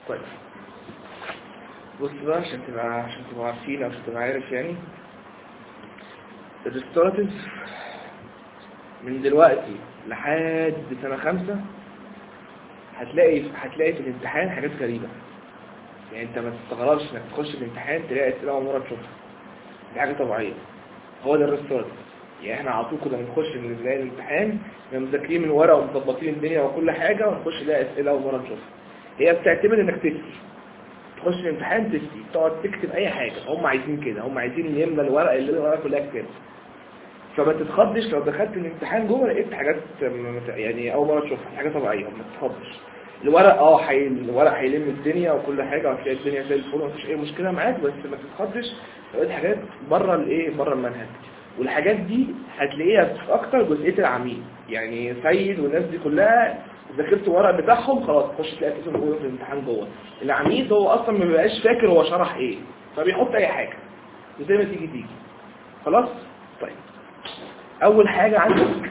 طيب بص بقى عشان تبقى عارفين او عشان تبقى عارف يعني الريستوراتيف من دلوقتي لحد سنة 5 هتلاقي في الامتحان حاجات غريبة. يعني انت ما تستغربش انك تخش الامتحان تلاقي اسئله اول مره تشوفها، دي حاجه طبيعيه. هو ده الريستوراتيف. يعني احنا على طول كنا بنخش نلاقي الامتحان مذاكرين من ورقه ومظبطين الدنيا وكل حاجه، ونخش نلاقي اسئله اول مره نشوفها. هي بتعتمد انك تفتي، تخش الامتحان تفتي، تقعد تكتب اي حاجه. هم عايزين كده، هم عايزين يملى الورقه كلها كتاب. فما تتخضش لو دخلت الامتحان جوه لقيت حاجات يعني اول مره تشوفها، حاجه طبيعيه، ما تتخضش. الورق هيلم الدنيا وكل حاجه، وهتلاقي الدنيا زي الفل ومفيش اي مشكله معاك، بس ما تتخضش لو لقيت حاجات بره بره المنهج. والحاجات دي هتلاقيها في اكتر جزئيه العميد. يعني سيد والناس دي كلها ذاكرت الورق بتاعهم خلاص، تخش تلاقي اسمهم موجود في الامتحان جوه. العميد هو اصلا ما بيبقاش فاكر هو شرح ايه، فبيحط اي حاجه وزي ما تيجي خلاص. طيب اول حاجه عندك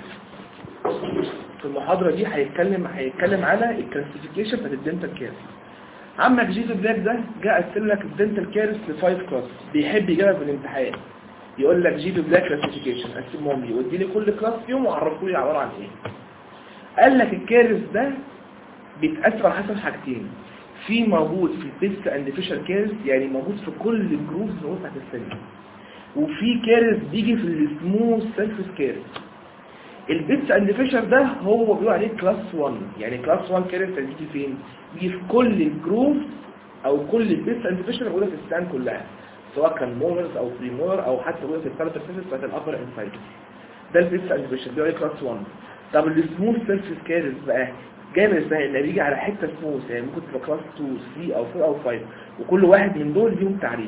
في المحاضرة دي هيتكلم على الكلاسيفيكيشن بتاعت الدنتال كيرس. عمك جيزو بلاك ده جاء قسم لك الدنتال كيرس ل5 كلاس، بيحب يجيبها في الامتحان. يقول لك جيزو بلاك كلاسيفيكيشن، قسمهم لي وادي لي كل كلاس فيهم وعرفوا لي عباره عن ايه. قال لك الكيرس ده بيتقسم على حسب حاجتين، في موجود في البيست اند فيشر كيرس، يعني موجود في كل الجروبز اللي تحت السن، وفي كيرس بيجي في السموث سيرفيس كيرس. البيتس اند فيشر ده هو بيقول عليه كلاس 1. يعني كلاس 1 كيرس بيجي فين؟ بيجي في كل الجروف او كل البيتس اند فيشر موجوده في السان كلها، سواء كان مولرز او بريمولر او حتى موجوده في الثلاث سيرفيس بتاعت الابر انسايد. ده البيتس اند فيشر بيقول عليه كلاس 1. طب السموث سيرفيس كيرس بقى جامد ازاي؟ اللي بيجي على حته سموث، يعني ممكن تبقى كلاس 2 3 او 4 او 5، وكل واحد من دول ليهم تعريف.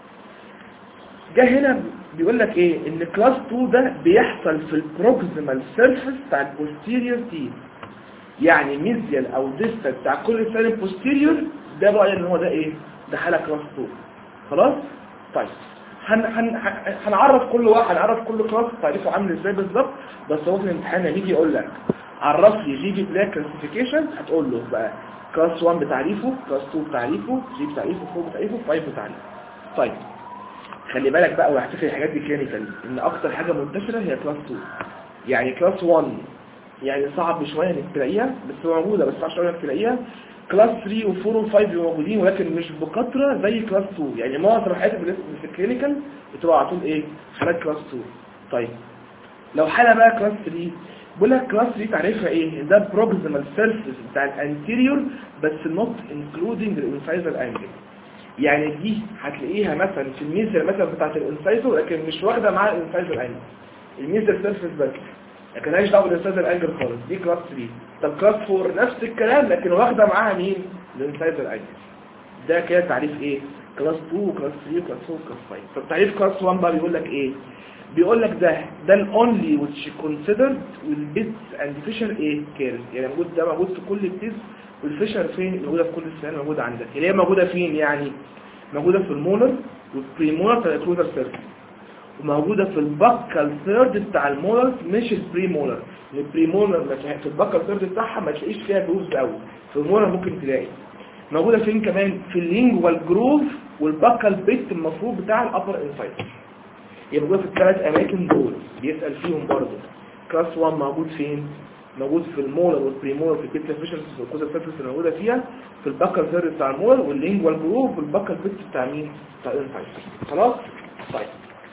جه هنا بيقول لك ايه؟ ان كلاس 2 ده بيحصل في البروكسيمال سيرفيس بتاع البوستيريور تيث، يعني ميزيال او ديستال بتاع كل سالم بوستيريور. ده بقى ان هو ده ايه؟ ده حاله كلاس 2. خلاص. طيب هنعرف كل واحد، هنعرف كل كلاس تعريفه عامل ازاي بالظبط. بس هو في الامتحان لما يجي يقول لك عرف لي جي بي بلاك كلاسيفيكيشن، هتقول له بقى كلاس 1 بتعريفه، كلاس 2 بتعريفه، جي بتعريفه، 4 بتعريفه، 5 بتعريفه. طيب خلي بالك بقى واحتفل الحاجات دي كلينيكال، ان اكتر حاجه منتشره هي كلاس 2. يعني كلاس 1 يعني صعب شويه انك تلاقيها، بس موجوده، بس صعب شويه انك تلاقيها. كلاس 3 و4 و5 موجودين ولكن مش بكثره زي كلاس 2. يعني معظم الحالات اللي في الكلينيكال بتبقى على طول ايه؟ حالات كلاس 2. طيب لو حاله بقى كلاس 3، بقول لك كلاس 3 تعرفها ايه؟ ده بروكسيمال سيرفيس بتاع الانتيريور بس نوت انكلودنج الانسايزر انجل. يعني دي هتلاقيها مثلا في الميزر مثلا بتاعت الانسايزر، لكن مش واخده معاها الانسايزر انجل، الميزر سيرفيس بس، لكن مالهاش دعوه بالانسايزر انجل خالص. دي كلاس 3. طب كلاس 4 نفس الكلام لكن واخده معاها مين؟ الانسايزر انجل. ده كده تعريف ايه؟ كلاس 2 وكلاس 3 وكلاس 4 وكلاس 5. طب تعريف كلاس 1 بقى بيقول لك ايه؟ بيقول لك ده الاونلي which considered with bits and fissure ايه كيرز. يعني موجود في كل التيز، والفيشر فين؟ موجوده في كل السنان، موجوده عندك. اللي هي موجوده فين يعني؟ موجوده في المولر والبريمولر بتاع الكلوزر سيرفيس، وموجوده في الباكال ثيرد بتاع المولر مش البريمولر. البريمولر في الباكال ثيرد بتاعها ما تلاقيش فيها جروفز قوي، في المولر ممكن تلاقي. موجوده فين كمان؟ في اللينجوال جروف والباكال بيت المفروض بتاع الابر انسايد. يبقى موجوده في الثلاث اماكن دول بيسال فيهم برضه. كلاس 1 موجود فين؟ موجود في المولر والبريمولر في البيت فيشرز والكوزا سيرفيس اللي موجوده فيها، في الباكال ثيرد بتاع المولر واللينجوال جروف والباكال بيت بتاع مين؟ بتاع الانسايد. خلاص. طيب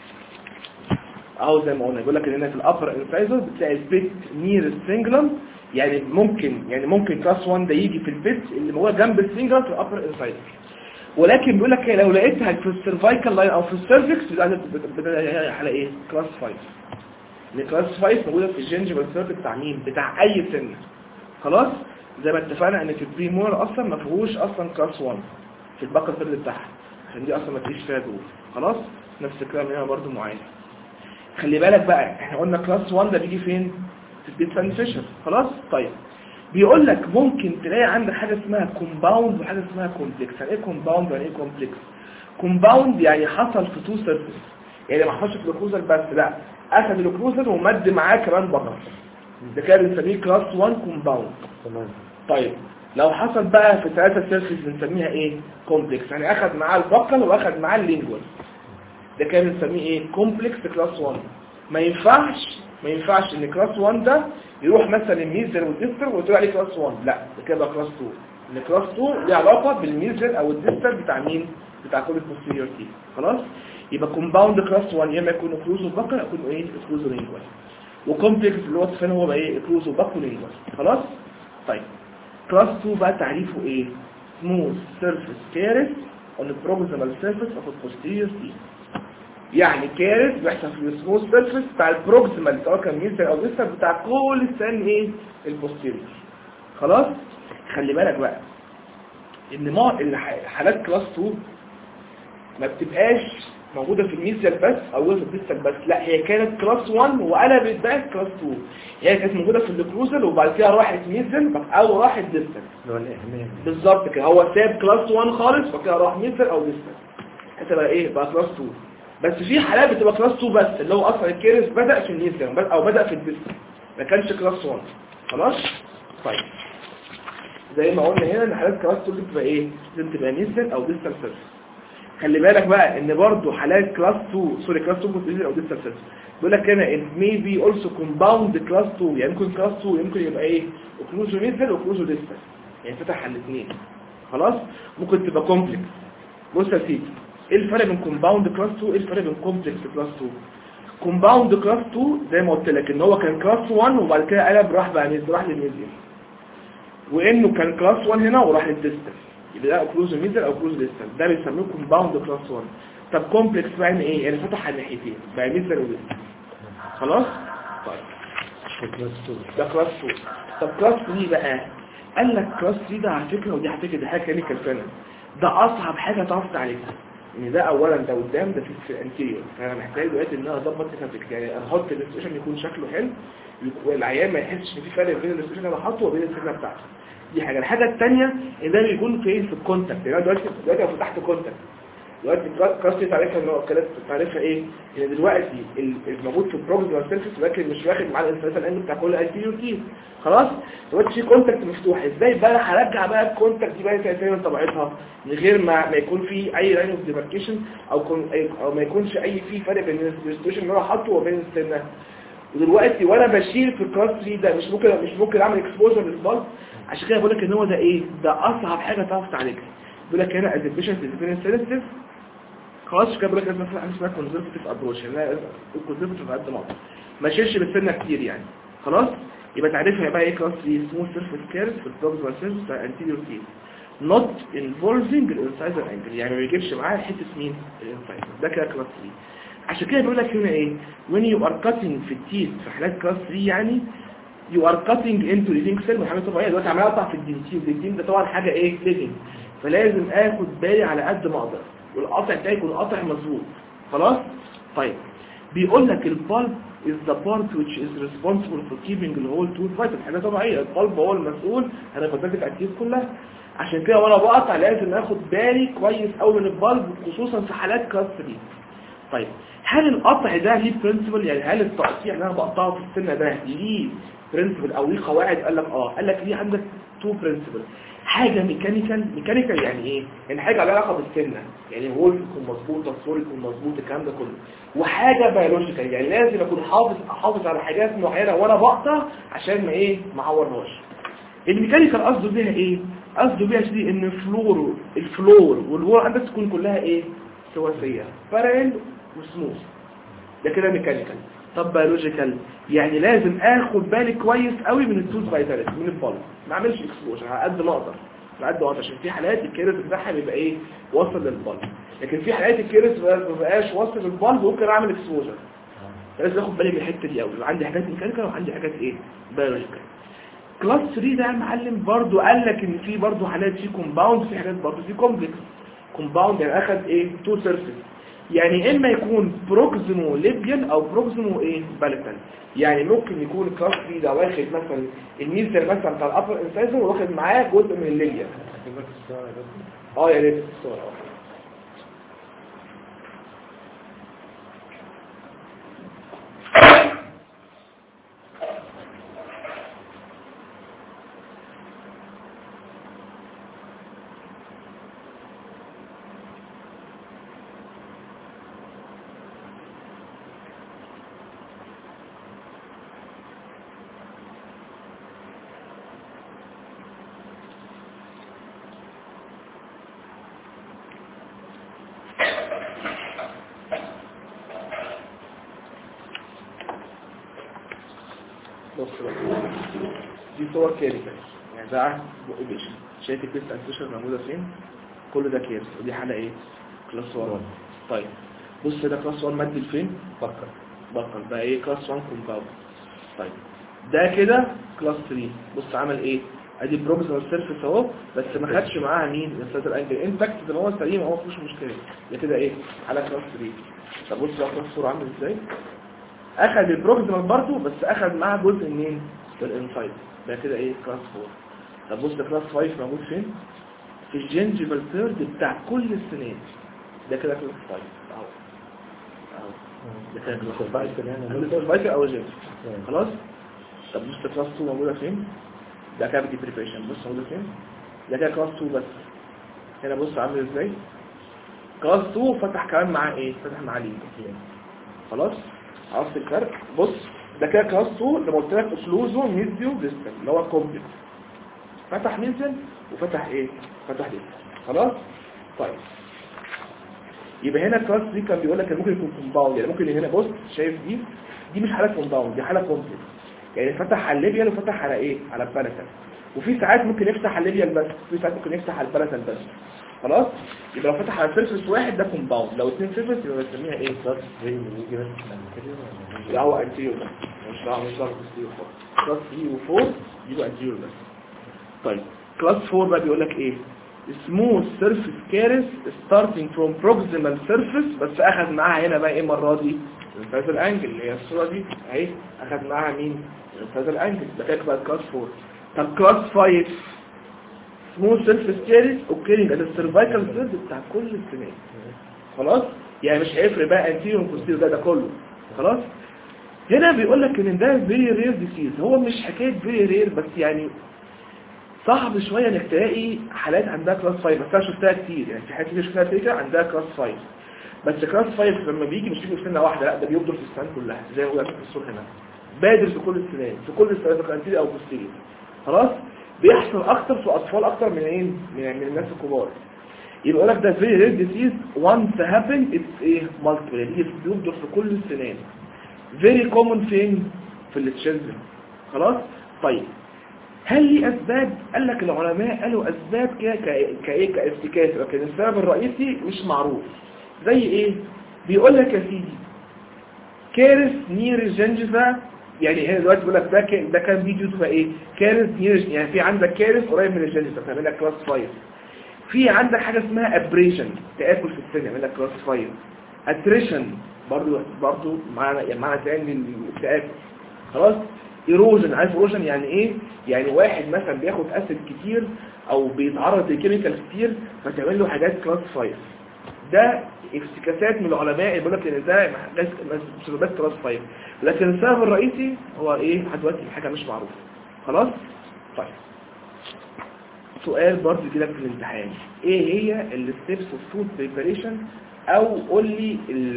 اهو زي ما قلنا بيقول لك ان هنا في الابر انسايزر بتلاقي البيت نير السنجلم. يعني ممكن كلاس 1 ده يجي في البيت اللي هو جنب السنجلم في الابر انسايزر، ولكن بيقول لك لو لقيتها في السيرفايكال لاين او في السيرفكس يبقى على ايه؟ كلاس 5. ان كلاس 5 موجوده في الجنجبال سيرفكس بتاع مين؟ بتاع اي سن. خلاص. زي ما اتفقنا ان في البريمولر اصلا ما فيهوش اصلا كلاس 1 في الباكال ثيرد بتاعها، عشان دي اصلا ما فيش فيها جروف. خلاص. نفس الكلام هنا برده معانا. خلي بالك بقى احنا قلنا كلاس 1 ده بيجي فين؟ في البيت اند فيشر. خلاص. طيب بيقول لك ممكن تلاقي عندك حاجه اسمها كومباوند وحاجه اسمها كومبلكس. يعني ايه كومباوند ويعني ايه كومبلكس؟ كومباوند يعني حصل في تو سيرفيس، يعني ما حصلش في الكروزر بس، لا اخذ الكروزر ومد معاه كمان بطل، ده كده بنسميه كلاس 1 كومباوند. تمام. طيب لو حصل بقى في 3 سيرفيس بنسميها ايه؟ كومبلكس، يعني اخد معاه البكل واخد معاه اللينجوال، ده كان بنسميه ايه؟ كومبلكس كلاس 1. ما ينفعش ان كلاس 1 ده يروح مثلا الميزل والديستر وتقول عليه كلاس 1، لا ده كده كلاس 2. ان كلاس 2 ليه علاقه بالميزل او الديستر بتاع مين؟ بتاع كل البوستيريور تي. خلاص، يبقى كومباوند كلاس 1 يا اما يكون اوكلوزو بكل او يكون ايه؟ اوكلوزو لينجوال. وكومبلكس اللي هو فين هو بقى ايه؟ اوكلوزو بكل لينجوال. خلاص. طيب كلاس 2 بقى تعريفه ايه؟ smooth surface caries on the proximal surface of the posterior teeth. يعني كارث بيحصل في السموث سيرفيس بتاع البروكسيمال سواء كان ميزل او ديستال بتاع كل السن ايه؟ البوستيريور. خلاص. خلي بالك بقى ان حالات كلاس 2 ما بتبقاش موجوده في الميزل بس او في الديستال بس، لا هي كانت كلاس 1 وقلبت بقى كلاس 2. هي كانت موجوده في الكلوزال وبعد كده راحت ميزل او راحت ديستال. اللي هو الاهمال بالظبط كده، هو ساب كلاس 1 خالص وبعد كده راح ميزل او ديستال، هتبقى ايه؟ بقى كلاس 2. بس في حالات بتبقى كلاس 2 بس، اللي هو اصلا الكيرس بدأ في الميزل او بدأ في الديستال، ما كانش كلاس 1. خلاص. طيب زي ما قلنا هنا ان حالات كلاس 2 بتبقى ايه؟ لازم تبقى ميزل او ديستال سيرفيس. خلي بالك بقى ان برضو حالات كلاس 2 كلاس 2 بوستيريور او ديستال سيرفيس بيقول لك هنا it may be also compound class 2، يعني ممكن كلاس 2 يمكن يبقى ايه؟ اوكلوزو ميزل اوكلوزو ديستال، يعني فتح على الاثنين. خلاص. ممكن تبقى كومبلكس. بص يا سيدي، ايه الفرق بين كومباوند كلاس 2 ايه الفرق بين كومبلكس كلاس 2؟ كومباوند كلاس 2 زي ما قلت لك ان هو كان كلاس 1 وبعد كده قلب راح بقى ميزل، راح للميزل، وانه كان كلاس 1 هنا وراح للديستال، يبقى ده اوكلوزو ميزل او اوكلوزو ديستال، ده بيسموه كومباوند كلاس 1. طب كومبلكس بقى يعني ايه؟ يعني فتح على الناحيتين بقى ميزل وديستال. خلاص. طيب ده كلاس 2. طب كلاس 3 بقى، قال لك كلاس 3 ده على فكره، ودي على فكره دي حاجه كلينيكال فعلا، ده اصعب حاجه تعرف تعالجها. ان ده اولا ده قدام، ده في الانتيريور، فانا محتاج دلوقتي ان انا اظبط تكنيك، يعني احط الاستيشن يكون شكله حلو والعيان ما يحسش ان في فرق بين الاستيشن اللي انا حاطه وبين السنه بتاعته. دي حاجه. الحاجه الثانيه ان ده بيكون فين؟ في الكونتاكت. يعني دلوقتي لو فتحت كونتاكت دلوقتي كاستي تعرفها ان هو كانت تعرفها ايه؟ ان دلوقتي الموجود في البروكسيمال سيرفيس لكن مش واخد معاه الانسيرشن اند بتاع كل اي سي يو تي. خلاص. دلوقتي في كونتاكت مفتوح، ازاي بقى هرجع بقى الكونتاكت دي بقى زي من طبيعتها من غير ما يكون في اي لاين اوف ديماركيشن او ما يكونش اي في فرق بين الانستيوشن اللي انا حاطه وبين السنه. ودلوقتي وانا بشيل في الكلاس 3 ده مش ممكن اعمل اكسبوجر للبلب. عشان كده بقول لك ان هو ده ايه؟ ده اصعب حاجه تعرف تعالجها. بيقول لك هنا ادبيشن في سينستيف. خلاص كده بقول لك لازم حاجه اسمها كونزرفتيف ابروش، يعني الكونزرفتيف على قد ما اقدر ما اشيلش بالسنه كتير يعني. خلاص. يبقى تعريفها يبقى ايه؟ كلاس 3 سموث سيرفيس كيرز في البروكسيمال سيرفيس بتاع انتيريور تيث نوت انفولفينج الانسايزر انجل، يعني ما بيجيبش معاه حته مين؟ الانسايزر. ده كده كلاس 3. عشان كده بيقول لك هنا ايه؟ when you are cutting في التيث في حالات كلاس 3 يعني you are cutting into living cell، حاجه طبيعيه. دلوقتي عمال اقطع في الدنتين، والدنتين ده طبعا حاجه ايه؟ living، فلازم اخد بالي على قد ما اقدر والقطع ده يكون قطع مظبوط. خلاص. طيب بيقول لك البالب is the part which is responsible for keeping the whole tooth vital، حاجه طبيعيه. البالب هو المسؤول عن الفتات التيث كلها. عشان كده وانا بقطع لازم اخد بالي كويس قوي من البالب، خصوصا في حالات كلاس 3. طيب هل القطع ده ليه برنسبل؟ يعني هل التقطيع اللي انا بقطعه في السنه ده ليه برنسبل او ليه قواعد؟ قال لك قال لك ليه عندك تو برنسبل. حاجه ميكانيكال يعني ايه؟ يعني حاجه لها علاقه بالسنه، يعني الولف يكون مظبوط، الصور يكون مظبوط، الكلام ده كله. وحاجه بيولوجيكال، يعني لازم اكون حافظ على حاجات معينه وانا بقطع عشان ما اعورهاش. الميكانيكال قصده بيها ايه؟ قصده بيها شيء ان الفلور والوول عندك تكون كلها ايه؟ سواسيه، بارل وسموث. ده كده ميكانيكال. طب بيولوجيكال يعني لازم اخد بالي كويس قوي من التوث فايتاليتي، من البلب، ما اعملش اكسبوجر على قد ما اقدر، عشان في حالات الكيرس بتاعها بيبقى ايه؟ واصل للبلب، لكن في حالات الكيرس ما بقاش واصل للبلب وممكن اعمل اكسبوجر. لازم اخد بالي من الحته دي قوي. عندي حاجات ميكانيكال وعندي حاجات ايه؟ بيولوجيكال. كلاس 3 ده يا معلم برضو قال لك ان في برضو حالات في كومباوند، في حالات برضو في كومبلكس. كومباوند يعني اخد ايه؟ تو سيرفيس، يعني اما يكون بروكسيمو ليبيان او بروكسيمو ايه؟ باليتال. يعني ممكن يكون كلاس 3 ده واخد مثلا الميزل مثلا بتاع الابر انسايزر واخد معاه جزء من الليبيان. يا ريت الصوره. الصورة دي صور كارثة يعني ده بق بيشن. شايف الكيس انتشر موجودة فين؟ كل ده كيرس ودي حالة ايه؟ كلاس 1. طيب بص ده كلاس 1 مد فين؟ بكر بقى ايه كلاس 1 كومباوند. طيب ده كده كلاس 3. بص عمل ايه؟ ادي بروكسيمال سيرفيس اهو بس ما خدش معاها مين؟ السيتر انجل انتاكت زي ما هو سليم اهو مفيش مشكله. ده كده ايه؟ على كلاس 3. طب بص بقى كلاس 4 عامل ازاي؟ اخد البروكسيمال برضه بس اخد معاه جزء منين؟ الانسايد. ده كده ايه؟ كلاس 4. طب بص كلاس 5 موجود فين؟ في الجنجيفال ثيرد بتاع كل السنين. ده كده كلاس 5 اهو ده كده كلاس 5 او جنجيفال. خلاص. طب بص كلاس 2 موجوده فين؟ ده كافيتي بريبريشن. بص موجوده فين؟ ده كده كلاس 2 بس. هنا بص عامل ازاي؟ كلاس 2 فتح كمان معاه ايه؟ فتح معاه ليه. خلاص عرفت الفرق. بص ده كده كلاس 2 اللي قلت لك اوكلوزو ميديو ديستال اللي هو كومبلكس. فتح ميزن وفتح ايه؟ فتح ديستال. خلاص. طيب يبقى هنا كلاس 3 كان بيقول لك ممكن يكون كومباوند. يعني ممكن هنا بص شايف دي مش حاله كومباوند، دي حاله كومبلكس. يعني فتح على الليبيال وفتح على ايه؟ على البلاتال. وفي ساعات ممكن يفتح على الليبيال بس، في ساعات ممكن يفتح على البلاتال بس. خلاص. يبقى لو فتح على سيرفيس واحد ده كومباوند، لو اثنين سيرفيس يبقى بنسميها ايه؟ كلاس 3 يجي بس لا هو انتيريور مش ضرب انتيريور خالص. كلاس 3 و4 يبقى انتيريور بس. طيب كلاس 4 بقى بيقول لك ايه؟ smooth surface caries starting from proximal surface بس اخذ معاها هنا بقى ايه المره دي؟ الانفازال انجل اللي هي الصوره دي اهي اخذ معاها مين؟ الانفازال انجل. ده كده بقى كلاس 4. طب كلاس 5 smooth surface caries occurring at the cervical third بتاع كل السنين. خلاص. يعني مش هيفرق بقى anterior وposterior ده كله. خلاص. هنا بيقول لك ان ده very rare disease. هو مش حكايه very rare بس يعني صعب شويه انك تلاقي حالات عندها كلاس 5 بس انا شفتها كتير. يعني في حالات كتير شفتها كتير عندها كلاس 5 بس كلاس 5 لما بيجي مش بيجي في سنه واحده، لا ده بيبدر في السنين كلها زي ما قلت في الصوره هنا. بادر في كل السنين في كل السنين او بوستيريور. خلاص. بيحصل اكتر في اطفال اكتر من ايه؟ من الناس الكبار. يبقى لك ده very rare disease once happen it's ايه multiple يعني بيبدر في كل السنين. very common فين؟ في التشيلدرن. خلاص. طيب هل لي أسباب؟ قال لك العلماء قالوا أسباب كإيه كافتكاس لكن السبب الرئيسي مش معروف. زي إيه؟ بيقول لك يا سيدي كارث نير الجنجفة. يعني هنا دلوقتي بيقول لك ده كان فيديو تبقى إيه؟ كارث نير يعني في عندك كارث قريب من الجنجفة تعمل لك كلاس 5. في عندك حاجة اسمها ابريشن تآكل في السن يعمل لك كلاس 5. اتريشن برضو معنى تاني للتآكل. خلاص. ايروجن. عارف ايروجن يعني ايه؟ يعني واحد مثلا بياخد اسيد كتير او بيتعرض لكيميكال كتير فتعمل له حاجات كلاس 5. ده افتكاسات من العلماء يقول لك ان ده سببات كلاس 5 لكن السبب الرئيسي هو ايه؟ لحد دلوقتي حاجه مش معروفه. خلاص. طيب سؤال برضه يجي لك في الامتحان ايه هي الستيبس اوف فود بريباريشن او قول لي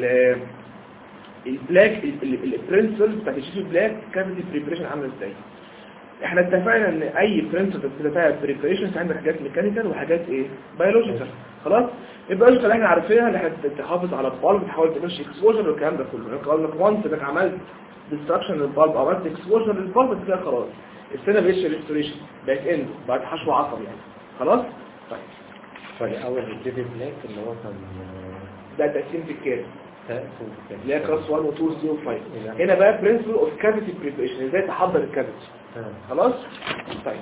البلاك البرنسبل بتاعت الشيف بلاك كافيتي بريبريشن عامله ازاي. احنا اتفقنا ان اي برنسبل بتاع بريبريشن عندك حاجات ميكانيكال وحاجات ايه بيولوجيكال. خلاص. البيولوجيكال احنا عارفينها اللي هتحافظ على البالب تحاول تمشي اكسبوجر والكلام ده كله. قال لك وانس انك عملت ديستراكشن للبالب او عملت اكسبوجر للبالب كده خلاص السنه بقتش ريستوريشن بقت اند بعد حشو عصب يعني. خلاص. طيب فالاول الكيف بلاك اللي هو كان ده تقسيم الكيس اللي هي كلاس 1 و 2 0 5. هنا بقى برنسبل اوف كافيتي بريبريشن ازاي تحضر الكافيتي. خلاص. طيب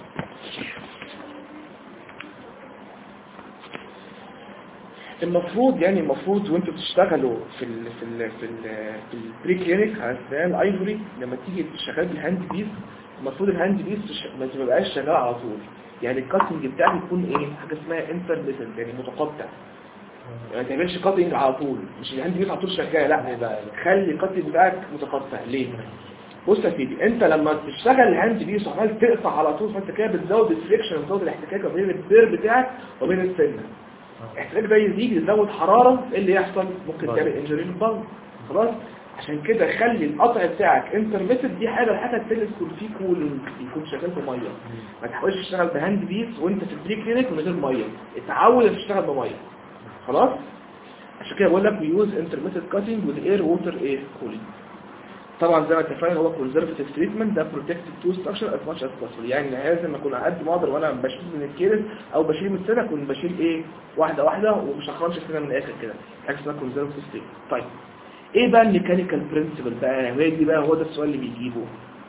المفروض وانتوا بتشتغلوا في البري كلينيك على سبيل الايفوري لما تيجي تشتغل بالهاند بيس المفروض الهاند بيس ما تبقاش شغال على طول. يعني الكاتنج بتاعك يكون ايه؟ حاجه اسمها انترميتنت يعني متقطع. ما تعملش كاتنج على طول مش الهاند بيس على طول شغال لا خلي الكاتنج بتاعك متقطع. ليه؟ بص يا سيدي انت لما تشتغل الهاند بيس وعمال تقطع على طول فانت كده بتزود الفريكشن وتزود الاحتكاك بين البير بتاعك وبين السنه. الاحتكاك ده يزود حراره ايه اللي يحصل؟ ممكن تعمل انجري للبلب. خلاص. عشان كده خلي القطع بتاعك انترميتد. دي حاجه التنس يكون فيه كولينج يكون شغال بميه. ما تحاولش تشتغل بهاند بيس وانت في البري كلينيك من غير ميه. اتعود تشتغل بميه. خلاص. عشان كده بقول لك we use intermittent cutting with air water cooling. طبعا زي ما اتفقنا هو كونزرفتيف تريتمنت، ده بروتكتيف تو ستراكشر از ماتش از بوسيبل، يعني لازم اكون على قد ما اقدر وانا بشيل من الكيرس او بشيل من السنه اكون بشيل ايه واحده واحده ومش هخرجش السنه من الاخر كده، حاجه اسمها كونزرفتيف تريتمنت. طيب ايه بقى الميكانيكال برنسبل بقى، هي دي بقى هو ده السؤال اللي بيجيبه.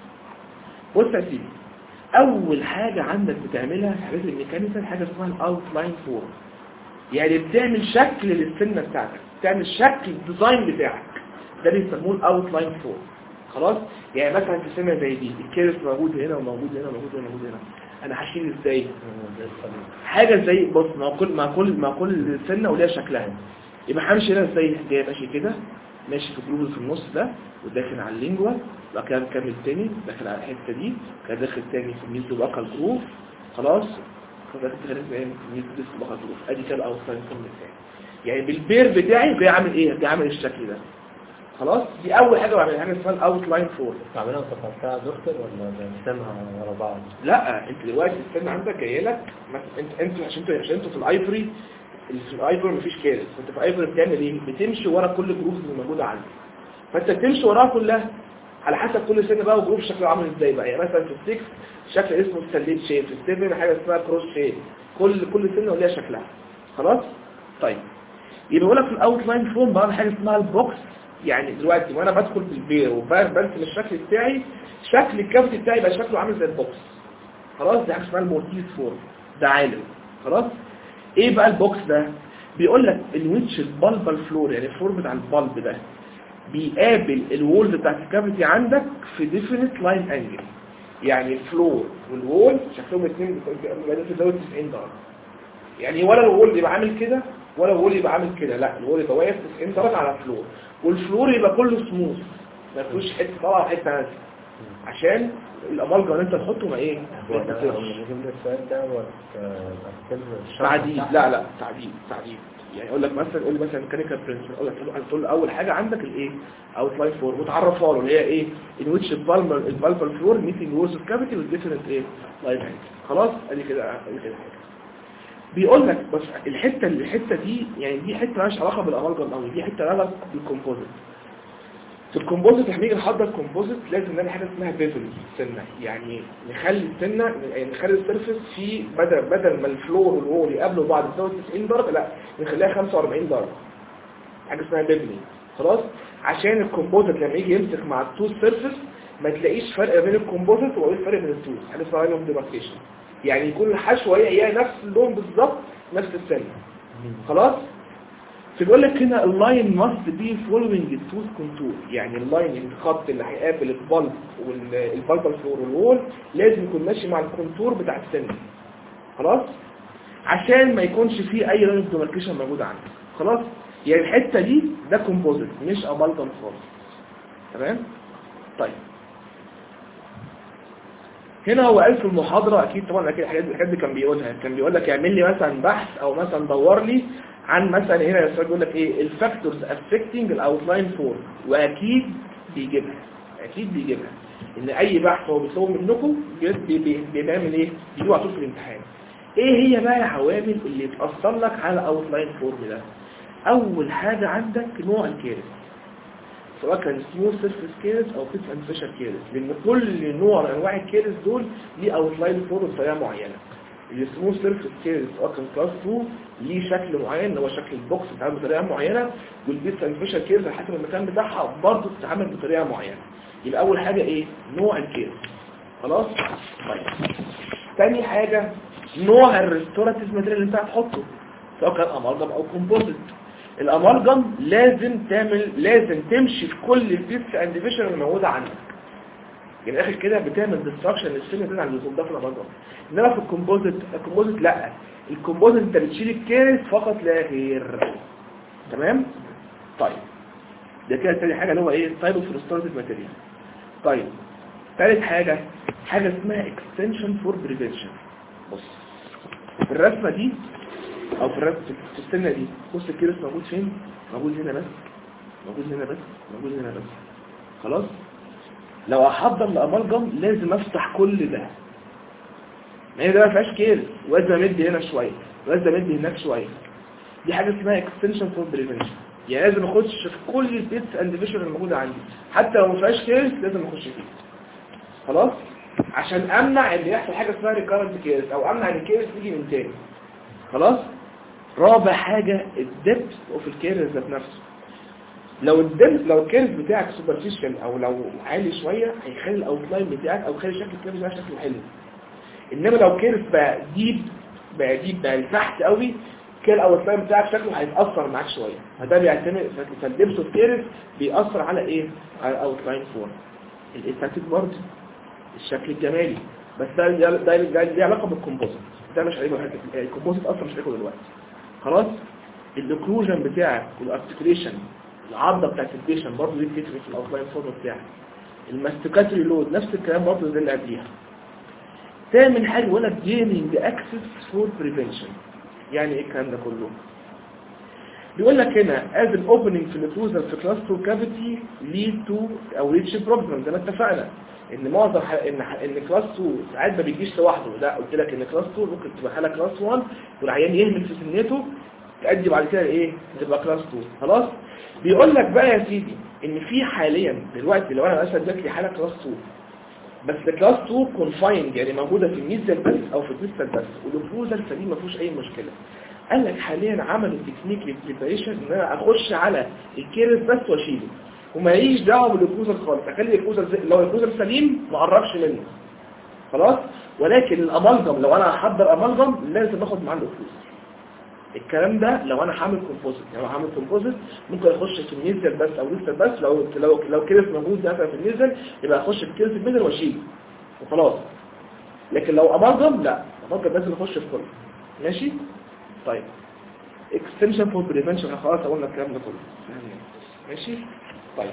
بص يا سيدي، اول حاجه عندك بتعملها في حاجات الميكانيكال حاجه اسمها الاوتلاين فورم، يعني بتعمل شكل للسنه بتاعتك، بتعمل شكل الديزاين بتاعك، ده بيسموه الاوتلاين فورم. خلاص، يعني مثلا في سنه زي دي الكيرس موجود هنا وموجود هنا وموجود هنا وموجود هنا، انا هشيل ازاي حاجه زي بص ما كل سنه وليها شكلها، يبقى همشي هنا ازاي، جاي ماشي كده، ماشي في الجروب في النص ده وداخل على اللينجوا، بعد كده مكمل تاني داخل على الحته دي، كده داخل تاني في الميزو باكال جروف، خلاص كده داخل في الميزو باكال جروف، ادي كده اوتلاين فورم بتاعي، يعني بالبير بتاعي جاي عامل ايه، جاي عامل الشكل ده. خلاص، دي اول حاجه بعملها، حاجه اسمها الاوتلاين فورم. تعملها وتفرقها دكتور ولا بنسمها ورا بعض؟ لا، انت دلوقتي السن عندك جاي لك، انت عشان انتوا في الايفري، في الايفري مفيش كارث، انت في الايفري بتعمل ايه، بتمشي ورا كل جروب اللي موجوده عندك، فانت بتمشي وراها كلها على حسب كل سن بقى وجروب شكله عامل ازاي بقى، يعني مثلا في ال6 شكل اسمه ستاليت شيب، في ال7 حاجه اسمها كروس شيب، كل سنه وليها شكلها. خلاص. طيب يبقى بقول لك في الاوتلاين فورم بعمل حاجه اسمها البوكس، يعني دلوقتي وانا بدخل بالبير وبرسم الشكل بتاعي، شكل الكافيتي بتاعي يبقى شكله عامل زي البوكس. خلاص، دي حاجه اسمها المورتيز فورم، ده عالم. خلاص. ايه بقى البوكس ده، بيقول لك الويتش البالبال فلور، يعني الفلور بتاع البالب ده بيقابل الوول بتاعت الكافيتي عندك في ديفينيت لاين انجل، يعني الفلور والوول شكلهم الاثنين بيبقوا في زاويه 90 درجه، يعني ولا الوول يبقى عامل كده ولا الوول يبقى عامل كده، لا الوول يبقى واقف 90 درجه على الفلور، والفلور يبقى كله سموث ما فيهوش حته طالعه وحته نازله، عشان الامالجا اللي انت تحطه ما ايه هو ده نجيب السؤال ده تعديل. لا تعديل، يعني اقول لك مثلا، قول لي مثلا ميكانيكال برنسبل، اقول لك تقول له اول حاجه عندك الايه اوتلاين فورم، وتعرفها له اللي هي ايه ان ويتش البالبال فلور ميتنج وورز اوف كافيتي والديفرنت ايه لاين انجل. خلاص، ادي كده حاجه. بيقول لك بس الحته دي، يعني دي حته مالهاش علاقه بالامالجم قوي، دي حته علاقه بالكومبوزيت. في الكومبوزيت لما نيجي نحضر كومبوزيت لازم نعمل حاجه اسمها بيفل سنه، يعني نخلي السنه، يعني نخلي السيرفيس في بدل ما الفلور والوول يقابلوا بعض بزاويه 90 درجه، لا نخليها 45 درجه، حاجه اسمها بيفلي. خلاص، عشان الكومبوزيت لما يجي يمسك مع التو سيرفيس ما تلاقيش فرق بين الكومبوزيت والفرق بين التو، حاجه اسمها لون ديماركيشن، يعني يكون الحشوه هي نفس اللون بالظبط، نفس السنه. خلاص. فبيقول لك هنا اللاين must be following the tooth contour، يعني اللاين الخط اللي هيقابل البلب والبلبال فلور والوول لازم يكون ماشي مع الكونتور بتاع السن. خلاص، عشان ما يكونش فيه اي لاين ديماركيشن موجود عندك. خلاص، يعني الحته دي ده كومبوزيت مش امالجم خالص. تمام. طيب هنا هو قال في المحاضره، اكيد طبعا اكيد الحاجات دي كان بيقول لك اعمل لي مثلا بحث او مثلا دور لي عن مثلا، هنا السؤال بيقول لك ايه الفاكتورز افكتنج الاوتلاين فورم، واكيد بيجيبها ان اي بحث هو بيطلبه منكم بيعمل ايه، بيجيبوا على طول في الامتحان. ايه هي بقى العوامل اللي تاثر لك على الاوتلاين فورم ده؟ اول حاجه عندك نوع الكيرس، سواء كان سموث سيرفيس كيرس او فيت اند فيشر كيرس، لان كل نوع من انواع الكيرس دول ليه اوتلاين فورم بطريقه معينه. السموث سيرفيس كيرس سواء كان كلاس 2 ليه شكل معين اللي هو شكل البوكس بتتعامل بطريقه معينه، والفيت اند فيشر كيرس على حسب المكان بتاعها برضه بتتعامل بطريقه معينه. يبقى اول حاجه ايه نوع الكيرس. خلاص. طيب ثاني حاجه نوع الريستوراتيف ماتيريال اللي انت هتحطه، سواء كان امالجم او كومبوزيت. الامالجم لازم تمشي في كل الفيتس اند فيشر اللي موجوده عندك، يعني اخر كده بتعمل ديستراكشن للسن ده عند اللزوم ده في الامالجم. انما في الكومبوزيت لا، الكومبوزيت انت بتشيل الكيرس فقط لا غير. تمام. طيب ده كده تاني حاجه اللي هو ايه تايب اوف ريستوراتيف ماتيريال. طيب ثالث حاجه اسمها اكستنشن فور بريفنشن. بص في الرسمه دي او في السنه دي، بص الكيرس موجود فين، موجود هنا بس، موجود هنا بس. خلاص. لو احضر لامالجم لازم افتح كل ده، ما هي ده ما فيهاش كيرس، ولازم امد هنا شويه ولازم امد هناك شويه. دي حاجه اسمها اكستنشن فور بريفنشن. يعني لازم اخش في كل البيتس اند فيشن الموجوده عندي، حتى لو ما فيهاش كيرس لازم اخش فيه. خلاص، عشان امنع ان يحصل حاجه اسمها ريكارنت كيرس، او امنع ان الكيرس يجي من تاني. خلاص. رابع حاجه الدبث اوف الكيرس ذات نفسه. لو الكيرس بتاعك سوبرفيشال او لو عالي شويه هيخلي الاوتلاين بتاعك او يخلي شكل الكيرس ده شكله حلو. انما لو كيرس بقى ديب بقى تحت قوي، كده الاوتلاين بتاعك شكله هيتاثر معاك شويه. فده بيعتمد، فالدبث اوف كيرس بيأثر على ايه؟ على الاوتلاين فورم. الاستاتيك برضه الشكل الجمالي، بس ده ليه علاقه بالكومبوزيت، ده مش هيبقى الكومبوزيت اصلا مش هياخد دلوقتي. خلاص. الاوكلوجن بتاعك والارتكوليشن، العضه بتاعت البيشن برضه دي بتفرق في الاوتلاين فورم بتاعك. الماستيكاتوري لود نفس الكلام برضه زي اللي قبليها. تامن حاجه ولا جيننج اكسس فور بريفنشن. يعني ايه الكلام ده كله؟ بيقول لك هنا as an opening في الكلوزر في كلاس 2 كافيتي lead to او reach problem. زي ما اتفقنا ان معظم ان كلاس 2 ساعات ما بيجيش لوحده. ده قلت لك ان كلاس 2 ممكن تبقى حاله كلاس 1 والعيان يهمل في سنته تؤدي بعد كده ايه؟ تبقى كلاس 2. خلاص. بيقول لك بقى يا سيدي ان في حاليا دلوقتي لو انا مثلا جات لي حاله كلاس 2 بس كلاس 2 كونفايند يعني موجوده في الميزل بس او في الديستال بس والكلوزر سليم ما فيهوش اي مشكله. قال لك حاليا عملوا تكنيك للبريباريشن ان انا اخش على الكيرس بس واشيله وما ليش دعوه بالكلوزر خالص. اخلي الكلوزر لو الكلوزر سليم ما اقربش منه. خلاص. ولكن الامالجم لو انا هحضر امالجم لازم اخد معاه الكلوزر. الكلام ده لو انا هعمل كومبوزيت. يعني لو هعمل كومبوزيت ممكن اخش في النيزل بس او لسه بس لو كيرس موجود مثلا في النيزل يبقى اخش في كيرس الميدل واشيله وخلاص. لكن لو امالجم لا، امالجم لازم اخش في كله. ماشي. طيب extension for prevention خلاص قلنا الكلام ده كله. ماشي. طيب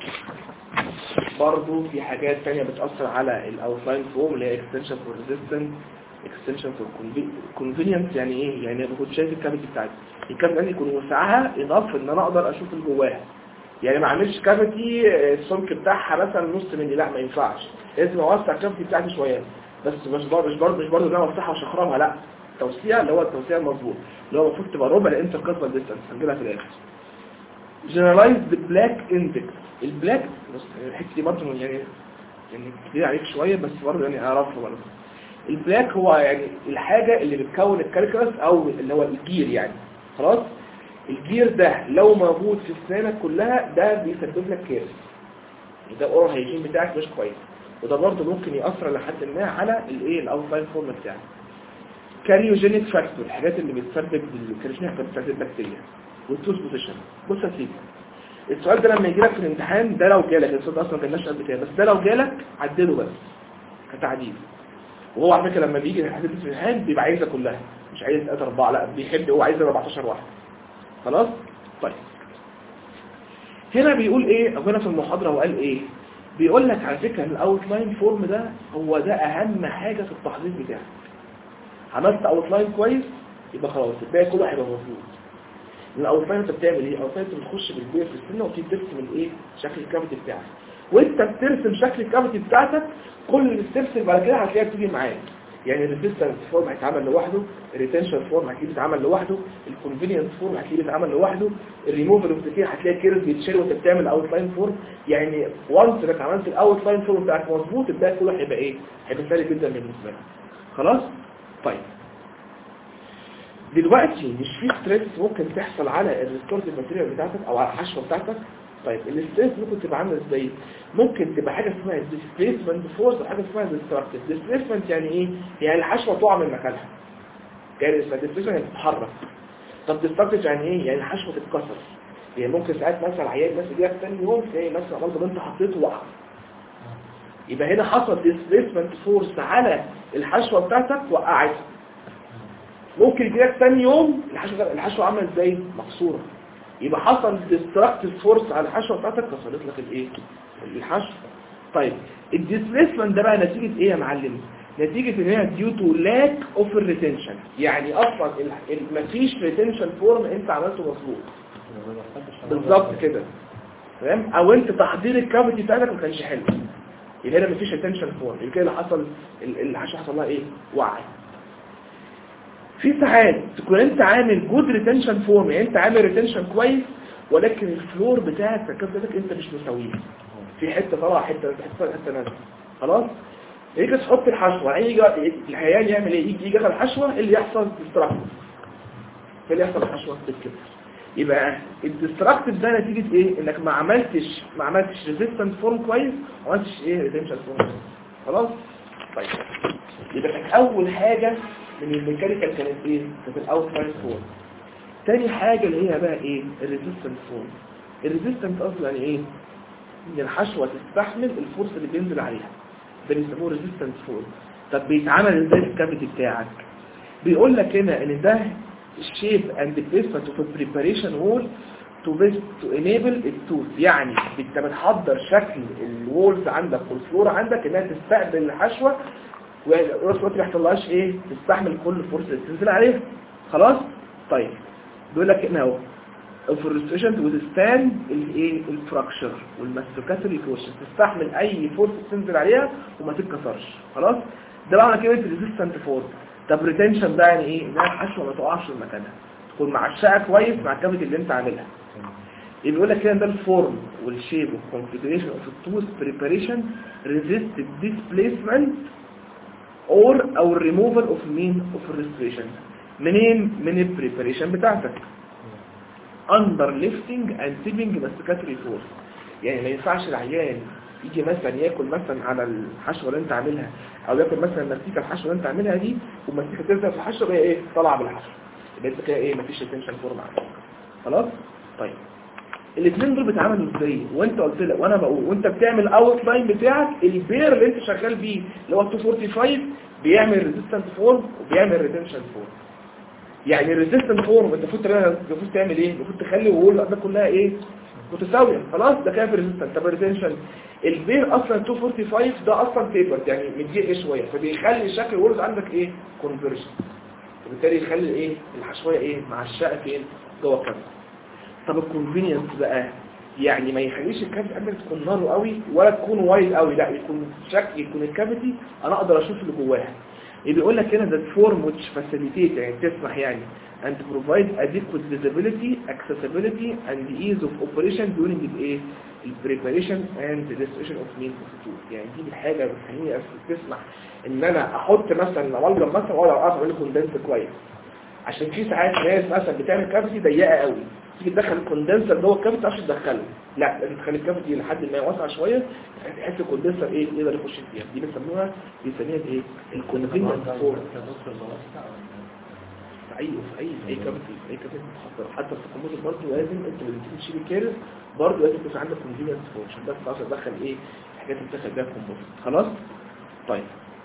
برضو في حاجات تانية بتأثر على الاوتلاين فورم اللي هي extension for resistance، extension for convenience. يعني ايه؟ يعني بكون شايف الكافيتي بتاعتي، الكافيتي عندي يكون وسعها enough ان انا اقدر اشوف اللي جواها. يعني ما اعملش كافيتي السمك بتاعها مثلا نص مني، لا ما ينفعش. لازم اوسع الكافيتي بتاعتي شويه بس مش برضه زي ما افتحها واشخرمها، لا. توسيع اللي هو التوسيع المظبوط اللي هو المفروض تبقى ربع الانتركاسبال ديستانس هنجيبها في الاخر. generalized black index. البلاك بس الحته دي برضه يعني كتير عليك شويه بس برضه يعني اعرفها برضه. البلاك هو يعني الحاجه اللي بتكون الكالكولس او اللي هو الجير يعني. خلاص. الجير ده لو موجود في اسنانك كلها ده بيسبب لك كيرس. ده اورال هيجين بتاعك مش كويس، وده برضه ممكن ياثر لحد ما على الايه الاوتلاين فورم بتاعك. كاريوجينيك فاكتور الحاجات اللي بتسبب الكاريوجينيك بتاعت البكتيريا والتوز بوزيشن. بص يا سيدي، السؤال ده لما يجي لك في الامتحان ده لو جالك، السؤال ده اصلا ما كناش قبل كده بس ده لو جالك عدله بس كتعديل. وهو على فكره لما بيجي يحدد في الامتحان بيبقى عايزها كلها، مش عايز 3-4 لا، بيحب هو عايز 14 واحد. خلاص. طيب هنا بيقول ايه، او هنا في المحاضره هو قال ايه؟ بيقول لك على فكره الاوتلاين فورم ده هو ده اهم حاجه في التحضير بتاعك. عملت اوتلاين كويس يبقى خلاص الباقي كله هيبقى مظبوط. الاوتلاين انت بتعمل ايه؟ اوتلاين انت بتخش بالبير في السنه وتبتدي ترسم الايه شكل الكافيتي بتاعك. وانت بترسم شكل الكافيتي بتاعتك كل الستبس اللي بعد كده هتلاقيها بتيجي معاك. يعني الريزيستنس فورم هيتعمل لوحده، الريتنشن فورم هتلاقيه بيتعمل لوحده، الكونفينينس فورم هتلاقيه بيتعمل لوحده، الريموفال اوف كتير هتلاقي كيرز بيتشال وانت بتعمل اوتلاين فورم. يعني وانس انك عملت الاوتلاين فورم بتاعك مظبوط الباقي كله هيبقى ايه؟ هيبقى سهل جدا بالنسبه لك. خلاص. طيب دلوقتي مش في ستريس ممكن تحصل على الريستورتيف ماتيريال بتاعتك او على الحشوه بتاعتك. طيب الستريس ممكن تبقى عامله ازاي؟ ممكن تبقى حاجه اسمها ديسبيسمنت فورس وحاجه اسمها ديستراكتيف. ديسبيسمنت يعني ايه؟ يعني الحشوه تقع من مكانها، يعني اسمها ديسبيسمنت يعني تتحرك. طب ديستراكتيف يعني ايه؟ يعني الحشوه تتكسر. يعني ممكن ساعات مثلا عيان مثلا يجي ثاني يوم تلاقي مثلا برضه انت حطيته وقع، يبقى هنا حصل ديسبيسمنت فورس على الحشوه بتاعتك وقعتها. ممكن يجيلك ثاني يوم الحشوه عامله ازاي؟ مكسوره، يبقى حصل ديستراكتيف فورس على الحشوه بتاعتك كسرت لك الايه الحشوه. طيب الديسبيسمنت ده بقى نتيجه ايه يا معلم؟ نتيجه ان هي ديو تو لاك اوف الريتنشن. يعني اصلا مفيش ريتنشن فورم انت عملته مظبوط بالظبط كده، تمام؟ او انت تحضير الكافيتي بتاعتك ما كانش حلو، يبقى هنا مفيش ريتنشن فورم، يبقى كده اللي حصل الحشوه حصل لها ايه؟ وقعت. في ساعات تكون انت عامل جود ريتنشن فورم، يعني انت عامل ريتنشن كويس ولكن الفلور بتاعك تكتلك انت مش مسويه، في حته طالعه حته نازله. خلاص يجي تحط الحشوه، يجي العيان يعمل ايه؟ يجي ياخد الحشوه، اللي يحصل ديستراكتيف. اللي يحصل الحشوه تتكسر. يبقى الديستراكتيف ده نتيجه ايه؟ انك ما عملتش ريزيستنت فورم كويس، ما عملتش ايه ريتنشن فورم. خلاص طيب يبقى كانت اول حاجه من الميكانيكال كانت ايه؟ كانت الاوتلاين فورم. تاني حاجه اللي هي بقى ايه؟ الريزيستنت فورم. الريزيستنت اصلا يعني ايه؟ ان الحشوه تستحمل الفورس اللي بينزل عليها، ده بيسموه ريزيستنت فورم. طب بيتعمل ازاي في الكافيتي بتاعك؟ بيقول لك هنا ان ده الشيب اند بليسمنت اوف بريباريشن وول تو انيبل التوث. يعني انت بتحضر شكل الوولز عندك والفلور عندك انها تستقبل الحشوه وراسه ما يحصلهاش ايه؟ تستحمل كل الفورس اللي بتنزل عليها. خلاص طيب بيقول لك هنا اهو الفورستيشن وتستاند الايه؟ الفراكشر والماستوكاتوري كوشن، تستحمل اي فورس تنزل عليها وما تتكسرش. خلاص ده معنى كلمه ريزيستنت فورس. طب ريتنشن ده يعني ايه؟ انها الحشوه ما تقعش في مكانها، تكون معشقه كويس مع الكافيتي اللي انت عاملها. يقول لك كده ده الفورم والشيب والكونفيجريشن اوف التوث بريباريشن ريزيست ديسبيسمنت او ريموفال اوف مين اوف ريستريشن. منين؟ من البريباريشن بتاعتك. اندر ليفتنج اند تيبنج ماستيكاتوري فورس. يعني ما ينفعش العيان يجي مثلا ياكل مثلا على الحشوه اللي انت عاملها، او ياكل مثلا مستيكه الحشوه اللي انت عاملها دي والمستيكه تنزل في الحشوه بقى ايه؟ طالعه بالحشوه، يبقى انت كده ايه؟ مفيش ريتنشن فورم عندك. خلاص طيب الاثنين دول بيتعاملوا ازاي؟ وانت قلت لك وانا بقول وانت بتعمل اوت لاين بتاعك، البير اللي انت شغال بيه اللي هو 245 بيعمل ريزيستنت فورم وبيعمل ريتنشن فورم. يعني الريزيستنت فورم انت المفروض تعمل ايه؟ المفروض تخلي الوول ده كلها ايه؟ متساويه. خلاص ده كده في الريزيستنت. طب الريتنشن البير اصلا 245 ده اصلا تيبر يعني مضيق شويه، فبيخلي شكل الوولز عندك ايه؟ كونفرجن، وبالتالي يخلي ايه؟ الحشويه ايه؟ معشقه فين؟ جوه الكاميرا. طب الكونفينينس بقى يعني ما يخليش الكافيتي عندك تكون نارو قوي ولا تكون وايد قوي، لا يكون شكل يكون الكافيتي انا اقدر اشوف اللي جواها. بيقول لك هنا ده فورم which facilitate يعني تسمح يعني and provide adequate visibility, accessibility and ease of operation during the preparation and the restoration of meat of food. يعني دي الحاجه اللي بتخليني تسمح ان انا احط مثلا امالجم مثلا ولا اعمل كوندنس كويس. عشان في ساعات ناس مثلا بتعمل كافيتي ضيقه قوي، تيجي تدخل الكوندنسر جوه الكافيتي عشان تدخله، لا لازم تخلي الكافيتي لحد ما واسع شويه تحس الكوندنسر ايه يقدر يخش فيها. دي بنسميها ايه؟ الكونفينينس فورم. في اي كافيتي حتى في الكمبيوتر برضه لازم انت لما تيجي تشيل الكيرف برضه لازم يكون عندك كونفينينس فورم عشان بس تعرف تدخل ايه الحاجات اللي بتدخل بيها الكمبيوتر. خلاص طيب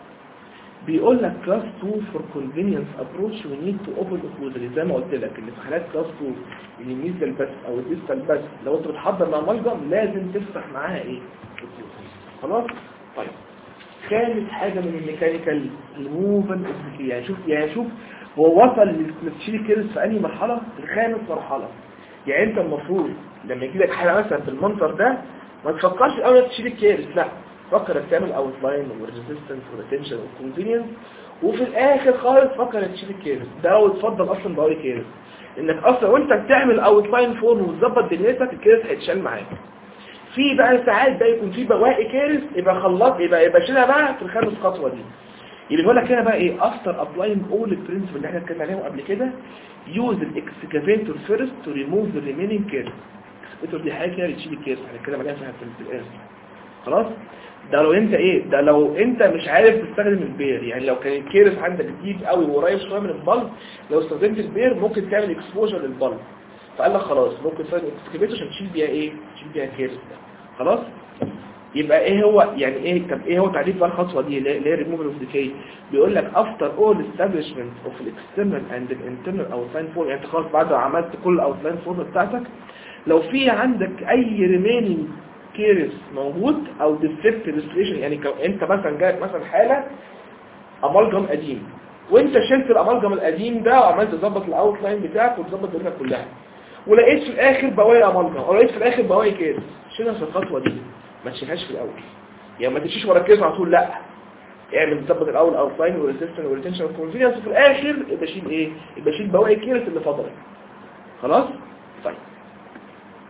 بيقول لك كلاس 2 فور كونفينينس ابروتش وي نيد تو اوبن اوكلوزري. زي ما قلت لك اللي في حالات كلاس 2 الميزل بس او الديستال بس لو انت بتحضر مع ملجم لازم تفتح معاها ايه؟ خلاص طيب خامس حاجه من الميكانيكال الموفمنت يعني شوف هو وصل لتشيل الكيرس في انهي مرحله؟ في الخامس مرحله. يعني انت المفروض لما يجي لك حاله مثلا في المنظر ده ما تفكرش الاول تشيل الكيرس، لا فكر انك تعمل اوت لاين وريزيستنس وريتنشن وكونفينينس، وفي الاخر خالص فكر انك تشيل الكيرس ده لو تفضل اصلا بقى كيرس، انك اصلا وانت بتعمل اوت لاين فورم وتظبط دنيتك الكيرس هيتشال معاك. في بقى ساعات ده يكون في بواقي كيرس يبقى خلص يبقى شيلها بقى في الخامس خطوه دي. اللي بيقول لك هنا بقى ايه؟ افتر ابلاينج اول البرنسبل اللي احنا اتكلمنا عليهم قبل كده يوز الاكسكافيتور فيرست تو ريموف ذا ريمينينج كيرس. الاكسكافيتور دي حاجه كده تشيل الكيرس هنتكلم عليها في الآن. خلاص ده لو انت ايه؟ ده لو انت مش عارف تستخدم البير، يعني لو كان الكيرس عندك جديد قوي وقريب شويه من البلب لو استخدمت البير ممكن تعمل اكسبوجر للبلب، فقال لك خلاص ممكن تستخدم الاكسكافيتور عشان تشيل بيها ايه؟ تشيل بيها الكيرس ده. خلاص يبقى ايه هو يعني ايه؟ طب ايه هو تعريف بقى الخطوه دي اللي هي ريموفال اوف ديكي؟ بيقول لك افتر اول استابليشمنت اوف الاكسترنال اند الانترنال اوتلاين فورم. يعني خلاص بعد ما عملت كل الاوتلاين فورم بتاعتك لو في عندك اي ريمينينج كيرس موجود او ديفكت ريستريشن، يعني انت مثلا جايب مثلا حاله امالجم قديم وانت شلت الامالجم القديم ده وعملت تظبط الاوتلاين بتاعك وتظبط الدنيا كلها ولقيت في الاخر بواقي امالجم او لقيت في الاخر بواقي كيرس، شيلها في الخطوه دي ما تشيلهاش في الاول. يعني ما تمشيش ورا الكيرس على طول، لا اعمل تظبط الاول اوتلاين والريزيستنس والريتنشن والكونفيدنس وفي الاخر يبقى شيل ايه؟ يبقى شيل بواقي الكيرس اللي فضلت. خلاص طيب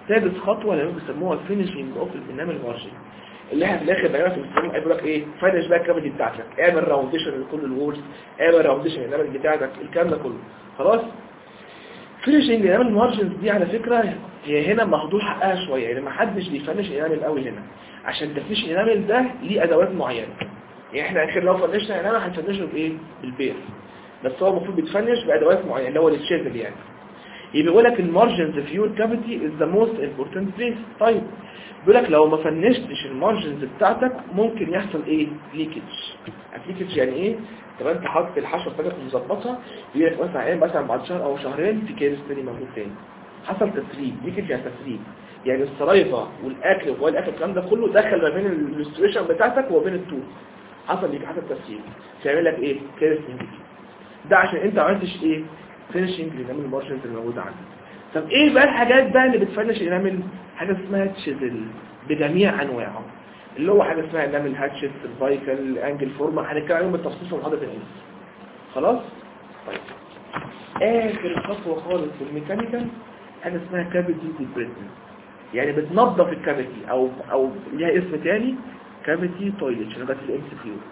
سادس خطوه اللي بيسموها فينيشنج اوف الانامل مارجن، اللي احنا في الاخر بنعملها في الفيلم هيقول لك ايه، فينش بقى الكافيتي بتاعتك، اعمل راونديشن لكل الوولز، اعمل راونديشن الانامل بتاعتك، الكلام ده كله خلاص. فينيشنج الانامل مارجنز دي على فكره هي هنا مهدور حقها شويه، يعني ما حدش بيفنش الانامل قوي هنا، عشان تفنيش الانامل ده ليه ادوات معينه. يعني احنا اخر لو فنشنا الانامل هنفنشه بايه؟ بالبير، بس هو المفروض بيتفنش بادوات معينه اللي هو التشيزل يعني. يبقى بيقول لك المارجنز في يور كافيتي از ذا موست امبورتنت بليس. طيب بيقول لك لو ما فنشتش المارجنز بتاعتك ممكن يحصل ايه؟ ليكج. ليكج يعني ايه؟ طب انت حاطط الحشوه بتاعتك ومظبطها، يجي لك مثلا بعد شهر او شهرين في كيس تاني موجود تاني، حصل تسريب. ليكج يعني تسريب، يعني السرايفه والاكل وهو الاكل الكلام ده كله دخل ما بين الريستوريشن بتاعتك وما بين التوث، حصل تسريب، فيعمل لك ايه؟ كيس ده عشان انت ما عملتش ايه؟ فينيشنج للانامل مارجنز اللي موجوده عندك. طب ايه بقى الحاجات بقى اللي بتفنش الانامل؟ حاجه اسمها تشيزل بجميع انواعه، اللي هو حاجه اسمها انامل هاتشت، الفايكل، انجل فورما، هنتكلم عليهم بالتفصيل في محاضره الانس. خلاص. طيب اخر خطوه خالص في الميكانيكال حاجه اسمها كافيتي ديبريسمنت، يعني بتنظف الكافيتي او ليها اسم تاني كافيتي تويلت، عشان بس الام سي كيو.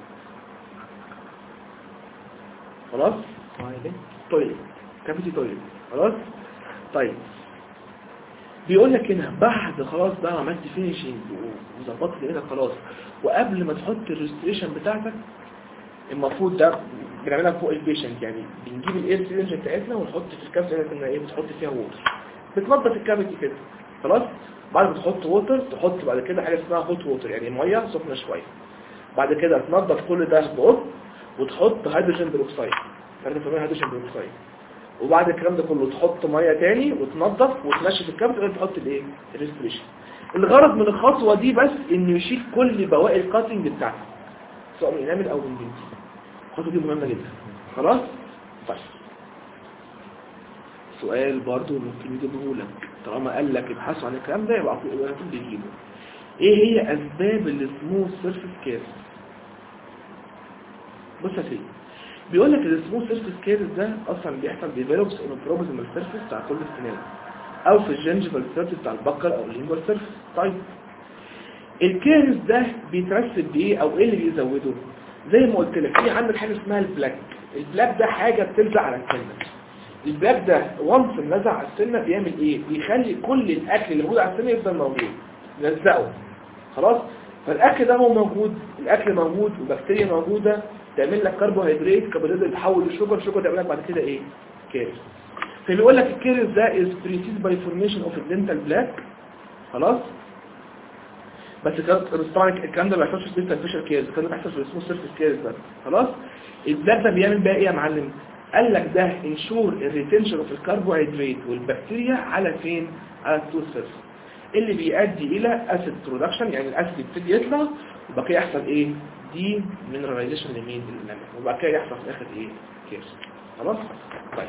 خلاص. تويلت، كافيتي تويلت. خلاص. طيب بيقول لك هنا بعد خلاص بقى عملت فينيشنج وظبطت ايدك خلاص، وقبل ما تحط الريستريشن بتاعتك المفروض ده بنعملها فوق البيشنت، يعني بنجيب الاير سيلنجر بتاعتنا ونحط في الكبسه اللي كنا ايه بتحط فيها ووتر، بتنظف الكافيتي كده. خلاص. بعد ما تحط ووتر تحط بعد كده حاجه اسمها هوت ووتر، يعني ميه سخنه شويه. بعد كده تنظف كل ده بقط وتحط هيدروجين بيروكسيد، هيدروجين بيروكسيد. وبعد الكلام ده كله تحط ميه تاني وتنظف وتنشف الكبسه وبعدين تحط الايه؟ الريستريشن. الغرض من الخطوه دي بس انه يشيل كل بواقي الكاتنج بتاعته سواء من الانامل او من بنتي. الخطوه دي مهمه جدا. خلاص. طيب سؤال برضو ممكن يجيبه لك، طالما قال لك ابحثوا عن الكلام ده يبقى طول بيجيبه. ايه هي اسباب السموث سيرفيس كيرز؟ بص يا سيدي، بيقول لك السموث سيرفيس كيرز ده اصلا بيحصل ديفلوبس ان بروبوزيمال سيرفيس بتاع كل السنان، او في الجنجفال سيرفيس بتاع البكر او اللينجوال سيرفيس. طيب الكيرز ده بيترسب بايه او ايه اللي بيزوده؟ زي ما قلت لك في عندك حاجه اسمها البلاك. البلاك ده حاجه بتلزق على السنه. البلاك ده وانس نزع على السنه بيعمل ايه؟ بيخلي كل الاكل اللي موجود على السنه يفضل موجود، يلزقه. خلاص. فالاكل ده هو موجود، الاكل موجود وبكتيريا موجوده تعمل لك كربوهيدرات يتحول لشوجر، شوجر تعمل لك بعد كده ايه؟ كيرز. فبيقول لك الكيرز ده is preceded by formation of a dental plaque. خلاص. بس طبعا الكلام ده ما بيحصلش في الدنتال فيشر كيرز، الكلام ده بيحصل في السموث سيرفيس كيرز بس. خلاص. البلاك ده بيعمل بقى ايه يا معلم؟ قال لك ده انشور الريتنشن اوف الكربوهيدرات والبكتيريا على فين؟ على التوث سيرفيس، اللي بيؤدي الى اسيد برودكشن، يعني الاسيد يبتدي يطلع وبعد كده يحصل ايه؟ دي مينراليزيشن لمين؟ للانامل، وبعد كده يحصل في الاخر ايه؟ كيرز. خلاص. طيب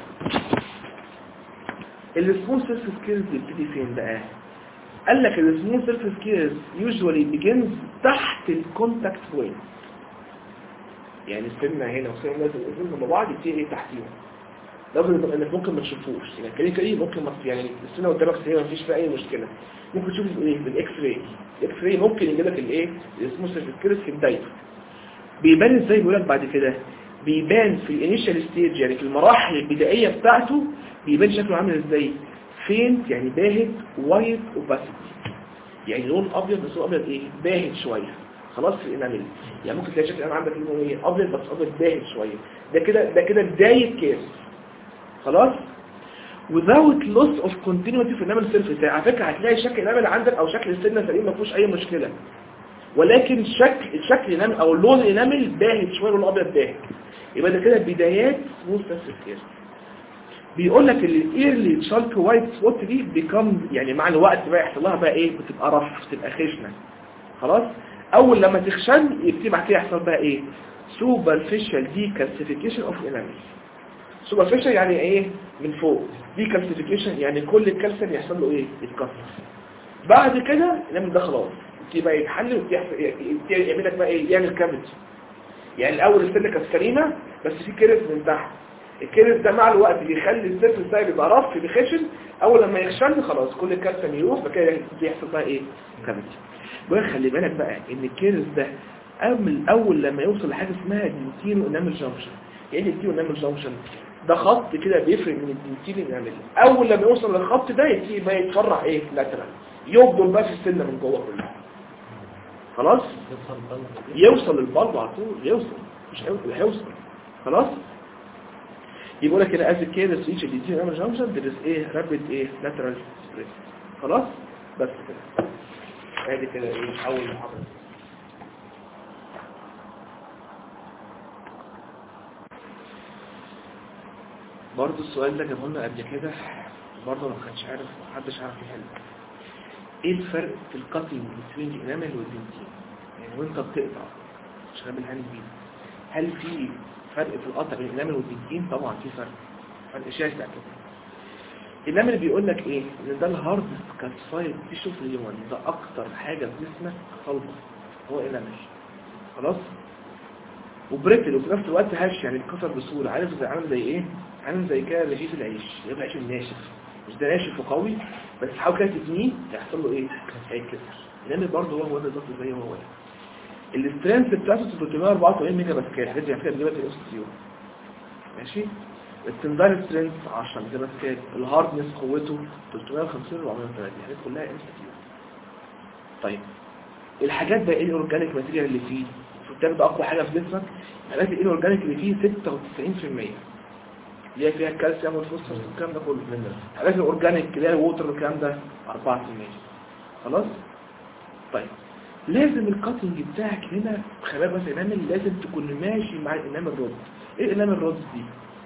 السموث سيرفيس كيرز بيبتدي فين بقى؟ قال لك السموث سيرفيس كيرز يوجوالي بيجنز تحت الكونتاكت بوينت، يعني السنه هنا والسنه لازم ينزلوا مع بعض يبتدي ايه تحتيهم، رغم انك ممكن ما تشوفوش، يعني كده ممكن ما يعني السنه قدامك سنه ما فيش فيها اي مشكله، ممكن تشوف ايه بالاكس راي. الاكس راي ممكن يجي لك الايه السموث سيرفيس كيرز في بدايته. بيبان ازاي؟ بيقول لك بعد كده بيبان في الانيشال ستيج، يعني في المراحل البدائيه بتاعته بيبان شكله عامل ازاي؟ فين يعني باهت، وايت اوباسيتي، يعني لون ابيض بس هو ابيض ايه؟ باهت شويه. خلاص. في الانامل يعني ممكن تلاقي شكل الانامل عندك لونه ايه؟ ابيض بس ابيض باهت شويه. ده كده بدايه كيرز. خلاص. without loss of continuity في الانامل سيرفيس. على فكره هتلاقي شكل الانامل عندك او شكل السنه سليم ما فيهوش اي مشكله، ولكن شكل الانامل او لون الانامل باهت شويه، لون ابيض باهت، يبقى ده كده بدايات سموث سيرفيس كيرز. بيقول لك الايرلي تشالك وايت سبوت دي بيكم، يعني مع الوقت بقى يحصل لها بقى ايه؟ بتبقى رف، بتبقى خشنه. خلاص. اول لما تخشن يبتدي بعد كده يحصل بقى ايه؟ سوبرفيشال دي كالسيفيكيشن اوف الانامل. سوبرفيشال يعني ايه؟ من فوق. دي كالسيفيكيشن يعني كل الكالسيوم يحصل له ايه؟ يتكسر. بعد كده الانامل ده خلاص يبتدي بقى يتحلل ويبتدي يعمل لك بقى ايه؟ يعمل كافيتي. يعني الاول السنه كانت سليمه بس في كيرز من تحت، الكيرس ده مع الوقت بيخلي السيرفس ده يبقى رف بخشن، اول لما يخشن خلاص كل الكالسيوم يروح، بكده بيحصل بقى ايه كافيتي. بقى خلي بالك بقى ان الكيرس ده اول لما يوصل لحاجه اسمها دنتينو انامل جانكشن. يعني الدنتينو انامل جانكشن ده خط كده بيفرق من الدنتينو انامل، اول لما يوصل للخط ده يبتدي بقى يتفرع ايه لاترال، يفضل بقى في السنه من جوه كلها خلاص، يوصل للبلب على طول، يوصل مش هيوصل خلاص. يقول لك هنا از كيرس ريتش الدنتينو انامل جانكشن درس ايه رابيد ايه لاترال سبريس خلاص. بس كده ادي كده ايه اول محاضره. برضه السؤال ده جابه لنا قبل كده برضه ما كانش عارف، محدش عارف يحل. ايه الفرق في الكاتنج بين الانامل والدنتين؟ يعني وانت بتقطع شغال بالهاند بيد، هل في فرق في القطع بين الانامل والدنتين؟ طبعا في فرق شاسع كده. الانامل بيقول لك ايه؟ ان ده الهارد كالسايد تيشو في اليوم، ده اكتر حاجه في جسمك صلبه هو الانامل خلاص، وبريتل وفي نفس الوقت هش يعني بيتكسر بسهوله. عامل زي ايه؟ عامل زي كده رغيف العيش، يبقى العيش الناشف، مش ده ناشف وقوي بس تحاول كده تبنيه هيحصل له ايه؟ هيتكسر. الانامل برضه هو بالظبط زي هو. السترينث بتاعته 384 ميجا باسكال، حاجات زي كده بتجيبها في الاستوديو ماشي. التندايل سترينث 10 ميجا باسكال، الهاردنس قوته 350 430، حاجات كلها ام سي كيو. طيب الحاجات بقى ايه الاورجانيك ماتيريال اللي فيه؟ الكتاب ده اقوى حاجه في جسمك. الحاجات ايه الاورجانيك اللي فيه 96% اللي هي فيها الكالسيوم والفوسفور والكلام ده كله. الحاجات الاورجانيك اللي هي الووتر والكلام ده 4%. خلاص. طيب لازم الكاتنج بتاعك هنا خلي بالك، بس الانامل لازم تكون ماشي مع الانامل رود. ايه الانامل رود دي؟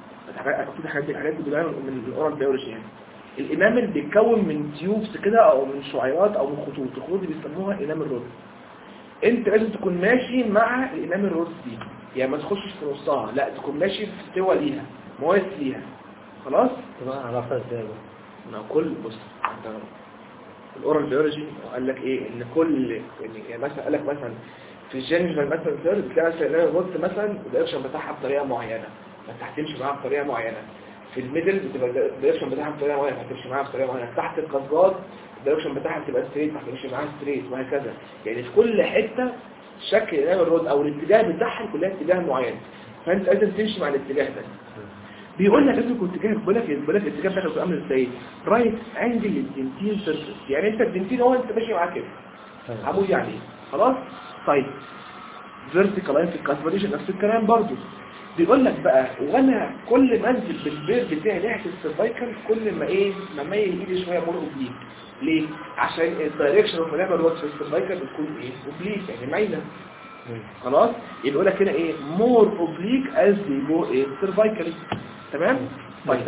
الحاجات دي بتبقى من الاورال بيولوجي. يعني الانامل بيتكون من تيوبس كده او من شعيرات او من خطوط، الخطوط دي بيسموها انامل رود. انت لازم تكون ماشي مع الانامل رود دي، يعني ما تخشش في نصها، لا تكون ماشي في سوا ليها، مواسي ليها خلاص. طبعا عرفها ازاي بقى؟ ما كل بص انت الاورال بيولوجي قال لك ايه؟ ان كل يعني مثلا قال لك مثلا في الجينجفال مثلا سير بتلاقي الانامل رود مثلا الدايركشن بتاعها بطريقه معينه، ما تحتمش معاها بطريقه معينه. في الميدل بتبقى الدايركشن بتاعها بطريقه معينه، ما تمشي معاها بطريقه معينه. تحت القصبات الدايركشن بتاعها بتبقى ستريت، ما تمشي معاها ستريت، وهكذا. يعني في كل حته شكل الانامل رود او الاتجاه بتاعها كلها اتجاه معين، فانت لازم تمشي مع الاتجاه ده. بيقول لك لازم يكون اتجاه، بيقول لك الاتجاه بتاعك يبقى عامل ازاي؟ رايت انجل للدنتين سيرفيس، يعني انت الدنتين هو انت ماشي معاه كده عمود يعني خلاص. طيب فيرتيكال لاين في الكاسبريشن نفس الكلام برضو. بيقول لك بقى وانا كل ما انزل بالبير بتاعي ناحيه السيرفايكال كل ما ايه ما ميل ايدي شويه مور اوبليك. ليه؟ عشان الدايركشن اوف الانامل رود في السيرفايكال بتكون ايه؟ اوبليك يعني مايله خلاص. يقول لك هنا ايه؟ مور اوبليك از بيجو ايه سيرفايكال. تمام. طيب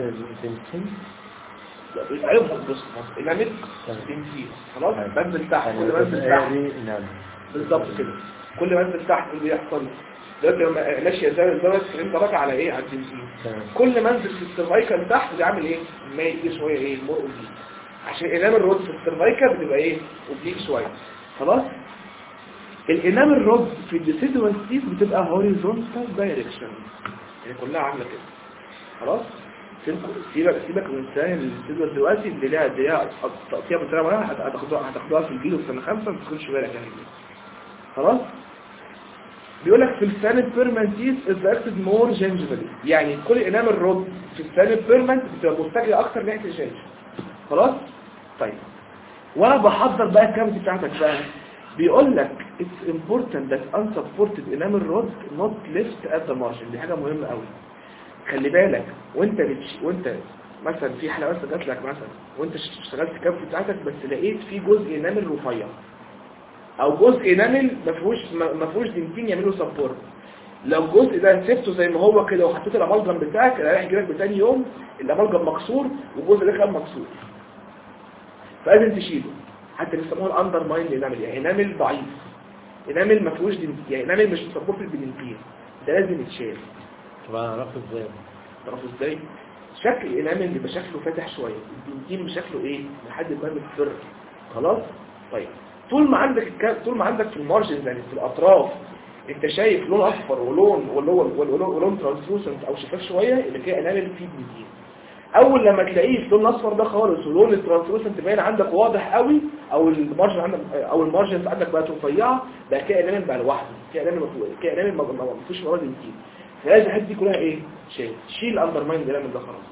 ايوه بص الانامل بنزين خلاص بنزل تحت، كل ما انزل تحت بالظبط كده، كل ما انزل تحت اللي بيحصل دلوقتي لما ماشيه زي الزاويه انت راجع على ايه؟ على البنزين. كل ما انزل في السيرفايكال تحت بيعمل ايه؟ ما يجي شويه ايه؟ مور اوبليك، عشان الانامل الرود في السيرفايكال بتبقى ايه؟ اوبليك شويه خلاص. الانامل الرود في الديسيدوال ستيت بتبقى هوريزونتال دايركشن، يعني كلها عامله كده خلاص. سيبك من الديسيدوال دلوقتي اللي ليها تقطيع بطريقه معينه، هتاخدوها في الجيل في سنه 5 ما تكونش بالك يعني خلاص. بيقول لك في السانت بيرمنتيس ازاكتد مور جينجيفالي، يعني كل انامل رود في السانت بيرمنت بتبقى متجهه اكتر ناحيه الجينج خلاص. طيب وانا بحضر بقى الكاميرا بتاعتك بقى بيقول لك it's important that unsupported enamel rod not left at the margin. دي حاجه مهمه قوي، خلي بالك وانت مثلا في حاله مثلا جات لك مثلا وانت اشتغلت الكاميرا بتاعتك بس لقيت في جزء انامل رفيع او جزء انامل ما فيهوش دنتين يعملوا سبورت. لو الجزء ده سبته زي ما هو كده وحطيت الامالجم بتاعك رايح يجيلك بتاني يوم الامالجم مكسور والجزء ده كان مكسور، فلازم تشيله. حتى بيسموه الاندر ماين انامل، يعني انامل ضعيف، انامل ما فيهوش دنتين، يعني انامل مش سبورت بالدنتين، ده لازم يتشال. طب انا اعرفه ازاي؟ تعرفوا ازاي؟ شكل الانامل بيبقى شكله فاتح شويه، الدنتين بشكله ايه لحد ما متفر خلاص. طيب طول ما عندك في المارجنز يعني في الاطراف انت شايف لون اصفر ولون ترانسلوسنت او شفاف شويه اللي كده انامل فيه دنتين. اول لما تلاقيه اللون الاصفر ده خالص ولون الترانسلوسنت باين عندك واضح قوي، او المارجن عندك او المارجنز عندك بقت رفيعه، ده كده انامل بقى لوحده، كده انامل ما فيش مرض دنتين. فلازم الحته دي كلها ايه؟ شيل الاندرماين الانامل ده خلاص.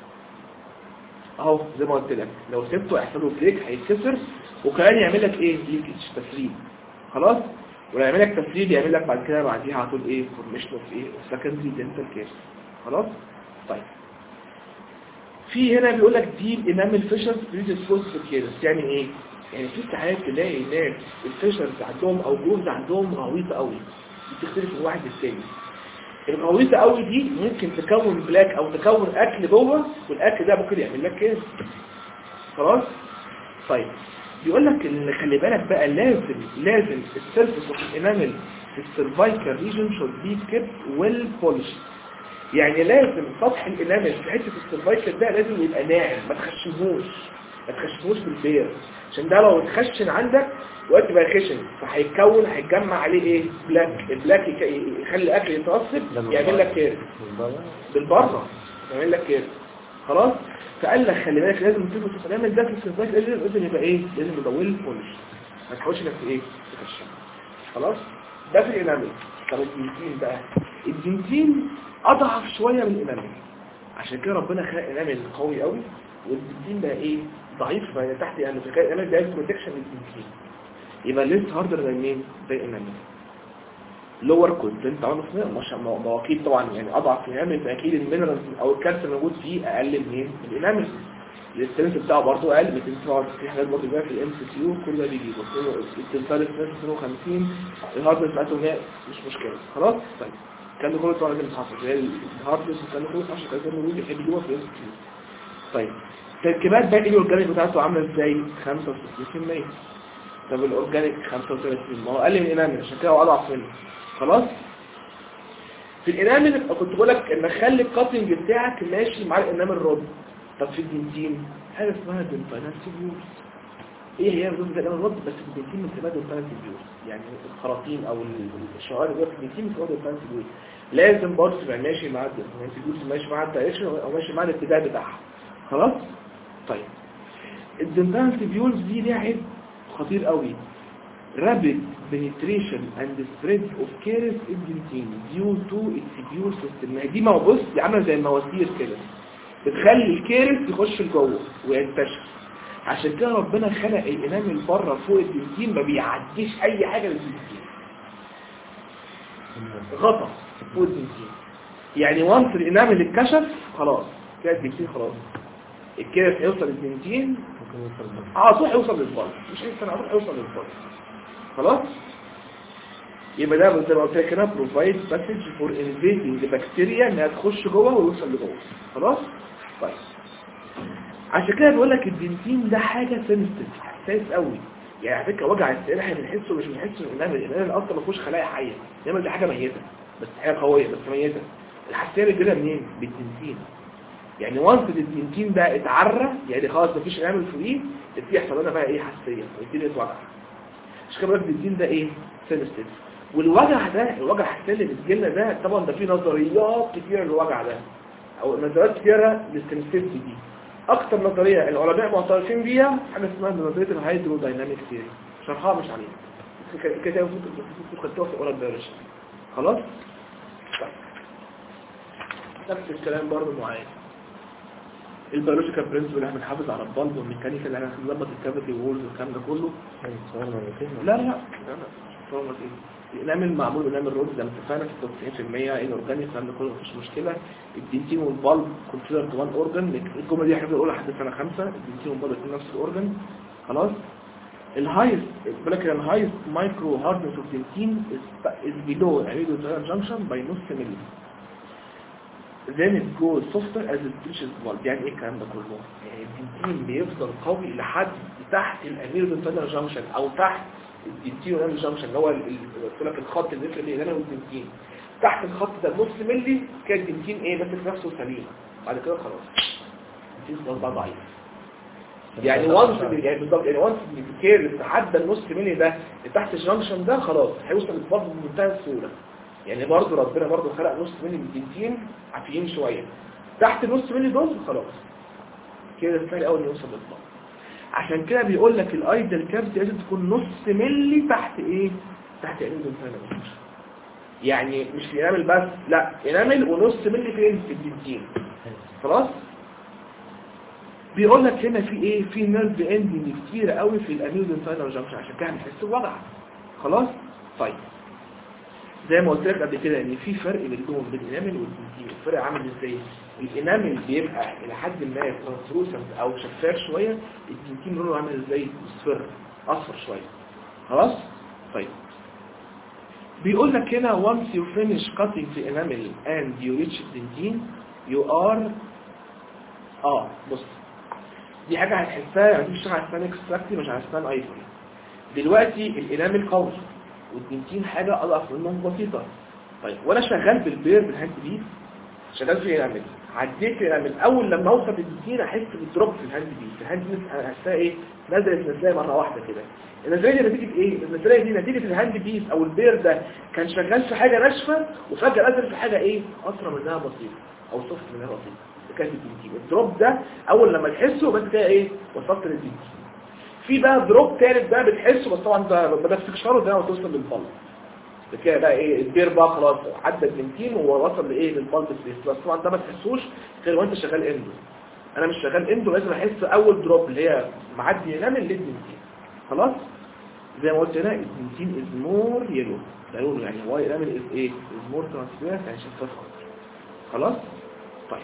اهو زي ما قلت لك لو سبته هيحصل له بريك هيتكسر، وكمان يعمل لك ايه؟ ليكج تسريب. خلاص. ولما يعمل لك تسريب يعمل لك بعد كده بعديها على طول ايه؟ فورميشن اوف ايه؟ سكندري دنتال كيس. خلاص. طيب في هنا بيقول لك دي انامل فيشرز بريديسبوزد كيرس. يعني ايه؟ يعني في ساعات تلاقي ناس الفيشرز عندهم او جروز عندهم غويطه قوي، بتختلف من واحد للتاني. الغويطه قوي دي ممكن تكون بلاك او تكون اكل جوه، والاكل ده ممكن يعمل لك كيرس. خلاص. طيب بيقول لك ان خلي بالك بقى لازم السيرفيس اوف الانامل في السيرفايكال ريجن شود بي كيبت ويل بولش. يعني لازم سطح الانامل في حته السيرفايكال ده لازم يبقى ناعم، ما تخشنوش بالبير، عشان ده لو اتخشن عندك وقت بقى خشن هيتجمع عليه ايه؟ البلاك يخلي الاكل يترسب يعمل لك كير بالبره، يعمل لك كير. خلاص. فقال لك خلي بالك لازم تلبس الانامل ده في السيرفايكال لازم يبقى ايه؟ لازم يبقى ويل بولش، ما تحاولش انك ايه؟ تخشن. خلاص. ده في الانامل. طب الدنتين بقى، الدنتين اضعف شويه من الانامل، عشان كده ربنا خلق انامل قوي قوي، والدنتين بقى ايه؟ ضعيف بقى تحت. يعني في الانامل ده بروتكشن للدنتين، يبقى ليس هاردر زي مين؟ زي الانامل. لور كونتنت طبعا مش مواكيد طبعا، يعني اضعف في الانامل فاكيد المينرالز او الكالسيوم موجود فيه اقل من الانامل. الاسترنس بتاعه برضه اقل، 297 في حاجات برضه بقى في الام سي كيو كل ده بيجي التنسال 250 الهاردنس بتاعته مش مشكله. خلاص. طيب كان كله طبعا لازم يتحفظ زي الهاردنس كان كله 10 كذا موجود بيحب يجيبه في الام سي كيو. طيب تركيبات بقى الاورجانيك بتاعته عامله ازاي؟ 65%. طب الاورجانيك 35، ما هو اقل من الانامل عشان كده هو اضعف منه. خلاص. في الانامل كنت بقول لك ان خلي الكاتنج بتاعك ماشي مع الانامل رود. طب في الدنتين حاجه اسمها دنتينال تيبيولز. ايه هي بالظبط زي الانامل رود بس في الدنتين من سماد دنتينال تيبيولز، يعني الخراطيم او الشعار اللي في الدنتين من سماد دنتينال تيبيولز. لازم برضه تبقى ماشي مع الدنتينال تيبيولز، ماشي مع الدايركشن او ماشي مع الاتجاه بتاعها. خلاص. طيب الدنتينال تيبيولز دي ليها عيب خطير قوي، rapid penetration and spread of caries in dentin due to its pure system. دي ما بص دي عامله زي المواسير كده، بتخلي الكيرس يخش لجوه وينتشر. عشان كده ربنا خلق الانامل بره فوق الدنتين ما بيعديش اي حاجه للدنتين، غطا فوق الدنتين. يعني وانس الانامل اتكشف خلاص كده الدنتين خلاص، الكيرس هيوصل للدنتين على طول هيوصل للبلد، مش هيستنى على طول هيوصل للبلد. خلاص. يبقى ده زي ما قلت لك هنا بروفايد باسج فور انفيدنج بكتيريا انها تخش جوه ويوصل لجوه. خلاص. طيب عشان كده بقول لك الدنتين ده حاجه سنسيتيف حساس قوي. يعني على فكره وجع السرير احنا بنحسه مش بنحسه الانامل اصلا ما فيهوش خلايا حيه، انما دي حاجه ميته بس حاجه قويه بس ميته. الحساسيه بتجيلها منين؟ بالدنتين. يعني وانس الدنتين ده اتعرى يعني خلاص مفيش انامل فوقيه، يحصل لنا بقى ايه؟ حساسيه ويبتدي يتوجع. مش كده بقى الدنتين ده ايه؟ سنسيتيف. والوجع ده الوجع الحساسي اللي بتجيلنا ده طبعا ده فيه نظريات كتيره للوجع ده او نظريات كتيره للسنسيتيفيتي دي. اكتر نظريه العلماء معترفين بيها حاجه اسمها نظريه الهيدرودايناميك ثيوري، شرحها مش عليه كده المفروض خدتوها في اورال بيولوجي. خلاص. نفس الكلام برضه معايا البيولوجيكال برنسبل اللي احنا بنحافظ على البلب والميكانيكا اللي احنا بنظبط الكافيتي وولز والكلام ده كله. لا الانامل معمول بانامل رود زي ما اتفقنا في 90% الاورجانيك الكلام ده كله مفيش مشكله. الدنتين والبلب كونسيدرد وان اورجان، الجمله دي احنا بنقولها لحد سنه 5. الدنتين والبلب الاثنين نفس الاورجان. خلاص. الهايست بالك الهايست مايكرو هاردنس اوف الدنتين از بيلو الريدو جانكشن باي نص مللي. then it goes softer as it reaches bulb. يعني ايه الكلام ده كله؟ يعني الدنتين بيفضل قوي لحد تحت الاميرودنتال جانكشن او تحت الدنتين والاميرودنتال جانكشن اللي هو قلت لك الخط اللي بيفرق بين الدنتين. تحت الخط ده نص مللي كان الدنتين ايه؟ ماسك نفسه سليم، بعد كده خلاص الدنتين خلاص بقى ضعيف. يعني وانس يعني بالظبط يعني وانس الكير تعدى النص ملي ده تحت الجنكشن ده خلاص هيوصل للبلب بمنتهى السهوله. يعني برضه ربنا برضه خلق نص ملي من الدنتين عافيين شويه، تحت النص ملي دول خلاص كده سهل قوي يوصل للبلب. عشان كده بيقول لك الايدل كافيتي لازم تكون نص ملي تحت ايه؟ تحت الاندوثيلم. يعني مش ينامل بس، لا ينامل ونص ملي فين؟ في الدنتين. خلاص. بيقول لك هنا في ايه؟ في نيرف اندنج كتير قوي في الاميوزنتاينال جانكشن، عشان كده بنحس بوجع. خلاص. طيب زي ما قلت لك قبل كده ان في فرق بينهم بين الانامل والدنتين. الفرق عامل ازاي؟ الانامل بيبقى الى حد ما ترانسلوسنت او شفاف شويه، الدنتين لونه عامل ازاي؟ مصفر اصفر شويه. خلاص. طيب بيقول لك هنا once you finish cutting the enamel and you reach dentin you are بص دي حاجه هتحسها يعني مش على اسنان اكستراكتي مش على اسنان ايفوري. دلوقتي الانامل قوي والدنتين حاجه اضعف منهم بسيطه. طيب وانا شغال بالبير بالهاند بيس، شغال في الانامل، عديت الانامل، اول لما اوصل للدنتين احس بالدروب في الهاند بيس. الهاند بيس احسها ايه؟ نزلت مره واحده كده. النزلة دي نتيجة ايه؟ النزلة دي نتيجة الهاند بيس او البير ده كان شغال في حاجة ناشفة وفجأة نزل في حاجة ايه؟ اطرى منها بسيطة او سوفت منها بسيطة. ده كانت الدنتين. الدروب ده اول لما تحسه بس كده ايه؟ وصلت للدنتين. في بقى دروب ثالث بقى بتحسه بس طبعا ده بدأت تكشره ده وتوصل للبلد. ده كده بقى ايه؟ البير بقى خلاص عدى الدنتين ووصل لايه؟ للبلد سبيس. بس طبعا ده ما تحسوش غير وانت شغال اندو. انا مش شغال اندو لازم احس اول دروب اللي هي معدي ينامل للدنتين. خلاص؟ زي ما قلت هنا الدنتين از مور يلو، ده لونه يعني واي رامل از ايه؟ از مور ترانسبيرنت يعني شفاف اكتر. خلاص. طيب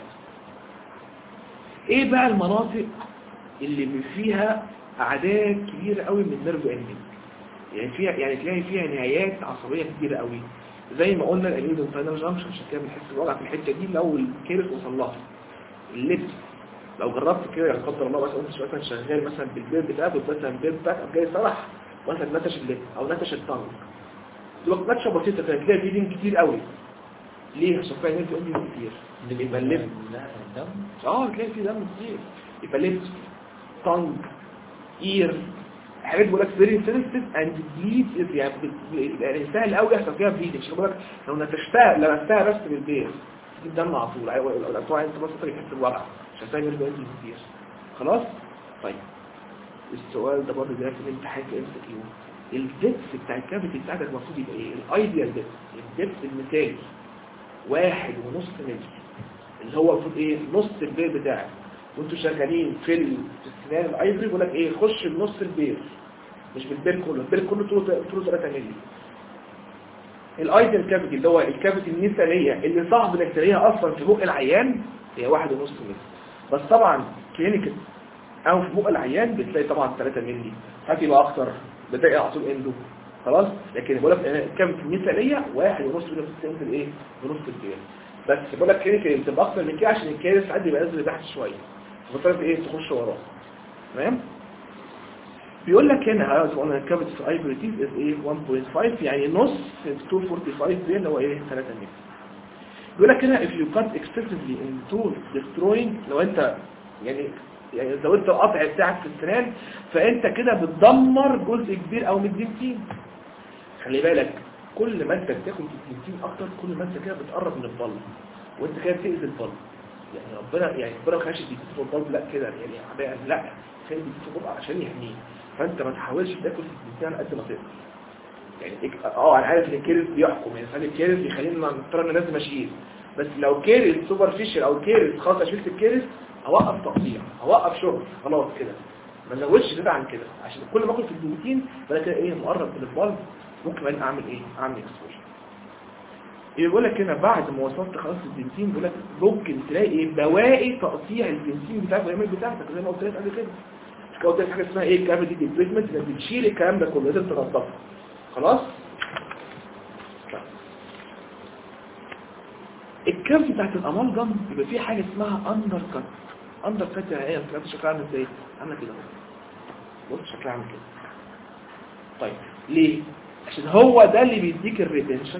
ايه بقى المناطق اللي فيها اعداد كبيره قوي من النيرف اندنج؟ يعني فيها يعني تلاقي فيها نهايات عصبيه كبيره قوي زي ما قلنا الاميوزنتاينال جانكشن، عشان كده بنحس بالوجع في الحته دي لو الكيرس وصل لها. اللبس لو جربت كده لا قدر الله مثلا انت مثلا شغال مثلا بالبير بتاعك مثلا البير بتاعك جاي صرح مثلا نتش اللب او نتش الطنج، دول نتشه بسيطه كده تلاقي فيدين كتير قوي. ليه؟ عشان فيها نيرف اندنج كتير. اللي يبقى اللب تلاقي فيه دم كتير. يبقى لبس طنج اير حاجات بقول لك فيري سنسيتيف اند بليد يعني سهل قوي يحصل فيها بليد. مش بقول لك لو لمستها بس بالبير تجيب دم على طول. لو طبعا انت بس تحس بالوجع عشان فيها نيرف اندنج كتير. خلاص. طيب السؤال ده برضه ده في الامتحان في MCQ. الدبس بتاع الكافيتي بتاعتك المفروض يبقى ايه؟ الايديال دبس. الدبس المثالي 1.5 مللي اللي هو المفروض ايه؟ نص البير بتاعك. وانتوا شغالين في السنان الايفري بيقول لك ايه؟ خش بنص البير مش بالبير كله. البير كله طوله 3 مللي. الايديال كافيتي اللي هو الكافيتي المثاليه اللي صعب انك تلاقيها اصلا في بق العيان هي 1.5 مللي. بس طبعا كلينيكال او في بق العيان بتلاقي طبعا 3 مللي. هتبقى اكتر بتلاقي على طول اندو. خلاص. لكن بقول لك الكافيتي المثاليه 1.5 مللي في الايه؟ بنص البير. بس بقول لك كلينيكال بتبقى اكتر من كده عشان الكيرس عادي بيبقى نازل لتحت شويه فبتعرف ايه تخش وراه. تمام. بيقول لك هنا قلنا الكافيتي في ايبريتيز از ايه 1.5 يعني نص 245 دي اللي هو ايه 3 مللي. بيقول لك هنا if you cut excessively into destroying لو انت يعني لو انت القطع بتاعك في السنان فانت كده بتدمر جزء كبير او من الدنتين. خلي بالك كل ما انت بتاخد الدنتين اكتر كل ما انت كده بتقرب من البلد وانت كده بتأذي البلد. يعني ربنا ما خليش الدنتين في البلد لا كده يعني لا خلي الدنتين في البلد عشان يحميه. فانت ما تحاولش تاكل في الدنتين على قد ما تقدر. يعني انا عارف ان الكيرس بيحكم يعني خلي الكيرس يخلينا نضطر ان لازم اشيل. بس لو كيرس سوبرفيشال او كيرس خلاص اشيلت الكيرس اوقف تقطيع اوقف شغل خلاص كده ما نزودش زياده عن كده عشان كل ما اكل في الدنتين بقى كده ايه مقرب من البلد ممكن بقى اعمل ايه اعمل اكسبوجر. يقول لك هنا بعد ما وصلت خلاص الدنتين بيقول لك ممكن تلاقي ايه بواقي تقطيع الدنتين بتاعك والعمل بتاعتك زي ما قلت لك قبل كده. مش قلت لك حاجه اسمها ايه كافيتي ديبريسمنت انك بتشيل الكلام ده كله لازم تنضفه. خلاص. الكيرف بتاعت الامالجم يبقى فيه حاجه اسمها اندر كات يعني ايه الكات شكلها عامل ازاي عامله كده بص شكلها عامل كده. طيب ليه؟ عشان هو ده اللي بيديك الريتنشن.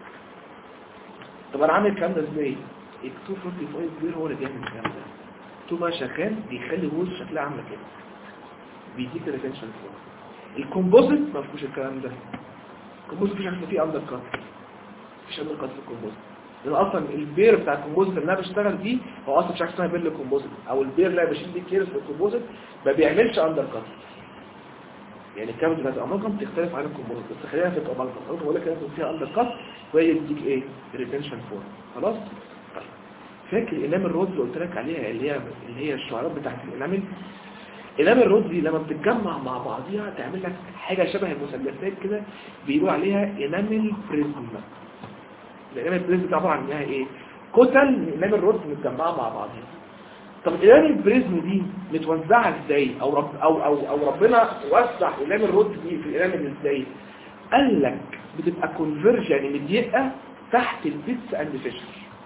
طب انا عامل الكلام ده ازاي؟ ال 245 بير هو اللي بيعمل الكلام ده. طول ما شغال بيخلي الوز شكلها عامله كده، بيديك الريتنشن فور. الكومبوزيت ما فيهوش الكلام ده. الكومبوزيت مفيش حاجه فيه اندر كات، مفيش اندر كات في الكومبوزيت، لان اصلا البير بتاع الكومبوزيت اللي انا بشتغل بيه هو اصلا مش حاجه اسمها بير للكومبوزيت، او البير اللي انا بشيل بيه كيرس في الكومبوزيت ما بيعملش اندر كات. يعني الكامل بتاعت الامالجم تختلف عن الكومبوزيت، بس خلينا في الامالجم. انا بقول لك لازم فيها اندر كات وهي تديك ايه؟ ريتنشن فور. خلاص. طيب فاكر انام الرود اللي قلت لك عليها اللي هي الشعارات بتاعت الانامل؟ انامل الرود دي لما بتتجمع مع بعضيها تعمل لك حاجه شبه المثلثات كده، بيقولوا عليها انامل بريزم. الانامل بريزم ده عباره عن انها ايه؟ كتل من انامل الرود متجمعه مع بعضيها. طب الانامل بريزم دي متوزعه ازاي؟ او ربنا وزع انامل الرود دي في الانامل ازاي؟ قال لك بتبقى كونفرج يعني مضيقه تحت البيتس اند فيشر،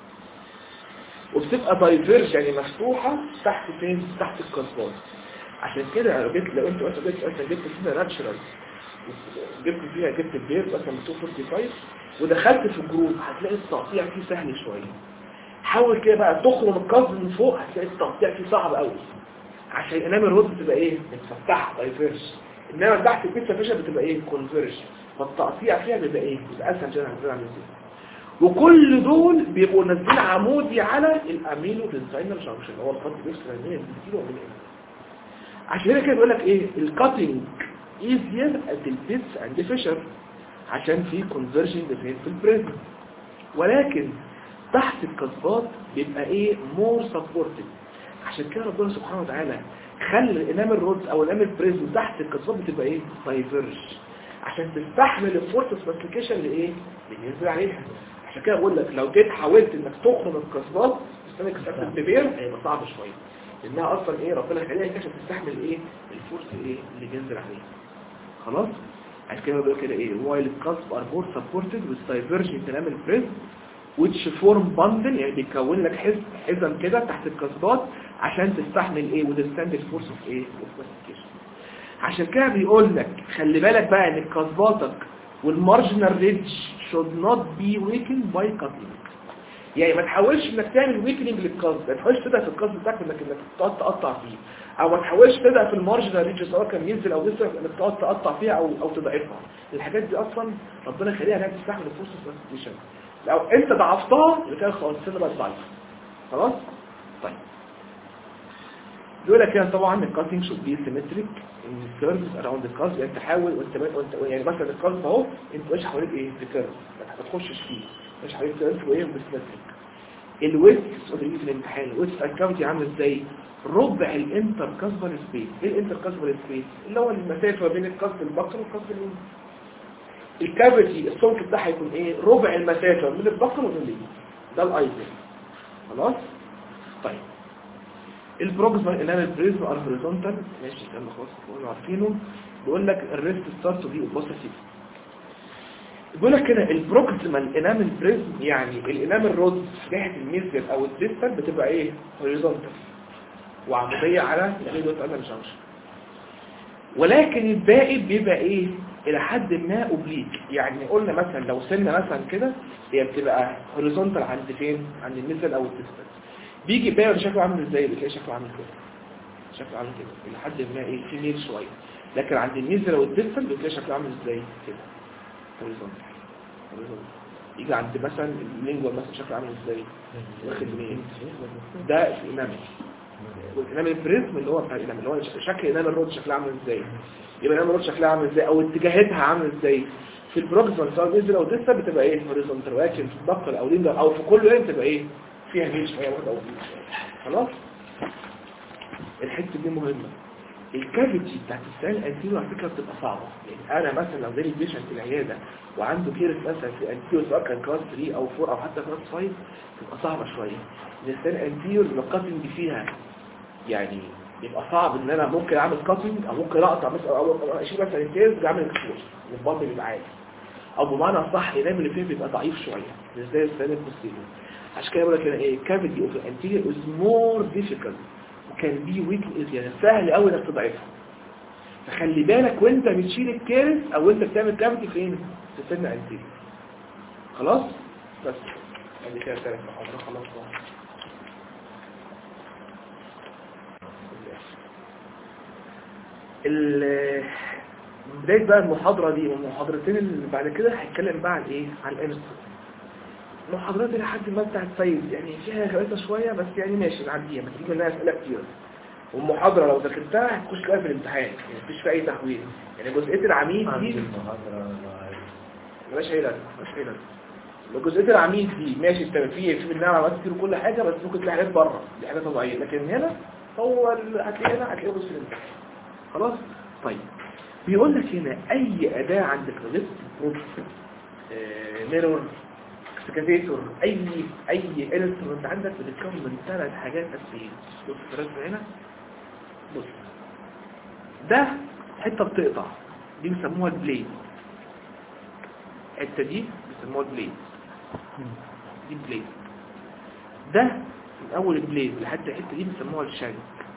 وبتبقى دايفيرج يعني مفتوحه تحت فين؟ تحت الكربون. عشان كده لو انت مثلا جبت فيها ناتشرال، جبت البير مثلا 245 ودخلت في الجروب، هتلاقي التقطيع فيه سهل شويه. حاول كده بقى تخرم القصد من فوق، هتلاقي التقطيع فيه صعب قوي، عشان انما الرود بتبقى ايه؟ متفتحه دايفيرج، انما تحت البيتزا فيشر بتبقى ايه؟ كونفيرج، فالتقطيع فيها بيبقى ايه؟ بيبقى اسهل جدا عن ازاي. وكل دول بيبقوا نازلين عمودي على الامينو بنزينال جانكشن اللي هو الخط بيفصل بين البنزين وبين عشان كده بيقول لك ايه؟ الكاتنج ايزير ات البيتس اند فيشر، عشان في كونفرجن بين في البريزم. ولكن تحت القصبات بيبقى ايه؟ مور سبورتد. عشان كده ربنا سبحانه وتعالى خلى الانامل رودز او الانامل بريزم تحت القصبات بتبقى ايه؟ دايفيرج، عشان تستحمل الفورس سبيسيفيكيشن لايه؟ اللي ينزل عليها. عشان كده بقول لك لو جيت حاولت انك تخرم القصبات تستنى كسبت ببير هيبقى صعب شويه، لانها اصلا ايه؟ ربنا خليها عشان تستحمل ايه؟ الفورس ايه اللي بينزل عليها. خلاص. عشان كده بقول كده ايه؟ while القصب are more supported with divergent enamel press which form bundle، يعني بيكون لك حزم كده تحت القصبات عشان تستحمل ايه؟ withstand the force of ايه؟ of عشان كده بيقول لك خلي بالك بقى ان قصباتك والمارجنال ريدج should not be weakened by cutting. يعني ما تحاولش انك تعمل ويكنينج للقصب، ما تحاولش تبدا في القصب بتاعك انك تقعد تقطع فيه، او ما تحاولش تبدا في المارجنال ريدج سواء كان ينزل او يسرق انك تقعد تقطع فيها او تضعفها. الحاجات دي اصلا ربنا خليها انها تستحمل الفورس سبيسيفيكيشن. لو انت ضعفتها يبقى كده خلاص السنه بقت ضعيفه. خلاص. طيب يقول لك كده طبعا الكاتنج شود بي سيمتريك ان الكيرفز اراوند القصب، يعني تحاول وانت يعني مثلا القصب اهو انت ماشي حواليك ايه؟ بكيرف، ما تخشش فيه، ماشي حواليك كيرف وايه؟ بسيمتريك. الويت سؤالي في الامتحان، الويت اكاونتي عامل ازاي؟ ربع الانتر كاسبال سبيس. ايه الانتر كاسبال سبيس؟ اللي هو المسافه بين القصب البطن والقصب اليمين. الكافيتي السمك بتاعها يكون ايه؟ ربع المسافه من البطن واليمين. ده الايديال. خلاص. طيب البروكسيمال انامل بريزم ار هوريزونتال، ماشي كلام خلاص كلنا عارفينه. بيقول لك الريست ستارت دي اوبوزيت. بيقول لك كده البروكسيمال انامل بريزم يعني الانامل رود جهه الميزيال او الديستال بتبقى ايه؟ هوريزونتال وعموديه على الريدوت انامل جانكشن، ولكن الباقي بيبقى ايه؟ الى حد ما اوبليك. يعني قلنا مثلا لو سنه مثلا كده هي بتبقى هوريزونتال عند فين؟ عند الميزيال او الديستال. بيجي باقي شكله عامل ازاي؟ بتلاقي شكله عامل كده، شكله عامل كده الى حد ما ايه؟ في ميل شويه. لكن عند الميزيال او الديستال بتلاقي شكله عامل ازاي؟ كده هوريزونتال. يجي عند مثلا اللينجوال مثلا شكله عامل ازاي؟ واخد مين؟ ده الانامل. والانامل بريزم اللي هو بتاع الانامل اللي هو شكل الانامل الرود شكلها عامل ازاي؟ يبقى الانامل الرود شكلها عامل ازاي او اتجاهاتها عامل ازاي؟ في البروكسيمال سواء ميزيال او ديستال بتبقى ايه؟ هوريزونتال، ولكن في البقل او لينجوال او في كل لين بتبقى ايه؟ فيها ميل شويه برضه او خلاص. الحته دي مهمه. الكافيتي بتاعت السائل الانتيريور على فكره بتبقى صعبه. يعني انا مثلا لو جالي بيشنت في العياده وعنده كيرس مثلا في انتيريور سواء كان كلاس 3 او 4 او حتى كلاس 5 بتبقى صعبه شويه. السائل الانتيريور لو كاتنج فيها يعني يبقى صعب ان انا ممكن اعمل كاتنج او ممكن اقطع مثلا او اشيل مثلا الكيرس واعمل اكسبوجر البطن بيبقى عالي، او بمعنى صح الانام اللي فيه بيبقى ضعيف شويه مش زي السائل البوستيريور. عشان كده بقول لك ايه؟ الكافيتي اوف الانتيريور از مور ديفيكلت وكان بي ويك يعني سهل قوي انك تضعفها. فخلي بالك وانت بتشيل الكيرس او انت بتعمل كافيتي فين؟ في السن الانتيريور. خلاص. بس ادي كده ثلاث محاضرات خلاص. بداية بقى المحاضرة دي والمحاضرتين اللي بعد كده هتكلم بقى عن ايه؟ عن الانسترومنت. المحاضرات اللي لحد ما بتاعت سيد يعني فيها غلطة شوية بس يعني ماشي نعديها، ما تجيب منها اسئلة كتير. والمحاضرة لو ذاكرتها هتخش تلاقيها في الامتحان، يعني مفيش فيها اي تحويل. يعني جزئية العميد دي ملاش اي لازمة، ملاش اي لازمة. جزئية العميد دي ماشي انت في منها معلومات كتير وكل حاجة، بس ممكن تلاقي حاجات بره، دي حاجة طبيعية. لكن هنا هو هتلاقي هنا هتلاقيه بص في الامتحان. خلاص؟ طيب بيقول لك هنا اي اداة عندك ليست بروف ميرور اكسكافيتور اي انسترومنت عندك بتتكون من 3 حاجات اساسيين. بص في الرسم هنا، بص ده حته بتقطع دي بيسموها البليد، الحته دي بيسموها البليد، دي بليد. ده من اول البليد لحد الحته دي بيسموها الشانك،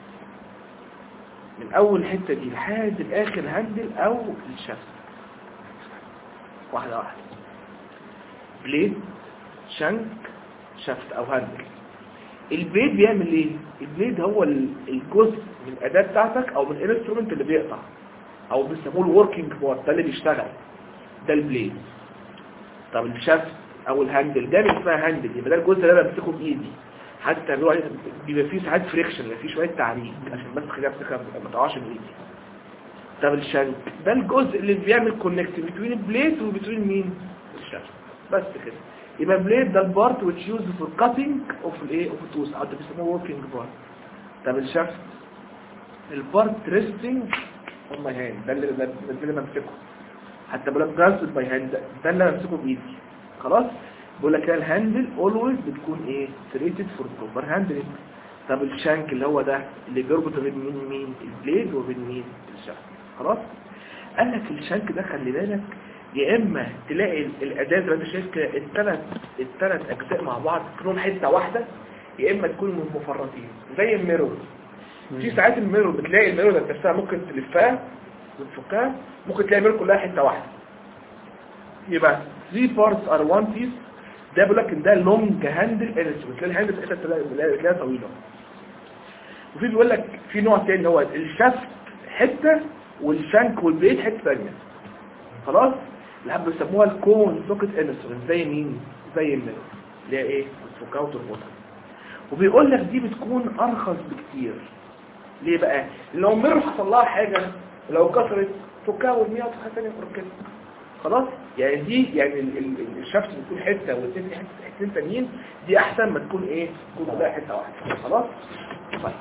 من اول الحته دي لحد الاخر هاندل او الشافت، واحده واحده. بليد، شانك، شافت او هاندل. البليد بيعمل ايه؟ البليد هو الجزء من الاداه بتاعتك او من الانسترومنت اللي بيقطع، او بيسموه الوركينج بارت، ده اللي بيشتغل، ده البليد. طب الشافت او الهاندل ده اللي اسمها هاندل، يبقى ده الجزء اللي انا بمسكه بايدي، حتى بيبقى فيه ساعات فريكشن، بيبقى فيه شويه تعريج عشان بس خليها ما تقعش من ايدي. طب الشانك ده الجزء اللي بيعمل كونكت بين البليد وبين مين؟ الشافت. بس كده. يبقى بليد ده البارت which used for cutting of الايه of tools، او ده بيسموه working part. طب الشافت البارت resting on my hand، ده اللي بمسكه، حتى بقول لك grasped by hand، ده اللي بمسكه بايدي. خلاص؟ بقول لك الهاندل always بتكون ايه serrated for proper handling. طب الشانك اللي هو ده اللي بيربط بين مين البليد وبين مين الشافت. خلاص؟ قال لك الشانك ده خلي بالك، يا اما تلاقي الاداه زي ما انت شايف كده الثلاث اجزاء مع بعض كلهم حته واحده، يا اما تكون مفرطين زي الميرور. في ساعات الميرور بتلاقي الميرور ده نفسها ممكن تلفها وتفكها، ممكن تلاقي الميرور كلها حته واحده. يبقى 3 parts are one piece. ده بيقول لك ان ده لونج هاندل انسترومنت، تلاقي الهاندل في حته تلاقيها طويله. وفي بيقول لك في نوع تاني هو الشافت حته والشانك والبليد حته ثانيه. خلاص؟ اللي بيسموها الكون سوكت انسترومنت، زي مين؟ زي الميرور اللي هي ايه؟ الفكاهه وتربطها. وبيقول لك دي بتكون ارخص بكتير. ليه بقى؟ لو الميرور حصل لها حاجه، لو كسرت فكاهه والمية وحاجه ثانيه كده. خلاص؟ يعني دي يعني الشافت بتكون حته والتاني حتتين ثانيين، دي احسن ما تكون ايه؟ تكون كلها حته واحده. خلاص؟ طيب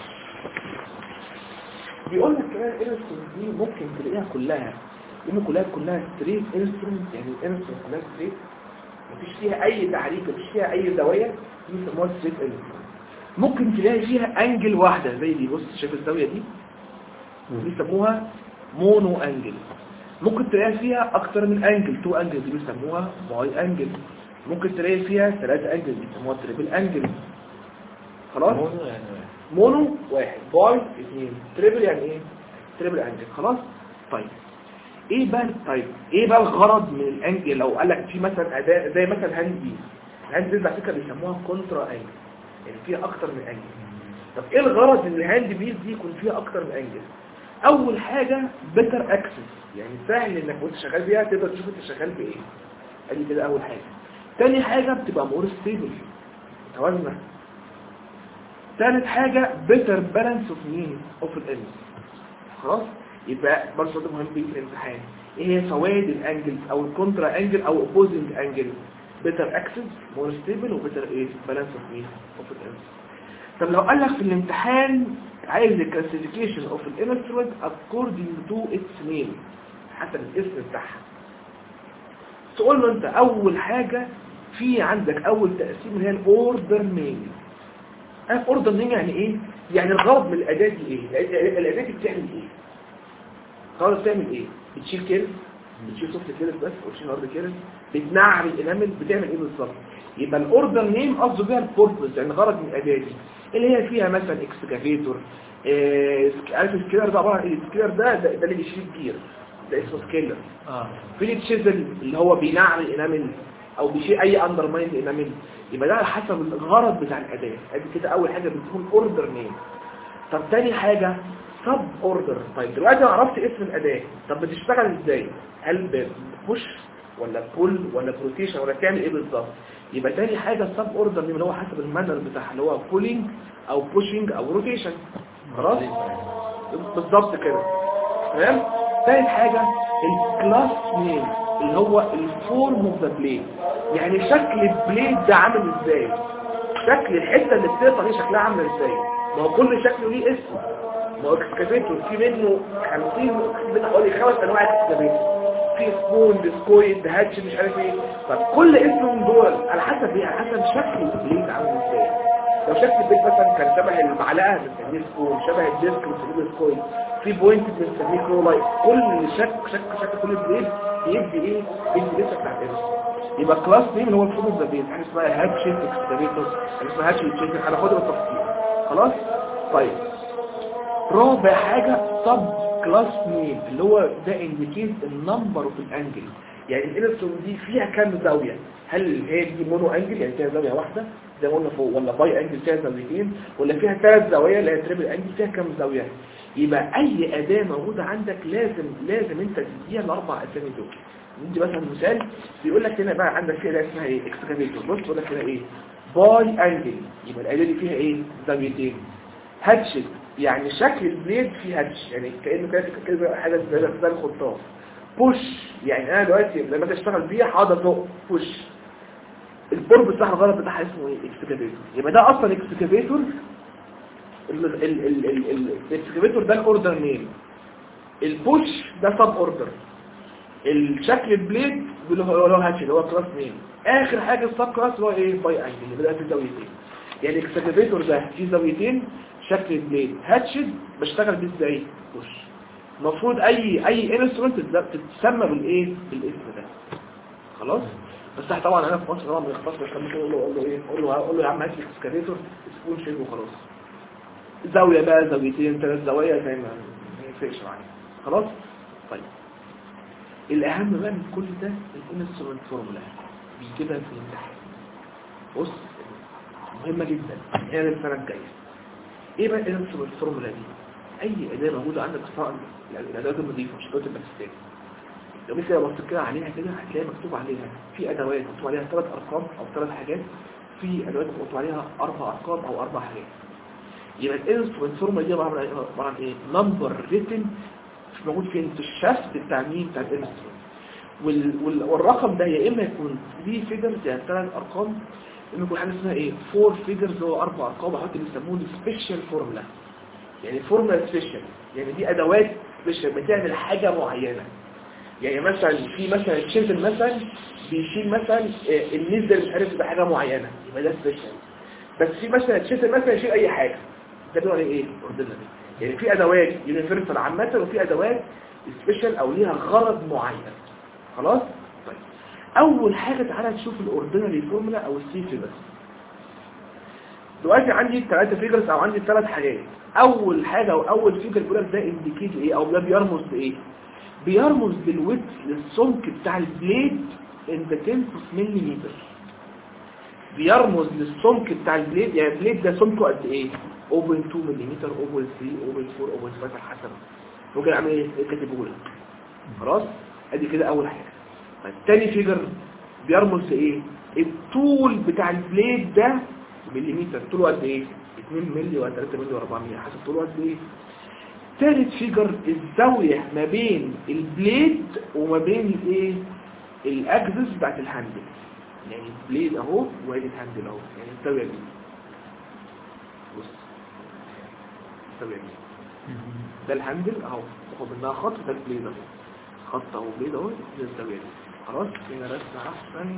بيقول لك كمان الانسترومنت دي ممكن تلاقيها كلها كلها ستريت انسترومنت، يعني الانسترومنت كلها ستريت مفيش فيها اي تعريف، مفيش فيها اي زوايا، دي بيسموها ستريت انسترومنت. ممكن تلاقي فيها انجل واحده زي دي، بص شايف الزاويه دي بيسموها مونو انجل. ممكن تلاقي فيها اكتر من انجل، 2 انجل دي بيسموها باي انجل. ممكن تلاقي فيها 3 انجل بيسموها تريبل انجل. خلاص؟ مونو واحد، باي 2، تريبل يعني ايه؟ تريبل انجل. خلاص؟ طيب ايه بقى الغرض من الانجل؟ لو قال لك في مثلا اداة زي مثلا هاند بيس، الهاند بيس على فكره بيسموها كونترا انجل، يعني فيها اكتر من انجل. طب ايه الغرض ان الهاند بيس دي يكون فيها اكتر من انجل؟ اول حاجه بيتر اكسس، يعني سهل انك وانت شغال بيها تقدر تشوف انت شغال بايه، ادي كده اول حاجه. تاني حاجه بتبقى مور ستيبل، متوازنه. ثالث حاجه بيتر بالانس اوف مين اوف الانجل. خلاص؟ يبقى برضه ده مهم في الامتحان، ايه هي فوائد الانجلز او الكونترا انجل او اوبوزنج انجل؟ بيتر اكسس، مور ستيبل، وبيتر ايه بالانس اوف مين اوف الانجل. طب لو قال لك في الامتحان عايز الكلاسيفيكيشن اوف الانسترومنت according to its name، حسب الاسم بتاعها، تقول له انت اول حاجه في عندك اول تقسيم اللي هي الاوردر نيم. اوردر نيم يعني ايه؟ يعني الغرض من الاداه دي ايه؟ الاداه دي بتعمل ايه؟ الغرض بتعمل ايه؟ بتشيل كيرف، بتشيل سوفت كيرف بس، وتشيل هارد كيرف، بتنعم الانامل، بتعمل ايه بالظبط؟ يبقى الاوردر نيم قصده بيها البوربوز، يعني الغرض من الاداه دي اللي هي فيها مثلا اكسكافيتور، عارف السكيلر ده عباره عن ايه؟ السكيلر ده اللي بيشيل الجير، ده اسمه سكيلر. في التشيزل اللي هو بينعم الانامل او بيشيل اي اندرماين الانامل. يبقى ده على حسب الغرض بتاع الاداه. ادي كده اول حاجه بتكون اوردر نيم. طب تاني حاجة سب اوردر. طيب دلوقتي انا عرفت اسم الاداة، طب بتشتغل ازاي؟ هل بوش ولا بول ولا بروتيشن ولا تعمل ايه بالظبط؟ يبقى تاني حاجة السب اوردر اللي هو حسب المانر بتاعها اللي هو بولينج او بوشنج او روتيشن. خلاص بالظبط كده تمام. تالت حاجة الكلاس نيم اللي هو الفورم اوف ذا بليد، يعني شكل البليد ده عامل ازاي، شكل الحته اللي بتقطع دي شكلها عامل ازاي. ما هو كل شكل ليه اسم، ما هو اكسكافيتور في منه 50 من حوالي 5 انواع اكسكافيتور، في سبون ديسكويد هاتش مش عارف ايه. طب كل اسم من دول على حسب ايه؟ على حسب شكل البليد عامل ازاي. لو شكل البليد مثلا كان شبه المعلقه بنسميه سبون، شبه الديسك بنسميه ديسكويد، في بوينت بنسميه كرولايت، كل شكل كل بليد بيدي ايه؟ بيدي لسه بتاع الاسم. يبقى كلاس نيم اللي هو الفورم اوف ذا بليد، حاجه اسمها هاتشيت اكسكافيتور، حاجه اسمها هاتشيت تشيكن، هناخدها بالتفصيل. خلاص طيب رابع حاجه سب كلاس نيم اللي هو ده انديكيت النمبر اوف الانجل، يعني الانستروم دي فيها كام زاويه، هل هي دي مونو انجل يعني فيها زاويه واحده زي ما قلنا فوق، ولا باي انجل فيها زاويتين، ولا فيها 3 زوايا اللي هي تريبل انجل فيها كام زاويه. يبقى اي اداه موجوده عندك لازم انت تديها الاربع اسامي دول. ندي مثلا مثال بيقول لك هنا بقى عندك فيها اسمها ايه اكسكافيتور، بص بيقول لك هنا ايه باي انجل، يبقى الاداه دي فيها ايه زاويتين. هاتشت يعني شكل البليد فيه هاتش، يعني كانه كده حاجه زي الخطاف. بوش يعني انا دلوقتي لما اجي اشتغل بيها حاضر فوق بوش. البورب بتاعها الغلط بتاعها اسمه ايه اكسكافيتور، يبقى ده اصلا اكسكافيتور. الاكسكافيتور ده الاوردر نيم، البوش ده سب اوردر، الشكل البليد اللي هو هاتش اللي هو كلاس نيم، اخر حاجه السب كلاس اللي هو ايه باي انجل اللي بدأ في زاويتين. يعني الاكسكافيتور ده فيه زاويتين، شكل البليد هاتشد بشتغل بيه ازاي بوش. المفروض اي انسترومنت تتسمى بالايه بالاسم ده. خلاص بس احنا طبعا هنا في مصر طبعا بنختصر، مش ممكن اقول له يا عم هات لي اكسكافيتور سبون شيل وخلاص، زاويه بقى زاويتين 3 زوايا زي ما يفرقش معايا. خلاص طيب الاهم بقى من كل ده الانسترومنت فورمولا بيجيبها في الامتحان. بص مهمه جدا هي السنه الجايه. ايه بقى الانسترومنت فورمولا دي؟ اي اداه موجوده عندك سواء يعني الادوات النظيفه مش الادوات البلاستيكيه، لو مثلا لو بصيت كده عليها كده هتلاقي مكتوب عليها في ادوات مكتوب عليها 3 ارقام او 3 حاجات، في ادوات مكتوب عليها 4 ارقام او 4 حاجات. يبقى الانسترومنت فورمولا دي عباره عن ايه؟ نمبر ريتن موجود فين في الشافت بتاع مين بتاع الانسترومنت، والرقم ده يا اما يكون 3 فيجرز يعني 3 ارقام، اما يكون حاجه اسمها ايه 4 فيجرز هو 4 ارقام، وحتى بيسموه سبيشال فورمولا، يعني فورمولا سبيشال، يعني دي ادوات سبيشال بتعمل حاجه معينه. يعني مثلا في مثلا تشيزل مثلا بيشيل مثلا النزل مش عارف بحاجه معينه يبقى ده سبيشال. بس في مثلا تشيزل مثلا يشيل اي حاجه ده بيقول ايه اوردينري. يعني في ادوات يونيفرسال عامه وفي ادوات سبيشال او ليها غرض معين. خلاص طيب اول حاجه تعالى نشوف الاوردينري فورمولا او السي فيجرز. دلوقتي عندي 3 فيجرز او عندي 3 حاجات. اول حاجه او اول فيجر بيقول لك ده انديكيت ايه او ده بيرمز لايه؟ بيرمز بالويدث للسمك بتاع البليد ان ذا 10 ملم. بيرمز للسمك بتاع البليد، يعني البليد ده سمكه قد ايه؟ 0.2 ملم 0.3 0.4 0.5 حسب ممكن اعمل ايه كاتبه لك. خلاص ادي كده اول حاجه. طيب تاني فيجر بيرمز لايه؟ الطول بتاع البليد ده مليمتر، طوله قد ايه؟ 2 مللي ولا 3 مللي ولا 4 مللي حسب طوله قد ايه. ثالث فيجر الزاويه ما بين البليد وما بين الايه الاكسس بتاعت الهاندل، يعني البليد اهو وادي الهاندل اهو، يعني الزاويه دي بص الزاويه دي ده الهاندل اهو باخد منها خط، ده البليد اهو خط اهو بليد اهو، دي الزاويه دي. خلاص هنا رسم احسن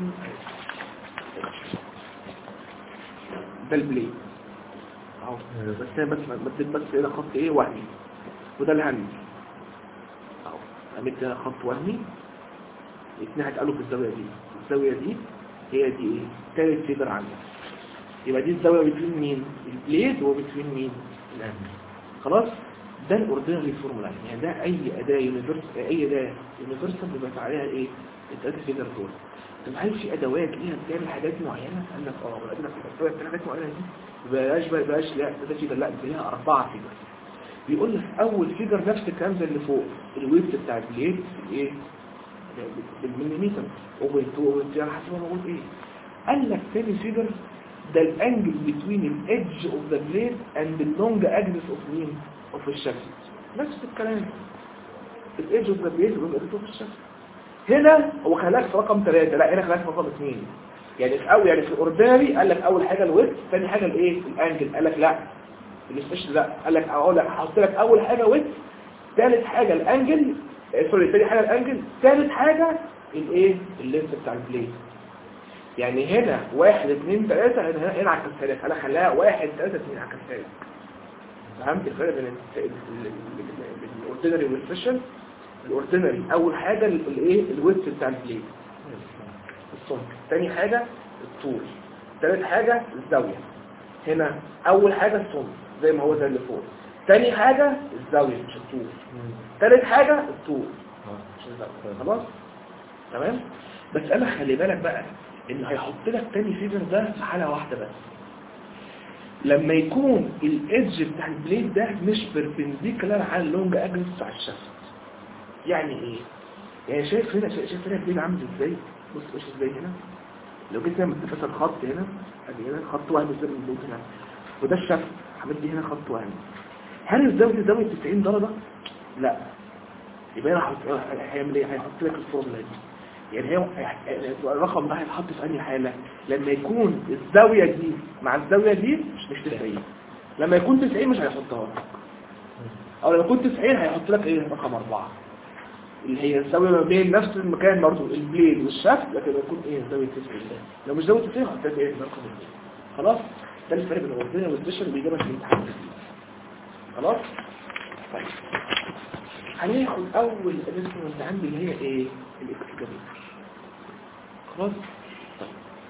ده البليد اهو، بس انا بس هنا خط ايه وهمي، وده الهاندل اهو عملت هنا خط وهمي الاثنين هيتقالوا في الزاويه دي. الزاويه دي هي دي ايه ثالث فيجر عندك. يبقى دي الزاويه بين مين البليد وبين مين الهاندل. خلاص ده الاوردينري فورمولا، يعني ده اي اداه يونيفرسال بيبقى عليها ايه الثلاثه فيجر دول. طب هل في ادوات ليها بتعمل حاجات معينه؟ قال لك ادوات بتعمل حاجات معينه دي بلاش لا ده كده، لا ده ليها 4 فيجر. بيقول لك اول فيجر نفس الكلام زي اللي فوق، الويت بتاع البليد ايه بالمليمتر وبالتو على حسب ما بقول ايه. قال لك ثاني فيجر ده الانجل بين الايدج اوف ذا بليد اند اللونج اكسس اوف مين اوف الشافت. نفس الكلام الايدج اوف ذا بليد والاكسس اوف الشافت. هنا هو خلاك في رقم 3، لا هنا خلاك في رقم 2. يعني في الاوردينري قال لك اول حاجه الويت، ثاني حاجه الايه الانجل. قال لك لا السبيشال لا، قال لك اقول لك هحط لك اول حاجه ويت، ثالث حاجه الانجل ثاني حاجه الانجل، ثالث حاجه الايه اللينس بتاع البليد. يعني هنا 1 2 3 هنا عكسها لك، انا خلاها 1 3 2 عكسها لك. فهمت الفرق بين الاوردينري والسبيشال؟ الاوردينري اول حاجه الايه الويت بتاع البليد السمك، ثاني حاجه الطول، ثالث حاجه الزاويه. هنا اول حاجه السمك زي ما هو زي اللي فوق، ثاني حاجه الزاويه مش الطول، ثالث حاجه الطول مش الزاويه. خلاص تمام. بس انا خلي بالك بقى ان هيحط لك تاني فيجر ده في حاله واحده بس، لما يكون الايدج بتاع البليد ده مش بيربنديكولار على اللونج اكسس بتاع الشافت. يعني ايه؟ يعني شايف هنا البليد عامل ازاي؟ بص مش ازاي هنا لو جيت هنا مثلا خط هنا ادي هنا خط واحد زي البليد هنا، وده الشافت عملت هنا خط واحد. هل الزاويه دي زاويه 90 درجه؟ لا. يبقى انا هيعمل ايه؟ هيحط لك الفورمولا دي. يعني هي الرقم ده هيتحط في اي حاله لما يكون الزاويه دي مع الزاويه دي مش 90. لما يكون 90 مش هيحطها لك، او لما يكون 90 هيحط لك ايه رقم 4 اللي هي الزاويه ما بين نفس المكان برضه البليد والشافت، لكن يكون ايه زاويه 90. لو مش زاويه 90 هحط لك ايه رقم 2. خلاص ده الفرق بين الاوردينال والسبيشال اللي بيجيبها في الامتحان. خلاص طيب هناخد اول انسترومنت عندي اللي هي ايه الاكسكافيتور. خلاص طيب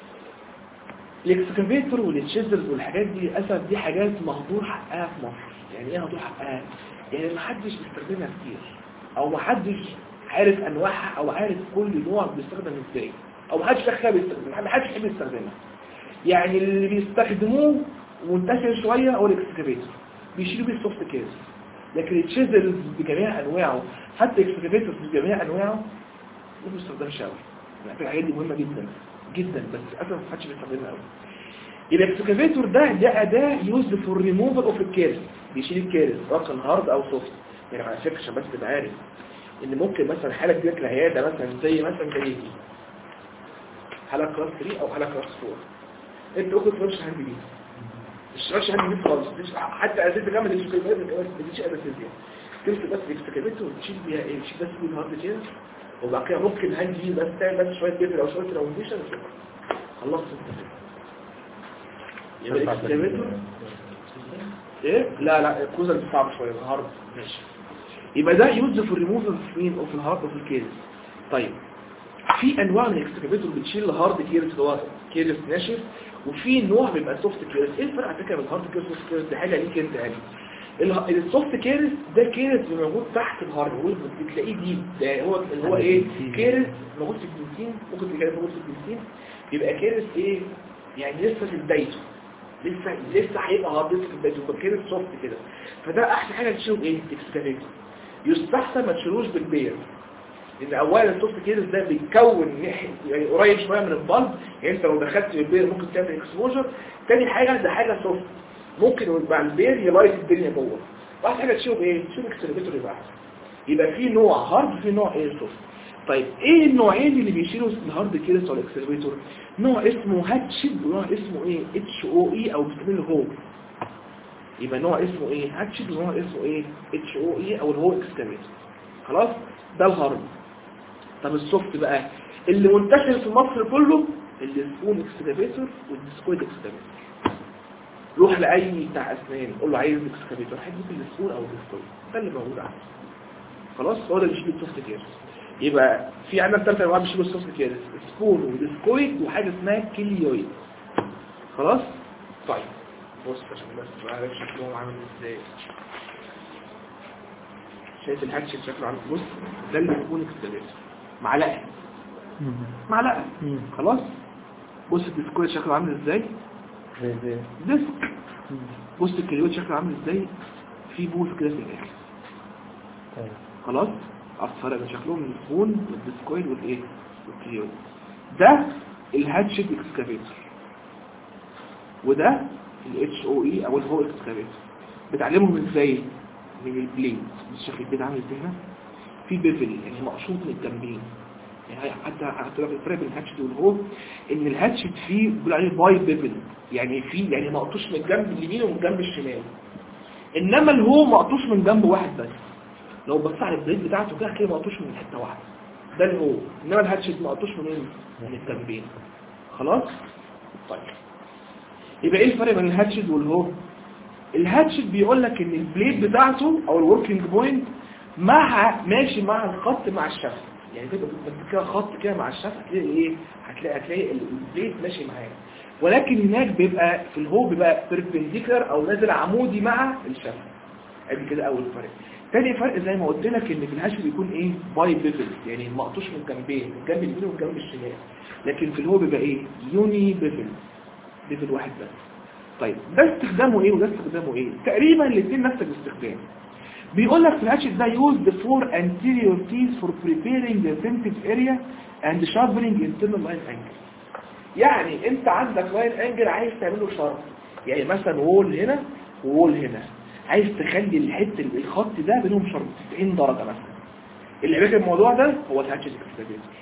الاكسكافيتور والتشيزلز والحاجات دي للاسف دي حاجات مهدور حقها في مصر. يعني ايه مهدور حقها؟ يعني ما حدش بيستخدمها كتير، او ما حدش عارف انواعها، او عارف كل نوع بيستخدم ازاي، او ما حدش بيستخدمها، ما حدش يحب يستخدمها. يعني اللي بيستخدموه منتشر شويه هو الاكسكافيتور، بيشيلوا بيه السوفت كيس. لكن التشيزلز بجميع انواعه، حتى الاكسكافيتور بجميع انواعه ما بيستخدمش قوي. يعني الحاجات دي مهمه جدا جدا، بس للاسف ما حدش بيستخدمها قوي. الاكسكافيتور ده اداه يوزد فور ريموفال اوف الكيرز، بيشيل الكيرز سواء هارد او سوفت. يعني على فكره عشان بس تبقى عارف ان ممكن مثلا حاله تجيلك العياده مثلا زي دي حاله كلاس 3 او حاله كلاس 4، انت ممكن تمشي هاند بيه مش هاند بيه خالص، حتى اساس كمان الاكسكافيتور مش قادر تنزل تمسك بس الاكسكافيتور وتشيل بيها ايه، تشيل بس بيه الهارد كده، وبعد كده ممكن هاند بيه بس تعمل بس شويه جبر او شويه راونديشن وشكرا خلصت انت كده. يبقى الاكسكافيتور ايه لا الكوزر صعب شويه الهارد ماشي. يبقى ده يوز في الريموفال اوف الهارد اوف الكيرز. طيب في انواع من الاكسكافيتور بتشيل الهارد كيرز اللي هو كيرز ناشف، وفي نوع بيبقى سوفت كيرز. ايه الفرق على فكره بين الهارد كيرز والسوفت كيرز؟ دي حاجه ليك انت يعني. السوفت كيرز ده كيرز موجود تحت الهارد، بتلاقيه دي ده هو اللي هو ايه كيرز موجود في البنزين، ممكن تلاقيه موجود في البنزين. يبقى كيرز ايه يعني لسه في بدايته، لسه هيبقى هارد في بدايته، يبقى كيرز سوفت كده. فده احسن حاجه تشيله ايه اكسكافيتور. يستحسن ما تشيلوش بالبير، لان اولا السوفت كيرز ده بيتكون يعني قريب شويه من البلب، يعني انت لو دخلت بالبير ممكن تعمل اكسبوجر. تاني حاجه ده حاجه سوفت ممكن مع البير يلايت الدنيا جوه. واحد حاجه تشيله بايه؟ تشيله اكسكافيتور يبقى احسن. يبقى في نوع هارد في نوع ايه سوفت. طيب ايه النوعين اللي بيشيلوا الهارد كيرز ولا الاكسلريتور؟ نوع اسمه هاتشد ونوع اسمه ايه اتش او اي او بنسميه الهو. يبقى نوع اسمه ايه هاتشد ونوع اسمه ايه اتش او اي او الهو اكسلريتور. خلاص ده الهارد. طب السوفت بقى اللي منتشر في مصر كله السبون اكسكافيتور والديسكويد اكسكافيتور. روح لاي بتاع اسنان قول له عايز اكسكافيتور هيديك السبون او الديسكويد، ده اللي موجود عندك. خلاص هو ده اللي بيشيل السوفت كيرز. يبقى في عندنا 3 انواع بيشيلوا السوفت كيرز، سبون وديسكويد وحاجه اسمها كيليويد. خلاص طيب بص عشان بس ما اعرفش شكلهم عامل ازاي. شايف الهاتش شكله عامل؟ بص ده اللي بيكون اكسكافيتور معلقه معلقه. خلاص بص الديسكويد شكله عامل ازاي، ديسك. بص الكليوت شكله عامل ازاي، في بوز كده في الاخر. خلاص عرفت الفرق بين شكلهم من السبون والديسكويد والايه والكليوت. ده الهاتشت اكسكافيتور وده الاتش او اي او الهو اكسكافيتور. بتعلمهم ازاي؟ من البليد. بص شكل البليد عامل ازاي هنا، في بيفل يعني مقشوط من الجنبين. يعني حتى لو الفرق بين الهاتشت والهو ان الهاتشت فيه بيقول عليه باي بيفل، يعني فيه يعني مقطوش من الجنب اليمين ومن الجنب الشمال، انما الهو مقطوش من جنب واحد بس. لو بص على البليد بتاعته كده هتلاقيه مقطوش من حته واحده، ده الهو. انما الهاتشت مقطوش من الجنبين. خلاص طيب يبقى ايه الفرق بين الهاتشت والهو؟ الهاتشت بيقول لك ان البليد بتاعته او الوركينج بوينت ماشي مع الخط مع الشفه، يعني تبقى كده خط كده مع الشفه هتلاقي ايه، هتلاقي البليد ماشي معاه. ولكن هناك بيبقى في الهو بيبقى بيربنديكولار او نازل عمودي مع الشفه. ادي كده اول فرق. تاني فرق زي ما قلت لك ان في الهاتشت بيكون ايه، باي بيفل، يعني مقطوش من جنبين، الجنب اليمين والجنب الشمال. لكن في الهو بيبقى ايه، يوني بيفل، بيفل واحد بس. طيب ده استخدامه ايه وده استخدامه ايه؟ تقريبا الاثنين نفس الاستخدام. بيقول لك في الهاتشت ده used for anterior teeth for preparing the dentive area and sharpening internal line angle. يعني انت عندك لاين انجل عايز تعمله شارب، يعني مثلا وول هنا وول هنا، عايز تخلي الحته الخط ده بينهم شارب 90 درجه مثلا. اللي بيعمل الموضوع ده هو الهاتشت اكسكافيتور.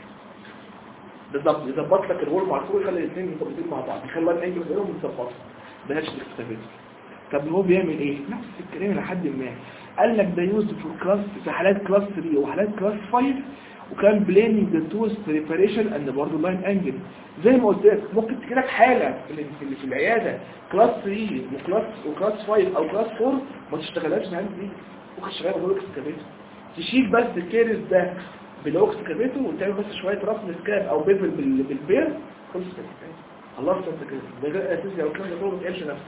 بالظبط يظبط لك الوول مع الفور، يخلي الاثنين مرتبطين مع بعض، يخلي اللاين انجل بينهم متظبطه. ده هاتشت اكسكافيتور. طب هو بيعمل ايه؟ نفس الكلام لحد ما قال لك ده يوز في كلاس، في حالات كلاس 3 وحالات كلاس 5، وكان بليننج ذا توز بريباريشن اند برضه لاين انجل. زي ما قلت لك ممكن تجي لك حاله في العياده كلاس 3 وكلاس 5 او كلاس 4 ما تشتغلهاش بالهاند دي، ممكن تشتغلها بالاكسكافيتور، تشيل بس الكيرز ده بالاكسكافيتور وتعمل بس شويه رسم سكاب او بيفل بالبير، خلص كده خلصت انت كده. ده غير اساسي لو الكلام ده كله ما تقلش نفسك.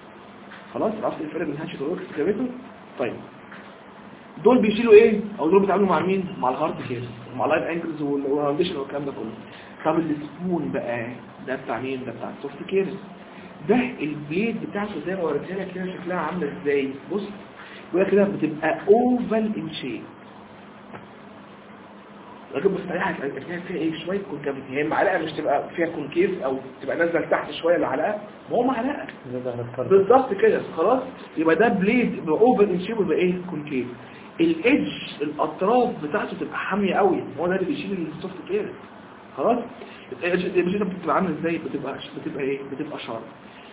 خلاص عرفت الفرق بين الهاتشت والاكسكافيتور. طيب دول بيشيلوا ايه او دول بيتعاملوا مع مين؟ مع الهارد كيس ومع اللاين انجلز والراونديشن والكلام ده كله. طب السبون بقى ده بتاع مين؟ ده بتاع السوفت كيرز. ده البليد بتاعته زي ما وريتها لك كده شكلها عامله ازاي. بص وهي كده بتبقى اوفال ان شيب، لكن مستريحه هتلاقي فيها ايه شويه كونكافيتي. هي المعلقه مش تبقى فيها كونكيف او تبقى نازله لتحت شويه العلقه، ما هو معلقه بالظبط كده. خلاص يبقى ده بليد اوفر ان شيب ويبقى ايه كونكيف. الايدج الاطراف بتاعته تبقى حاميه قوي، هو ده اللي بيشيل السوفت كير. خلاص الايدج بتبقى عامله ازاي؟ بتبقى ايه، بتبقى شارب.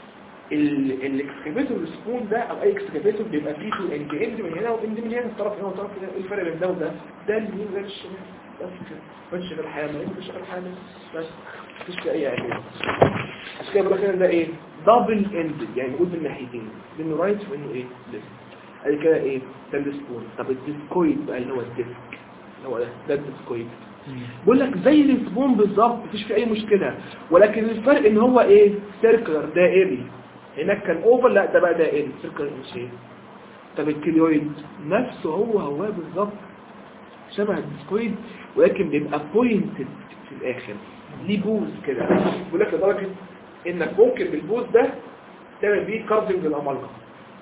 الاكسكافيتور سبون ده او اي اكسكافيتور بيبقى فيه تو اند من هنا واند من هنا، الطرف هنا والطرف هنا. ايه الفرق بين ده وده؟ ده اليمين غير الشمال بس كده، ماشي في الحياه ما يمكنش الحياه بس مفيش في اي علاج. عشان كده بقول لك ده ايه، دبل اند، يعني موجود من ناحيتين، منه رايت ومنه ايه ليفت. ادي كده ايه ده السبون. طب الديسكويد بقى اللي هو الديسك اللي هو ده الديسكويد، بقول لك زي السبون بالظبط مفيش في اي مشكله، ولكن الفرق ان هو ايه سيركلر دائري. هناك كان اوفر، لا ده بقى دائري سيركلر شيب. طب الكليويد نفسه هو بالظبط شبه الديسكويد، ولكن بيبقى بوينتد في الاخر، ليه بوز كده. بقول لك لدرجه انك ممكن بالبوز ده تعمل بيه كاردنج للامالجم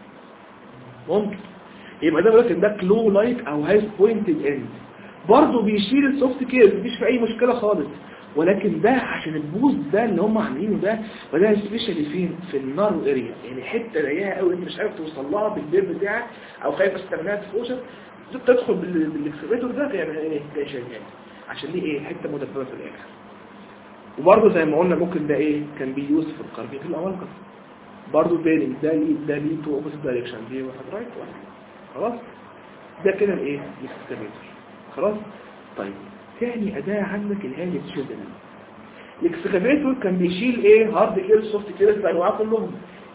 ممكن. يبقى ده بقول لك ده كلو لايك او هاز بوينتد اند، برضه بيشيل السوفت كير مفيش في اي مشكله خالص. ولكن ده عشان البوز ده اللي هم عاملينه ده، وده سبيشالي فين في النارو اريا، يعني حته ضيقه قوي انت مش عارف توصل لها بالبير بتاعك او خايف استناها تفوشك، تدخل بالاكسبريتور ده يعني ايه ده شغال عشان ليه ايه حته مدببه في الاخر. وبرضه زي ما قلنا ممكن ده ايه كان بيوز في القربيه الاول برضه بيرنج ده ليه تو اوبوزيت دايركشن، دي واحد رايت واحد. خلاص ده كده الايه الاكسبريتور. خلاص طيب ثاني اداه عندك الهاند تشيزل. الاكسكافيتور كان بيشيل ايه هارد كير سوفت كير بانواعها كلهم.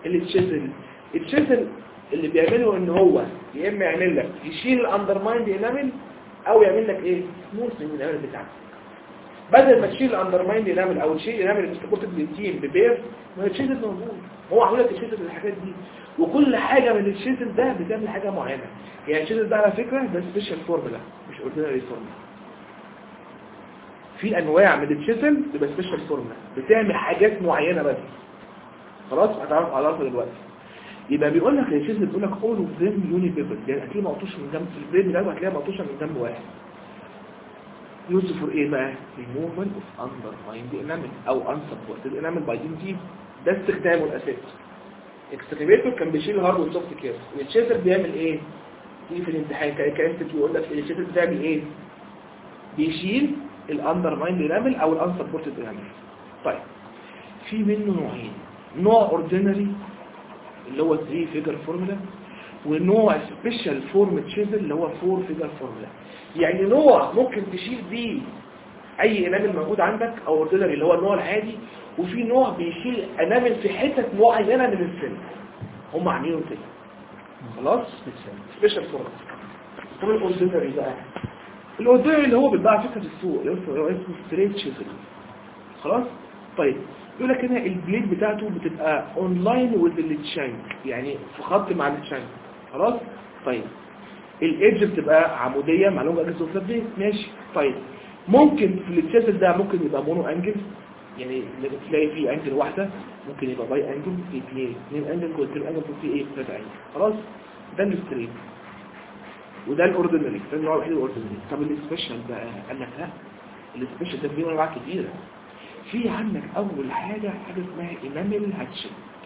التشيزل اللي بيعمله ان هو يا اما يعمل لك يشيل الاندرمايند انامل او يعمل لك ايه سموث من الانامل بتاعك. بدل ما تشيل الاندرمايند انامل او تشيل انامل السبورتد للتيم ببير، ما التشيزل موجود، هو عامل لك التشيزل للحاجات دي. وكل حاجه من التشيزل ده بتعمل حاجه معينه. يعني التشيزل ده على فكره ده سبيشال فورمولا مش اوردينري فورمولا. في انواع من التشيزل بتبقى سبيشال فورمولا بتعمل حاجات معينه بس. خلاص هتعرف على الارض دلوقتي. يبقى بيقول لك التشيزل بيقول لك اول اوف ذيم يوني بيبل، يعني هتلاقيه مقطوش من جنب في البريد ده، هتلاقيها مقطوشه من جنب واحد. يوز فور ايه بقى؟ ريموفال اوف اندر مايند انامل او انسبورتد انامل باي دي. ده استخدامه الاساسي. اكستريبيتور كان بيشيل الهارد والسوفت كير. التشيزل بيعمل ايه؟ تيجي في الامتحان كانت بيقول لك التشيزل بتعمل ايه؟ بيشيل الاندر مايند انامل او الانسبورتد انامل. طيب في منه نوعين، نوع اوردينري اللي هو 3 فيجر فورمولا، ونوع سبيشال فورم تشيزل اللي هو 4 فيجر فورمولا. يعني نوع ممكن تشيل بيه اي انامل موجود عندك او اوردينري اللي هو النوع العادي، وفي نوع بيشيل انامل في حتت معينه من السن هم عاملينه كده. خلاص سبيشال فورم. طب الاوردينري بقى، الاوردينري اللي هو بيتباع فكره في السوق اللي هو اسمه ستريت تشيزل. خلاص. طيب يقول لك هنا البليد بتاعته بتبقى اونلاين وذ التشانك، يعني في خط مع التشانك. خلاص. طيب الايدج بتبقى عموديه مع لونج اجز اوف بليد. ماشي. طيب ممكن في التشيزل ده ممكن يبقى مونو انجل، يعني تلاقي فيه انجل واحده، ممكن يبقى باي انجل، في اثنين انجل، كل انجل في ايه 3 انجل. خلاص. ده الستريت وده الاوردينري، ده النوع الوحيد الاوردينري. طب السبيشال بقى قال لك لا، السبيشال ده فيه انواع كتيره. في عندك اول حاجه اسمها انامل هاتشن.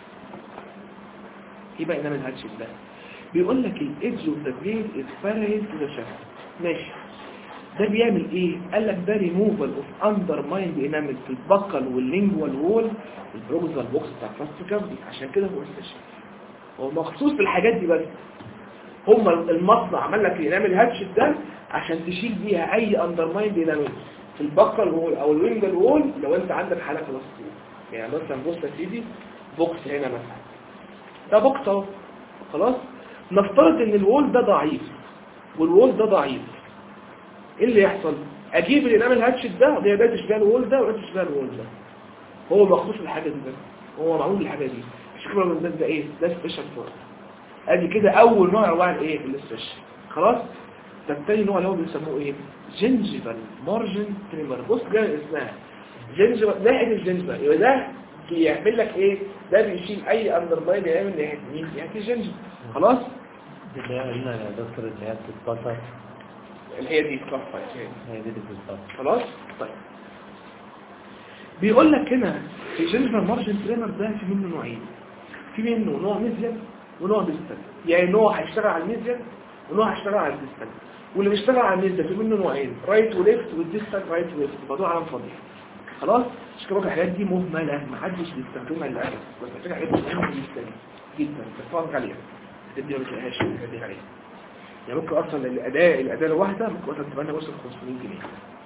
ايه بقى انامل هاتشن ده؟ بيقول لك الايدج اوف ذا بليد از باراليل تو ذا شافت. ماشي. ده بيعمل ايه؟ قال لك ده ريموفال اوف اندر مايند انامل في البكل واللينجوال وول البروكسال بوكس بتاع الفاستيكافي. عشان كده هو سبيشال، هو مخصوص في الحاجات دي بس. هم المصنع عمل لك الانامل هاتشن ده عشان تشيل بيها اي اندر مايند انامل في البكل وول او الوينجل وول لو انت عندك حاله فلسطين. يعني مثلا بص يا سيدي، بوكس هنا مثلا، ده بوكس اهو. خلاص. نفترض ان الوول ده ضعيف والوول ده ضعيف، ايه اللي يحصل؟ اجيب الانامل هاتش ده اللي ده تشبه الوول ده وده تشبه الوول ده. هو مخصوص للحاجه دي بس، هو معمول للحاجه دي. الشكل من ده ايه؟ ده سبيشال فورم. ادي كده اول نوع انواع الايه؟ السبيشال. خلاص. ده الثاني نوع اللي هو بيسموه ايه؟ جنجيفال مارجن تريمر. بص جاي اسمها جنجيفال، ناحيه الجنجيفال. يبقى ده بيعمل لك ايه؟ ده بيشيل اي اندرلاين يعمل ناحيه مين؟ ناحيه الجنجيفال. خلاص. اللي هي قلنا يا دكتور اللي هي بتتبطر، اللي هي دي صفحه هي دي بتتبطر. خلاص. طيب بيقول لك هنا في جنجيفال مارجن تريمر ده في منه نوعين، في منه نوع ميزيان ونوع ديستال. يعني نوع هيشتغل على الميزيان ونوع هيشتغل على الديستال. واللي بيشتغل على الميزيان في منه نوعين، رايت وليفت، والديستال رايت وليفت. يبقى دول علم فاضي. خلاص. مش كده الحاجات دي مهمله ما حدش بيستخدمها للاسف، بس الفكره حاجات مهمه جدا جدا تتفرج عليها تدي ما تلاقيهاش تدي عليها. يعني ممكن اصلا الاداه الواحده ممكن مثلا تبقى وصل 500 جنيه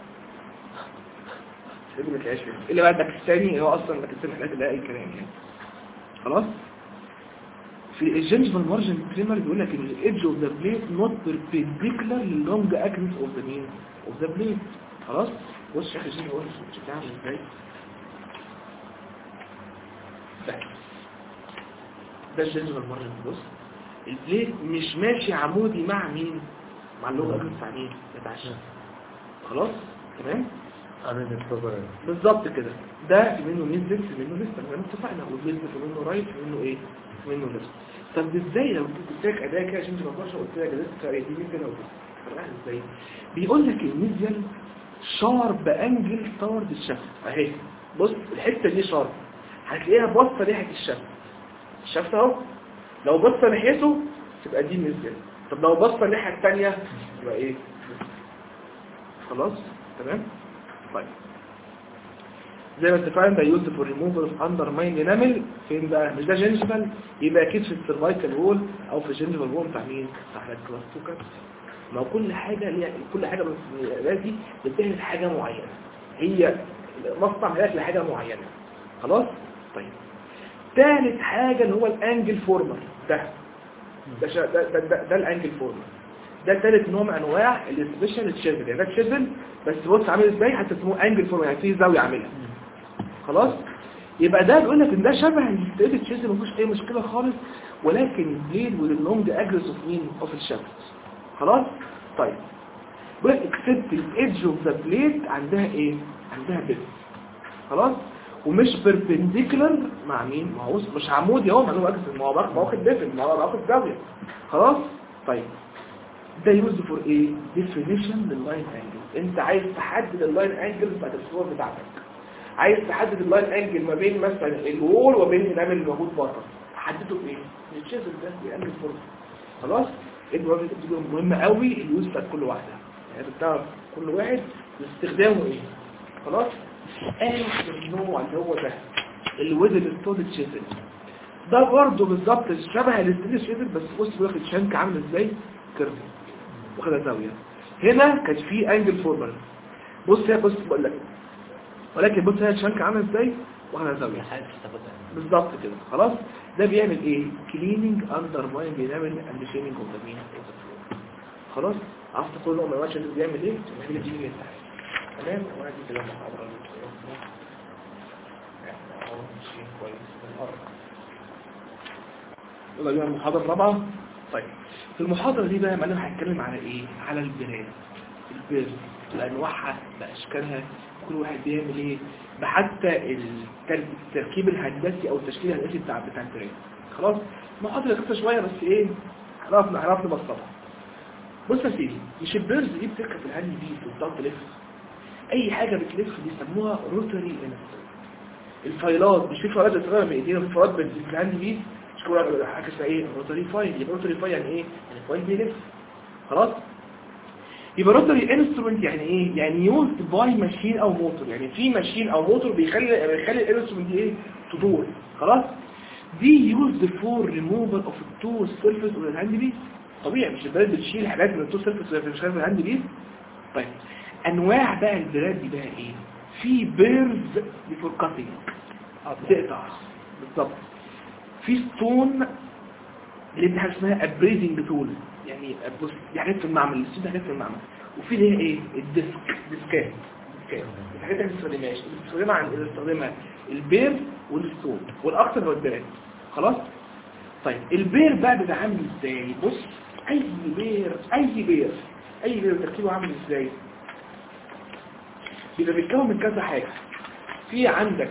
تدي ما تلاقيهاش فيها. اللي بقى الباكستاني هو اصلا الباكستاني حاجات اللي اي كلام يعني. خلاص. في الجنجيفال مارجن تريمر بيقول لك ان الايدج اوف ذا بليد نوت بيربنديكولار للونج اكسس اوف ذا مين اوف ذا بليد. خلاص. بص يا اخي شوف هو بتعمل ازاي. ده الجنجيفال مارجن. بص البليد مش ماشي عمودي مع مين؟ مع اللونج اكسس بتاع مين؟ بتاع الشمس. خلاص. تمام. عامل الصبر بالظبط كده. ده في منه ميزل في منه لسه احنا اتفقنا، والميزل في منه رايت في منه ايه؟ في منه لسه. طب ازاي لو قلت لك اداه كده عشان تبقى قلت لك لسه دي ميزل او فرقها ازاي؟ بيقول لك الميزل شارب انجل تورد الشفت اهي. بص الحته دي شارب، هتلاقيها باصه ناحيه الشفت. الشفت اهو لو باصه ناحيته تبقى دي ميزل. طب لو باصه الناحيه الثانيه يبقى ايه؟ خلاص. تمام. طيب زي ما اتفقنا ده يوز فور ريموفال اوف اندر مايند انامل. فين بقى؟ مش ده جنجيفال، يبقى اكيد في السيرفايكال وول او في الجنجيفال وول بتاع مين؟ بتاع الكلاس 2 كات. ما كل حاجه ليها، كل حاجه من دي بتعمل حاجه معينه، هي مصنع ملاك لحاجه معينه. خلاص. طيب ثالث حاجه اللي هو الانجل فورمر. ده الانجل فورمر. ده ثالث نوع من انواع السبيشال تشيزل. يعني ده تشيزل بس بص عامل ازاي، حتى اسمه انجل فورمر، يعني في زاويه عاملها. خلاص. يبقى ده بيقول لك ان ده شبه الستريت تشيزل ما فيهوش اي مشكله خالص، ولكن البليد واللونج اجرس اوف مين اوف الشافت. خلاص. طيب بيقول لك اكسبت الايدج اوف ذا بليد عندها ايه؟ عندها بيرز خلاص، ومش بيربنديكولار مع مين؟ ما هو مش عمودي اهو، ما هو واخد ديفن، ما هو واخد زاويه خلاص. طيب ده يوز فور ايه؟ ديفينيشن لللاين انجل. انت عايز تحدد اللاين انجل بتاعت الصور بتاعتك، عايز تحدد اللاين انجل ما بين مثلا الوول وبين الانامل اللي موجود بره، تحدده بايه؟ التشيزل ده بيعمل فرصه خلاص. الوظيفه دي مهمه قوي، اليوز بتاعت كل واحده، يعني بتعرف كل واحد استخدامه ايه خلاص. اخر النوع اللي هو ده الويدل ستون تشيزل، ده برضه بالظبط شبه الستيل تشيزل، بس بص واخد شنك عامل ازاي كيرف، واخدها زاويه. هنا كانت في انجل فورمال، بص بقول لك، ولكن بص هنا الشنك عامل ازاي واخدها زاويه بالظبط كده خلاص. ده بيعمل ايه؟ كليننج اندر ماين، بيعمل اند شيننج اوف ذا مين خلاص. عرفت كل نوع من الواتش اللي بيعمل ايه؟ بيعمل دي من تحت تمام. وانا دي كده محاضره يعني ماشي كويس بالمره. يلا بينا المحاضره الرابعه. طيب في المحاضره دي بقى انا هتكلم على ايه؟ على البراد، البرد بانواعها باشكالها، كل واحد بيعمل ايه، بحتى التركيب الهندسي او التشكيل الهندسي بتاع البراد خلاص. المحاضره قصه شويه بس ايه، هنعرف نبسطها. بص يا سيدي، مش البيرز دي بتركب في الهاند بيس وبتقعد تلف، اي حاجه بتلف بيسموها روتري انسترومنت. الفايلات مش في فايلات بتتغير بايدينا، في فايلات في الهاند بيس مش كل حاجه اسمها ايه روتري فايل. يبقى روتري فايل يعني ايه؟ يعني فايل بيلف خلاص. يبقى روتري انسترومنت يعني ايه؟ يعني يوزد باي ماشين او موتور، يعني في ماشين او موتور بيخلي الانسترومنت دي ايه تدور خلاص. دي يوزد فور ريموفال اوف التو سيرفيس اون الهاند بيس. طبيعي مش البلاد بتشيل حاجات من التو سيرفيس اللي مش عارف الهاند بيس. طيب انواع بقى البلاد دي بقى ايه؟ في بيرز بيفور كاتنج بتقطع بالظبط، في ستون اللي دي حاجه اسمها ابريزنج تول، يعني بص دي حاجات في المعمل، الستون دي حاجات في المعمل. وفي اللي هي ايه؟ ديسكات الحاجات اللي بنستخدمها البير والستون، والاكثر هو البيرات خلاص. طيب البير بقى بيبقى عامل ازاي؟ بص اي بير تركيبه عامل ازاي؟ بيبقى بيتكون من كذا حاجه. في عندك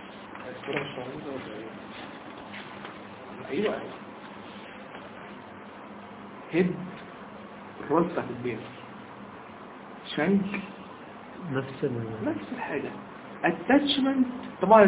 ايوه هيد، الراس بتاعت البير، شنك نفس الحاجه، اتاتشمنت طبعا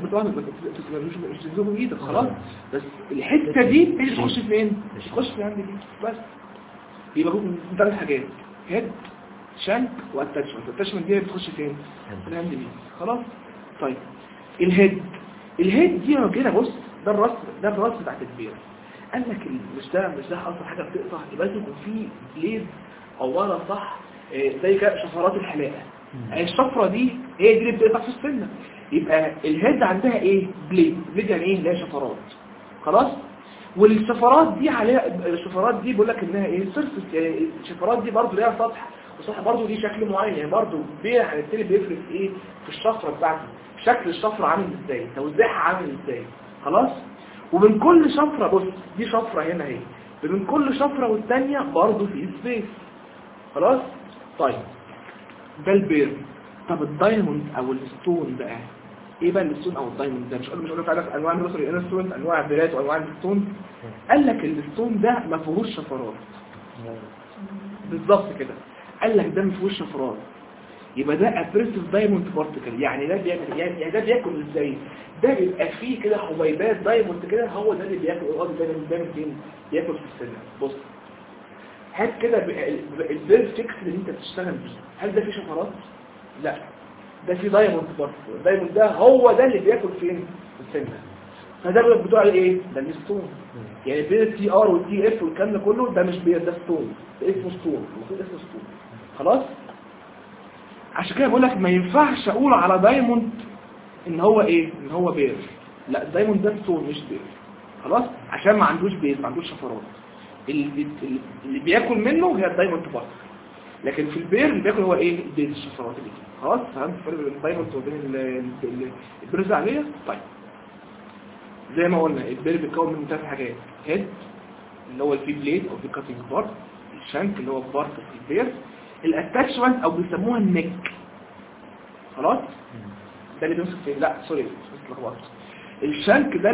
مش تزوم ايدك خلاص، بس الحته دي اللي تخش فين؟ تخش في عندي دي بس. يبقى من ثلاث حاجات، هيد شنك واتاتشمنت. الاتاتشمنت دي بتخش فين؟ في الهاند دي خلاص. طيب الهيد دي لو جينا بص، ده الراس بتاعت البير. قال لك مش ده اصلا حاجه بتقطع، يبقى لازم يكون في بليد او ورا صح زي كده شفرات الحلاقه. الشفره دي هي دي اللي بتقطع في السنه. يبقى الهيد عندها ايه؟ بليد يعني ايه؟ اللي هي شفرات خلاص. والشفرات دي عليها، الشفرات دي بيقول لك انها ايه؟ سيرفيس، يعني الشفرات دي برضو ليها سطح، والسطح برضو ليه شكل معين، يعني برضو هنبتدي بيفرق في ايه؟ في الشفره بتاعته، شكل الشفره عامل ازاي، توزيعها عامل ازاي خلاص. ومن كل شفره بص، دي شفره هنا اهي، بين كل شفره والثانيه برضو في سبيس خلاص. طيب ده البير. طب الدايموند او الستون بقى ايه بقى الستون او الدايموند ده؟ مش قلنا تعالى انواع الروتري انسترومنت، انواع البيرات وانواع الستون. قال لك الستون ده ما فيهوش شفرات بالظبط كده، قال لك ده ما فيهوش شفرات، يبقى ده ابريسيف دايموند بارتيكل. يعني ده بيعمل يعني ده بياكل ازاي؟ ده بيبقى فيه كده حبيبات دايموند كده، هو ده اللي بياكل دايموند فين؟ بياكل في السنه. بص هات كده البير فيكس اللي انت بتشتغل بيه، هل ده فيه شفرات؟ لا، ده فيه دايموند بارتيكل. الدايموند ده هو ده اللي بياكل فين؟ في السنه. فده بتوع ايه؟ ده الستون. يعني بين التي ار والتي اف والكلام ده كله ده مش بير، ده ستون، ده اسمه ستون، المفروض اسمه ستون خلاص. عشان كده بقول لك ما ينفعش اقول على دايموند ان هو ايه؟ ان هو بير. لا، دايموند ده ستون مش بير خلاص، عشان ما عندوش بيز، ما عندوش شفرات. اللي بياكل منه هي الدايموند بارتيكل، لكن في البير اللي بياكل هو ايه؟ البيز، الشفرات اللي فيه خلاص. فهمت الفرق بين الدايموند وبين البيرز عليه؟ طيب زي ما قلنا البير بيتكون من ثلاث حاجات، هيد اللي هو الفي بليد او في كاتنج بارت، الشانك اللي هو بارت في البير، الاتاتشمنت او بيسموها النك خلاص ده اللي بيمسك فين، لا سوري مش لخبطت. الشنك ده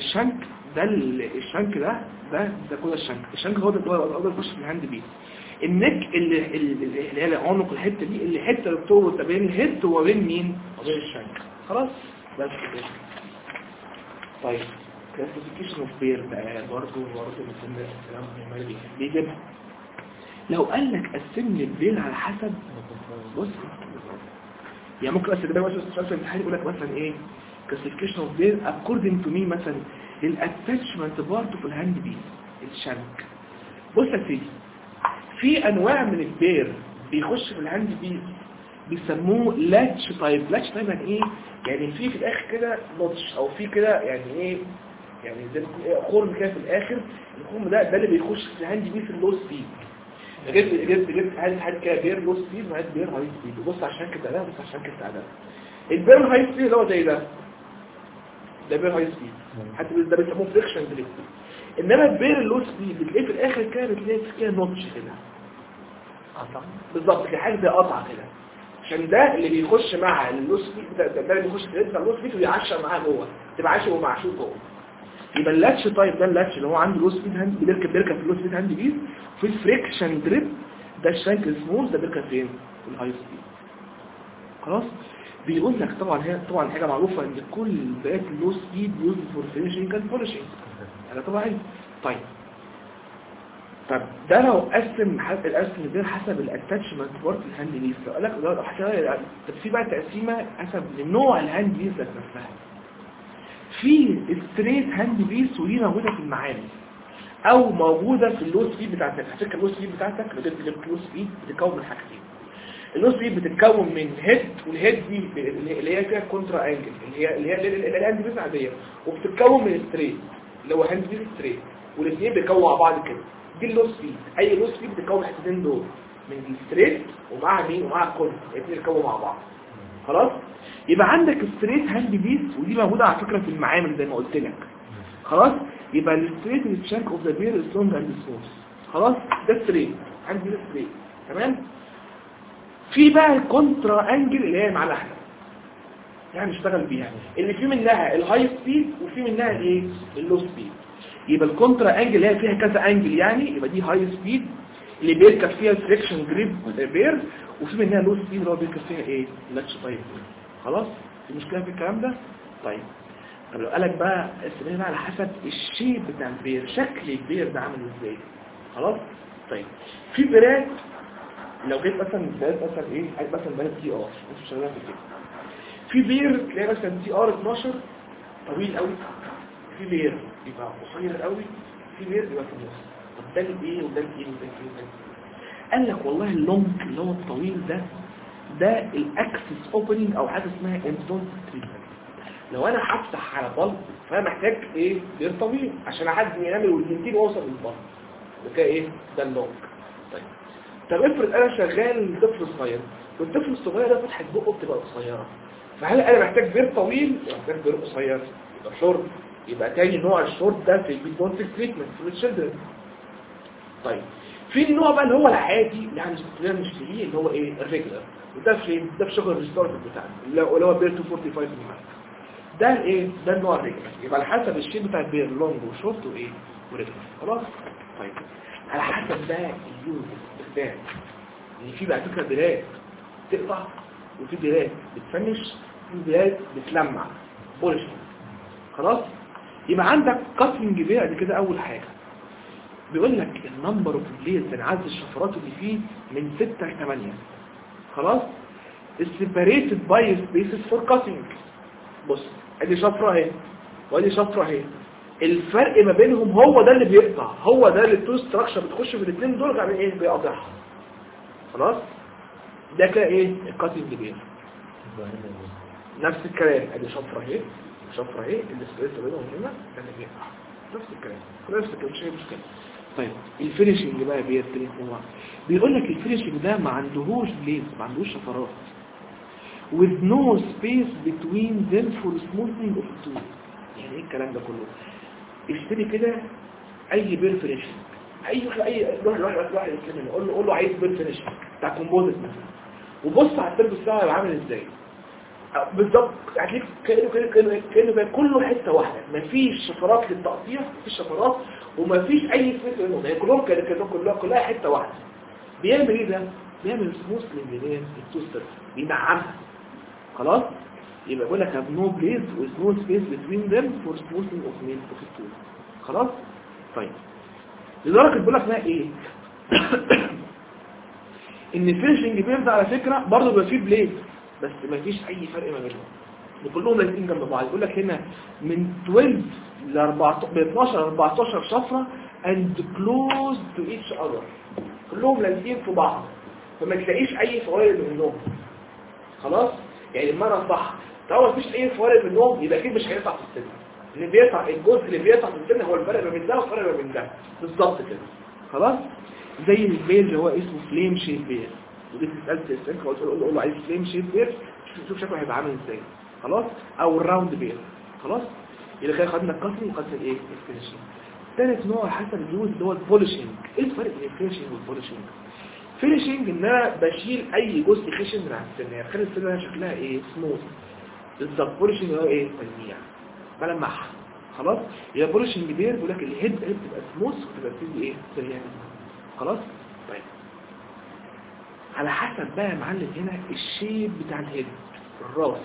الشنك ده كده الشنك هو ده يخش في الهاند بيس. النك اللي هي العنق الحته دي اللي حته اللي بتربط بين الهيد وبين مين وبين الشنك. خلاص بس كده. طيب كلاسيفيكيشن اوف بير بقى برضه مثلا الكلام مهم بيجيبها. لو قال لك قسم لي البير على حسب، بص يعني ممكن اقسم ده مثلا في الامتحان يقول لك مثلا ايه كلاسيفيكيشن اوف بير اكوردنج تو مين مثلا الاتاتشمنت بارت في الهاند بيس الشنك. بص يا سيدي في انواع من البير بيخش في الهاند بيس بيسموه لاتش تايب. لاتش تايب يعني ايه؟ يعني في الاخر كده نوتش او في كده يعني ايه، يعني زي خرم كده في الاخر. الخرم ده اللي بيخش في الهاند بيس اللو سبيد. جبت حاجه كده بير لو سبيد وعايز بير هاي سبيد. بص عشان كده ده بص عشان كده ده البير الهاي سبيد اللي هو زي ده بير هاي سبيد حتى ده بيسموه فريكشن دريفت. انما البير اللو سبيد بتلاقيه في الاخر كده بتلاقي كده نوتش كده قطع بالظبط كده حاجه زي قطعه كده عشان ده اللي بيخش مع اللو سبيد ده اللي بيخش في اللو سبيد ويعشر معاه جوه تبقى عايشه ومعشوق جوه. يبقى اللاتش تايب ده اللاتش اللي هو عنده لو سبيد هاند بيركب في اللو سبيد هاند بيز. في الفريكشن دريب ده الشانك سموث ده بيركب فين في الهاي سبيد. خلاص بيقول لك طبعا حاجه معروفه ان كل بقيت اللو سبيد يوز فور فينيشنج اند بولشنج ده طبيعي. طيب ده لو قسم ده حسب الاتاتشمنت بارت الهاند بيز. قال لك طب في بقى تقسيمه حسب لنوع الهاند بيز ذات نفسها. في ستريت هاند بيس ودي موجوده في المعامل او موجوده في اللو سبيد بتاعتك. هتفكر اللو سبيد بتاعتك لو جبت لو سبيد بتتكون من حاجتين. اللو سبيد بتتكون من هيد والهيد دي اللي هي فيها كونترا انجل اللي هي الهاند بيس عاديه وبتتكون من ستريت اللي هو هاند بيس ستريت والاثنين بيتكونوا مع بعض كده. دي اللو سبيد. اي لو سبيد بتتكون الحتتين دول من الستريت ومع مين ومع الكونترا الاثنين بيتكونوا مع بعض. خلاص يبقى عندك الستريت هاند بيس ودي موجوده على فكره في المعامل زي ما قلت لك. خلاص يبقى الستريت الشانك اوف ذا بير از لونج اند سموث. خلاص ده ستريت هاند بيس ستريت تمام. في بقى الكونترا انجل اللي هي مع اللحمه يعني نشتغل بيها اللي في منها الهاي سبيد وفي منها الايه اللو سبيد. يبقى الكونترا انجل اللي هي فيها كذا انجل يعني يبقى دي هاي سبيد اللي بيركب فيها الفريكشن جريب بير وفي منها لو سبيد اللي هو بيركب فيها ايه لاتش تايب. خلاص في مشكله في الكلام ده. طيب طب لو قالك بقى السبيل على حسب الشيب بتاع البير شكل البير ده عامل ازاي. خلاص طيب في بيرات لو جيت مثلا ايه مثلا بير تي ار مش شغاله في كده. في بير تلاقي مثلا تي ار 12 طويل قوي. في بير يبقى قصير قوي. في بير يبقى في النص. طب ده الايه وده الايه وده الايه. قال لك والله اللونج اللي هو الطويل ده الاكسس اوبننج او حاجه اسمها اندونت تريتمنت. لو انا هفتح على بلب فانا محتاج ايه بير طويل عشان احد يعمل والجنتين واوصل للبلب ده كده ايه ده اللونج. طب افرض انا شغال طفل صغير والطفل الصغير ده فتحه بقه بتبقى قصيره فهل انا محتاج بير طويل ولا محتاج بير قصير؟ يبقى شورت. يبقى تاني نوع الشورت ده في الاندونت تريتمنت في الشيلدرن. طيب في النوع بقى اللي هو العادي يعني مش فيه اللي هو ايه الريجولر وده فين ده في شغل الريستورتيف بتاعنا اللي هو بير 245 ده الايه ده النوع الريجولر. يبقى على حسب الشيب بتاع البير لونج وشورت وايه وريجولر. خلاص طيب على حسب ده اليوز استخدام ان في بقى فكره بلاد تقطع وفي بلاد بتفنش وفي بلاد بتلمع بولش. خلاص يبقى عندك كاتنج بير كده اول حاجه بيقول لك النمبر اوف بليدز عدد الشفرات اللي فيه من 6 ل 8. خلاص separated by spaces for cutting. بص ادي شفره اهي وادي شفره اهي الفرق ما بينهم هو ده اللي بيقطع هو ده اللي التو ستراكشر بتخش في الاثنين دول يعني ايه بيقطعها. خلاص ده كده ايه الكاتنج بير. نفس الكلام ادي شفره اهي شفره اهي السبيس بينهم هنا ده اللي بيقطع نفس الكلام نفس الكلام مش مشكله. طيب الفينيشنج بقى بيرتري هو بيقول لك الفينيشنج ده ما عندهوش بليز ما عندهوش شفرات with no space between them for smoothing of the tool. يعني ايه الكلام ده كله؟ اشتري كده اي بير فينيشنج اي روح يسلمني قول له عايز بير فينيشنج بتاع كومبوزيت مثلا وبص على التربو بتاعه عامل ازاي. بالظبط هتلاقيك كانه بقى كله حته واحده، مفيش شفرات للتقطيع، مفيش شفرات ومفيش اي سميث منهم، يعني كلهم كلها حته واحده. بيعمل ايه ده؟ بيعمل سموث للبنين التوستر، بينعمها. خلاص يبقى بقول لك have no place with no space between them for smoothing of meat of the tooth. خلاص طيب لدرجه بقول لك بقى ايه ان الفينشنج بيرد على فكره برضه بيبقى فيه بليد، بس ما فيش اي فرق ما بينهم، كلهم لازقين جنب بعض. يقول لك هنا من 12 ل 14 ب 12 ل 14 شفره and close to each other، كلهم لازقين في بعض فما تلاقيش اي فوارق منهم. خلاص يعني المعنى صح، طالما مفيش اي فوارق منهم يبقى اكيد مش هيقطع في السن، اللي بيقطع الجزء اللي بيقطع في السن هو الفرق ما بين ده والفرق ما بين ده بالظبط كده. خلاص زي البير اللي هو اسمه فليم شيب بير، ودي سالت السنك وقلت له عايز فليم شيب بير، شوف شكله هيبقى عامل ازاي. خلاص او الراوند بير. خلاص يبقى كده خدنا الكسر وخدنا الايه الفينشنج. ثالث نوع حسب اليوز اللي هو البولشنج. ايه الفرق بين الفينشنج والبولشنج؟ فينشنج ان انا بشيل اي جزء خشن من على السن، يعني خلي السن شكلها ايه سموث. بالظبط بولشنج هو ايه تلميع بلمعها. خلاص يبقى بولشنج بير بيقول لك الهيد بتبقى سموث وتبقى بتدي ايه تلميع. خلاص طيب على حسب بقى يا معلم هنا الشيب بتاع الهيد، الراس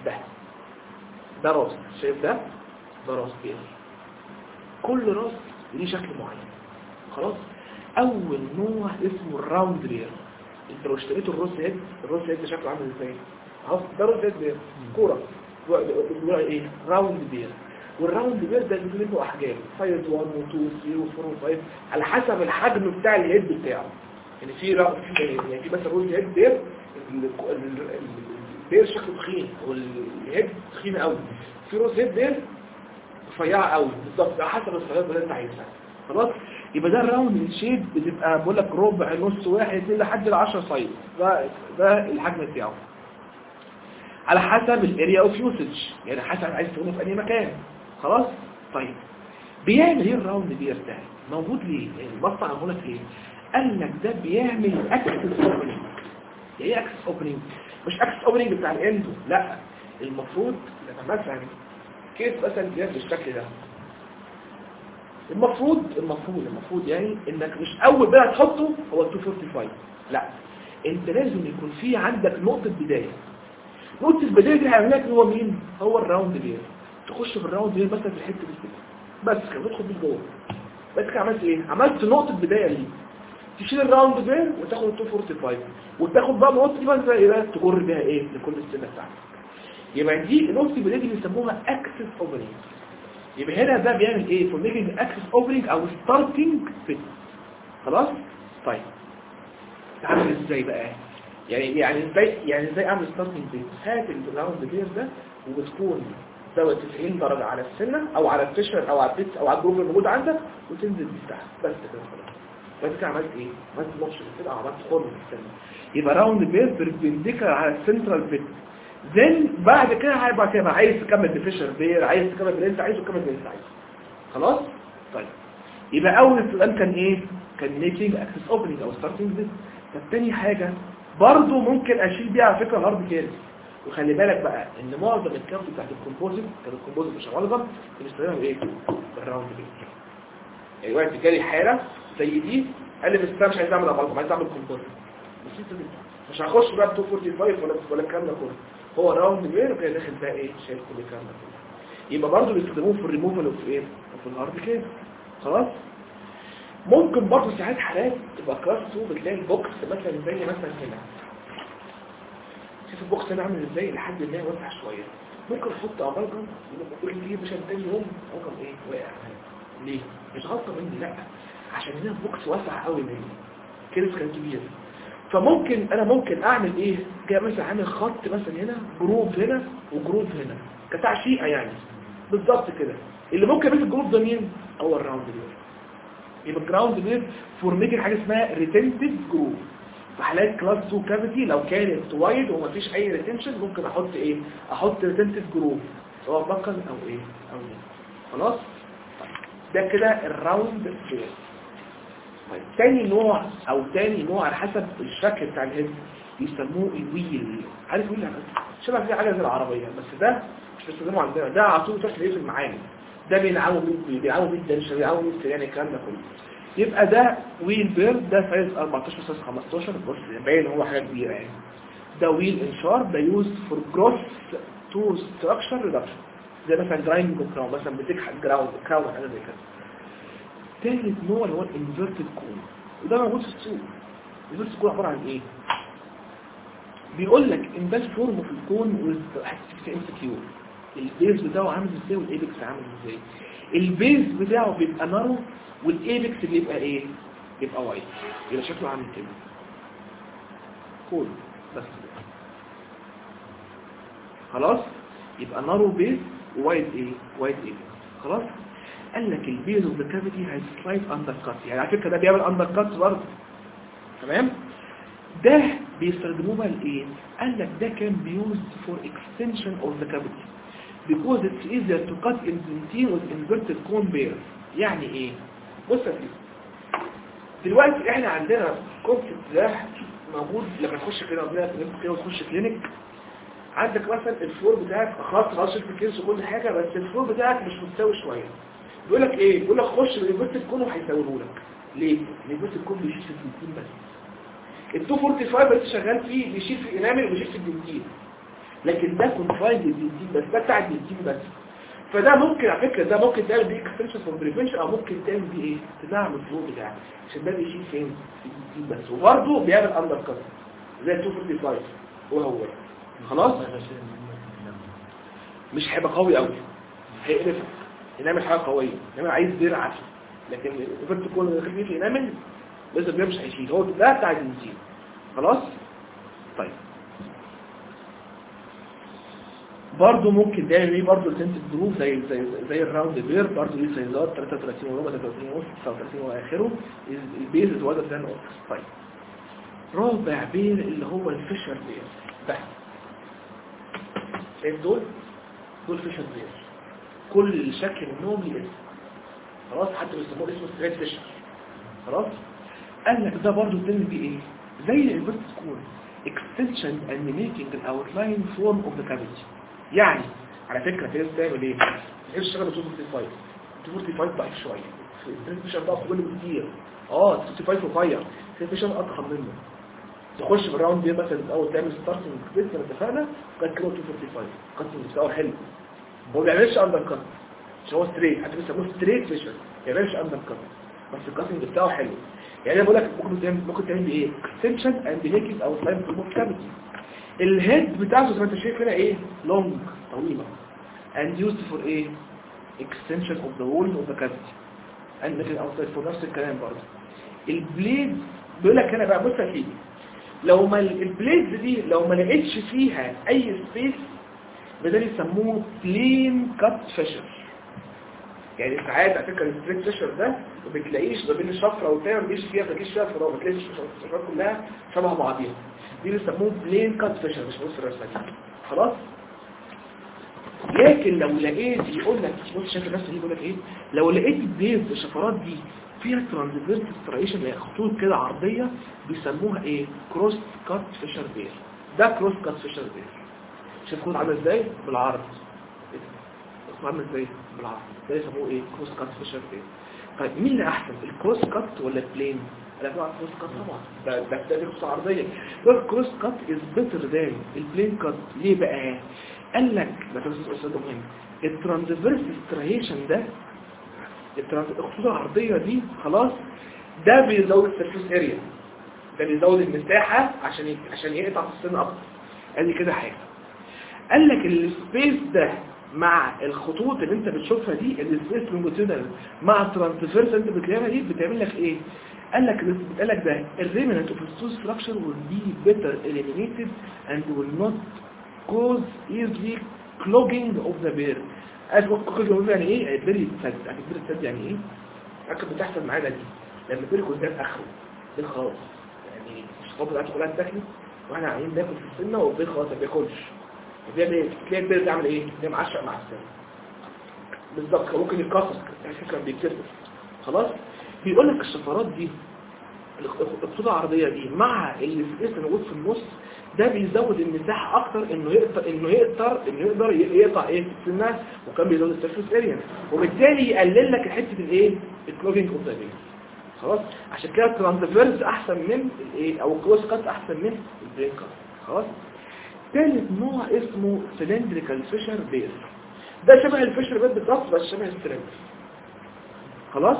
ده راس، شايف ده راس بير، كل راس ليه شكل معين. خلاص اول نوع اسمه الراوند بير. انت لو اشتريت الروس هيد شكله عامل ازاي اهو، ده روس هيد بير كوره بيقولوا ايه راوند بير. والراوند بير ده بيجي منه احجام سايز 1 و2 و3 و4 و5 على حسب الحجم بتاع الهيد بتاعه. يعني في مثلا روس هيد بير البير شكله تخين والهيد تخين قوي، في روس هيد بير رفيعه قوي بالظبط على حسب الصيغات اللي انت عايزها. خلاص يبقى ده الراوند شيب بتبقى بقول لك ربع نص واحد 2 لحد 10 سايز، ده الحجم بتاعه على حسب الاريا اوف يوسج، يعني حسب عايز تقوله في اي مكان. خلاص طيب بيعمل ايه الراوند بير ده؟ موجود ليه؟ يعني المصنع عمله لك ليه؟ قال لك ده بيعمل اكسس اوبننج. ايه اكسس اوبننج؟ مش اكسس اوبننج بتاع الاندو، لا المفروض لما مثلا كيس مثلا جاب بالشكل ده، المفروض يعني انك مش اول بقى تحطه هو 245، لا انت لازم يكون في عندك نقطة بداية. نقطة البداية دي هيعملها هو مين؟ هو الراوند بير. تخش في الراوند بير مثلا في الحتة دي كده بس كده تدخل بيه جوه، بس كده عملت ايه؟ عملت نقطة بداية ليه. تشيل الراوند بير وتاخد 245 وتاخد بقى نقطة دي بقى زي ايه تجر بيها ايه لكل السنة بتاعتك. يبقى دي نقطة البداية دي بيسموها اكسس اوبننج. يبقى هنا ده بيعمل ايه؟ for making access opening او starting fit. خلاص طيب تعمل ازاي بقى؟ يعني ازاي اعمل starting fit؟ هات الراوند بير ده وبتكون زاويه 90 درجه على السنه او على الفيشر او على البيت او على الجروب الموجود عندك وتنزل بيه تحت بس كده خلاص. بس كده عملت ايه؟ عملت نقش كده عملت خرم في السنه. يبقى راوند بير بيربنديكولار على السنترال فيت. زين بعد كده هيبقى كده عايز تكمل بفيشر بير، عايز تكمل باللي انت عايزه وتكمل باللي انت عايزه. خلاص طيب يبقى اول سؤال كان ايه؟ كان ميكينج اكسس اوبننج او ستارتنج بيت. طب تاني حاجه برضو ممكن اشيل بيها على فكره الهارد كيرز. وخلي بالك بقى ان معظم الكامب بتاعت الكومبوزيت كان الكومبوزيت مش معظم بنستخدمها بايه؟ بالراوند بيت. يعني وقت جالي حاله زي دي قال لي بس مش عايز اعمل امالجم، عايز اعمل كومبوزيت بسيط جدا، مش هخش بقى 245 ولا الكلام ده كله، هو راوند بير وكده داخل بقى ايه شايف كل الكلام ده كله. يبقى برضه بيستخدموه في الريموفال اوف ايه في الهارد كير. خلاص ممكن برضه ساعات حالات تبقى كلاس 2 بتلاقي البوكس مثلا زي مثلا هنا، شوف البوكس هنا عامل ازاي لحد ما واسع شويه، ممكن احط امالجم يقول لي مش تاني يوم امالجم ايه واقع. ليه؟ مش غلطه مني، لا عشان هنا البوكس واسع قوي مني كده كان كبير. فممكن انا ممكن اعمل ايه؟ جاي مثلا عامل خط مثلا هنا جروب هنا وجروب هنا كتعشيقه يعني بالظبط كده. اللي ممكن يبقى الجروب ده مين؟ هو الراوند بير. يبقى الراوند بير فورميتنج حاجه اسمها ريتنتيف جروب. في حالات كلاس 2 كافيتي لو كانت وايد ومفيش اي ريتنشن ممكن احط ايه؟ احط ريتنتيف جروب سواء بقل او ايه او ايه. خلاص ده كده الراوند بير. طيب تاني نوع على حسب الشكل بتاع الهيد يسموه الويل. عارف الويل شبه في حاجه زي العربيه، بس ده مش بيستخدمه عندنا، ده على طول شكل ايه في المعاني، ده بيلعبوا بيه مش بيلعبوا بيه يعني الكلام ده كله. يبقى ده ويل بير، ده سايز 14 سايز 15. بص باين هو حاجه كبيره يعني. ده ويل انشار، ده يوز فور جروس تو ستراكشر ريدكشن، زي مثلا جرايند كراون، مثلا بتكحت كراون حاجه زي كده. ثالث نوع اللي هو الانفيرتد كون، وده موجود في السوق. الانفيرتد كون عباره عن ايه؟ بيقول لك ان ده الفورم في الكون في ام سي كيو، البيز بتاعه عامل ازاي والايبكس عامل ازاي. البيز بتاعه بيبقى نارو، والايبكس اللي يبقى ايه؟ يبقى وايد، يبقى شكله عامل كده كون بس كده. خلاص يبقى نارو بيز ووايد ايه؟ وايد ايبكس. خلاص قال لك البيز اوف ذا كافيتي هاز سلايت اندر كات، يعني على فكره ده بيعمل اندر كات برضه. تمام. ده بيستخدموه بقى لايه؟ قال لك ده كان بيوز فور اكستنشن اوف ذا كافيتي because it's easier to cut in dentine with inverted cone bear. يعني ايه؟ بص يا سيدي، دلوقتي احنا عندنا كونسبت ده موجود لما تخش كده وتخش كلينيك، عندك مثلا الفلور بتاعك خلاص شلت الكيس وكل حاجه، بس الفلور بتاعك مش مستوي شويه. بيقول لك ايه؟ بيقول لك خش بالانفرتد كون وهيسويه لك. ليه؟ الانفرتد كون بيشيل في الدنتين بس. ال 245 اللي شغال فيه بيشيل في الانامل وبيشيل في الدنتين، لكن ده كونفايند للدنتين بس، ده بتاع الدنتين بس. فده ممكن على فكره ده ممكن تعمل بيه اكستنشن فور بريفنشن، او ممكن تعمل بيه ايه؟ تدعم الفلو بتاعك، عشان ده بيشيل فين؟ في الدنتين بس، وبرضه بيعمل اندر كات زي ال 245 وهو خلاص. مش هيبقى قوي قوي، هيقرفك. ينعمل حاجه قويه، ينعمل عايز دير عافيه، لكن الفرد كون اللي داخل فيه في ينعمل بس ده مش هيشيل، هو ده بتاع الدنتين. خلاص. طيب برضه ممكن تعمل ايه؟ برضه التنتد جروف زي الراوند بير، برضه ليه سايزات 33 وربع 33 ونص 39 واخره. البيز اتوضع ده نقطه. طيب رابع بير اللي هو الفيشر بير ده، شايف دول فيشر بير، كل شكل منهم ليه اسم. خلاص حتى بيسموه اسمه ستريت فيشر. خلاص قال لك ده برضه تعمل بيه ايه؟ زي الانفرتد كون extension and making an outline form of the cavity. يعني على فكرة في ناس بتعمل ايه؟ في اشتغل 245 ضعيف شوية، الستريت فيشر ضعف كله كتير. 245 رفيع، ستريت فيشر اضخم منه. تخش بالراوند دي مثلا الاول تعمل ستارتنج كده زي ما اتفقنا، كان كيلو 245 كاتنج بتاعه حلو. هو ما بيعملش اندر كات، مش هو ستريت، حتى بيسموه ستريت فيشر، ما بيعملش اندر كات، بس الكاتنج بتاعه حلو. يعني انا بقول لك ممكن تعمل بايه؟ اكستنشن اند ميكينج اوت لاين فور كافيتي. الهيد بتاعته زي ما انت شايف هنا ايه؟ لونج طويله and used for ايه؟ extension of the wall of the cavity and making outside for نفس الكلام برضه. البليد بيقول لك هنا بقى، بص يا سيدي، لو ما البليد دي لو ما لقيتش فيها اي سبيس ده يسموه بلين كات فيشر. يعني ساعات على فكره الستريت فيشر ده ما بتلاقيش ما بين الشفره والتانيه، ما بتلاقيش فيها فراغ، ما بتلاقيش الشفرات كلها شبه بعضيها، دي بيسموه بلين كات فيشر، مش بص الرسمه دي. خلاص. لكن لو لقيت يقول لك بص شايف الرسمه دي بيقول لك ايه؟ لو لقيت البيز الشفرات دي فيها ترانزفيرس سترايشن، يعني خطوط كده عرضيه، بيسموها ايه؟ كروس كات فيشر بير. ده كروس كات فيشر بير. شايف الخطوط عامله ازاي؟ بالعرض. عامل ازاي؟ بالعرض. ده يسموه ايه؟ كروس كات فيشر بير. طيب مين اللي احسن؟ الكروس كات ولا البلين؟ انا بقى كروس كات طبعا، ده خطوط عرضيه. الكروس كات از بيتر ذان البلين كات. ليه بقى؟ قال لك ده تفسير مهم. الترانزفيرس سترايشن ده، الخطوط العرضيه دي خلاص، ده بيزود السيرفيس اريا، ده بيزود المساحه عشان يقطع في السن اكتر. ادي كده حاجه. قال لك السبيس ده مع الخطوط اللي انت بتشوفها دي، السبيس لونجيتودينال مع الترانسفيرس اللي انت بتلاقيها دي، بتعمل لك ايه؟ قال لك ده الريمننت اوف ستول ستراكشر will be better eliminated and will not cause easily clogging of the bear. clogging يعني ايه؟ البير يتسد. البير يتسد يعني ايه؟ اكيد بتحصل معانا دي لما البير يكون ده اخره، ده خلاص يعني الشطاب بتاعته كلها اتاكلت واحنا عايزين ناكل في السنه، والبير خلاص ما بياكلش. تلاقي البير ده عامل ايه؟ ده معشق مع السنه بالظبط، ممكن يتكسر، يعني فكره بيتكسر. خلاص. بيقول لك الشفرات دي الخطوط العرضيه دي مع السبيس اللي موجود في النص، ده بيزود المساحه اكتر انه يقدر يقطع ايه في الناس، وكان بيزود السيرفيس اريا، وبالتالي يقلل لك حته الايه الكلوجينج اوف ذا بيز. خلاص، عشان كده الترانسفيرس احسن من الايه او الكروس كات احسن من البلين كات. خلاص. ثالث نوع اسمه سلندريكال فيشر بيز، ده شبه الفيشر بيز بالظبط بس شبه السلندر. خلاص،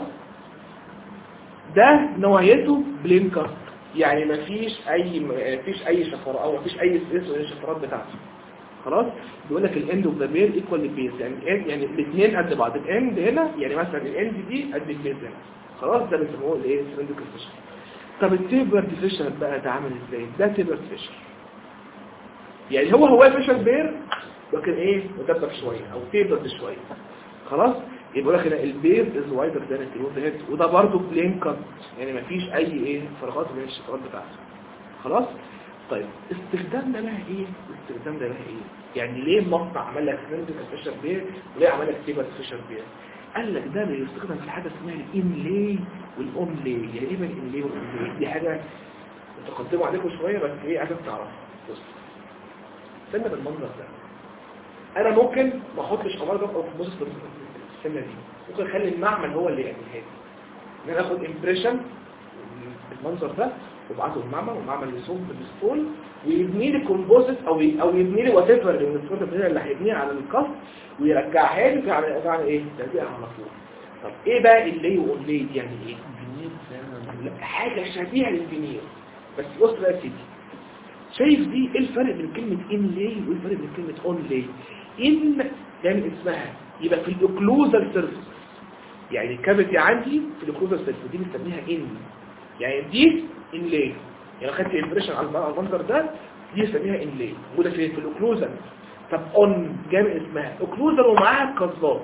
ده نوعيته بلين كات، يعني مفيش اي شفرات او مفيش اي سبيس ولا الشفرات بتاعته. خلاص، بيقول لك الاند اوف ذا بير ايكوال للبيز، يعني الاثنين قد بعض، الاند هنا يعني مثلا الاند دي قد البيز هنا. خلاص، ده بنسموه الايه سلندريكال فيشر. طب التيبرد فيشر بقى ده عامل ازاي؟ ده تيبرد فيشر، يعني هو فيشر بير لكن ايه مدبب شويه او تيبرد شويه. خلاص، يبقى لك هنا البيز از وايدر ذان الكلوز هيد، وده برضه بلين كات، يعني مفيش اي ايه فراغات بين الشفرات بتاعته. خلاص. طيب استخدامنا لها ايه؟ يعني ليه المصنع عمل لك سلندريكال فيشر بير وليه عمل لك تيبرد فيشر بير؟ قال لك ده بيستخدم في حاجه اسمها الانلاي والاونلاي. يعني ايه الانلاي والاونلاي؟ دي حاجه متقدمه عليكم شويه بس ايه عايزك تعرفها. بص، استنى بالمنظر ده، انا ممكن ما احطش قمر ده او في السنه دي، ممكن اخلي المعمل هو اللي يعملها لي، ان انا اخد امبريشن بالمنظر ده وابعته للمعمل، والمعمل يصب بالسبول ويبني لي كومبوزيت او يبني لي وات ايفر اللي هيبنيه على الكاست ويرجعها لي على ايه ترجيع على طول. طب ايه بقى اللي واللي دي؟ يعني ايه الفينير؟ حاجه شبيهه للفينير، بس بص بقى يا سيدي، شايف دي ايه الفرق بين كلمه انلاي والفرق بين كلمه اونلاي؟ ان يعني اسمها يبقى في الاوكلوزال سيرفيس، يعني الكافيتي عندي في الاوكلوزال سيرفيس دي بنسميها ان، يعني دي انلاي، يعني خدت امبريشن على المنظر ده دي بنسميها انلاي موجوده في الاوكلوزال. طب اون جامع اسمها اوكلوزال ومعاها الكظات.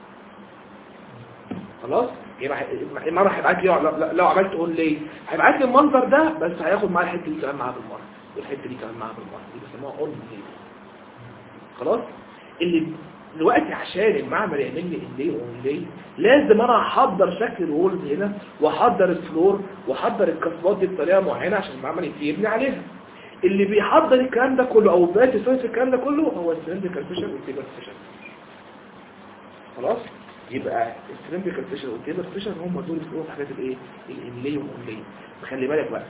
خلاص، يبقى المره هيبعت لي لو عملت اونلاي هيبعت لي المنظر ده، بس هياخد معايا الحته دي كمان معاها بالمره، والحته دي كمان معاها بالمره، دي بيسموها اونلاي. خلاص، اللي دلوقتي عشان المعمل يعمل لي اللي اونلاي لازم انا احضر شكل الوولز هنا، واحضر الفلور، واحضر الكسبات دي بطريقه معينه عشان المعمل يبني عليها. اللي بيحضر الكلام ده كله او بدايه الفرق الكلام ده كله هو السلندريكال فيشر والتيبر فيشر. خلاص، يبقى السلندريكال فيشر والتيبر فيشر هم دول اللي في حاجات الايه الانلاي والاونلاي. خلي بالك بقى،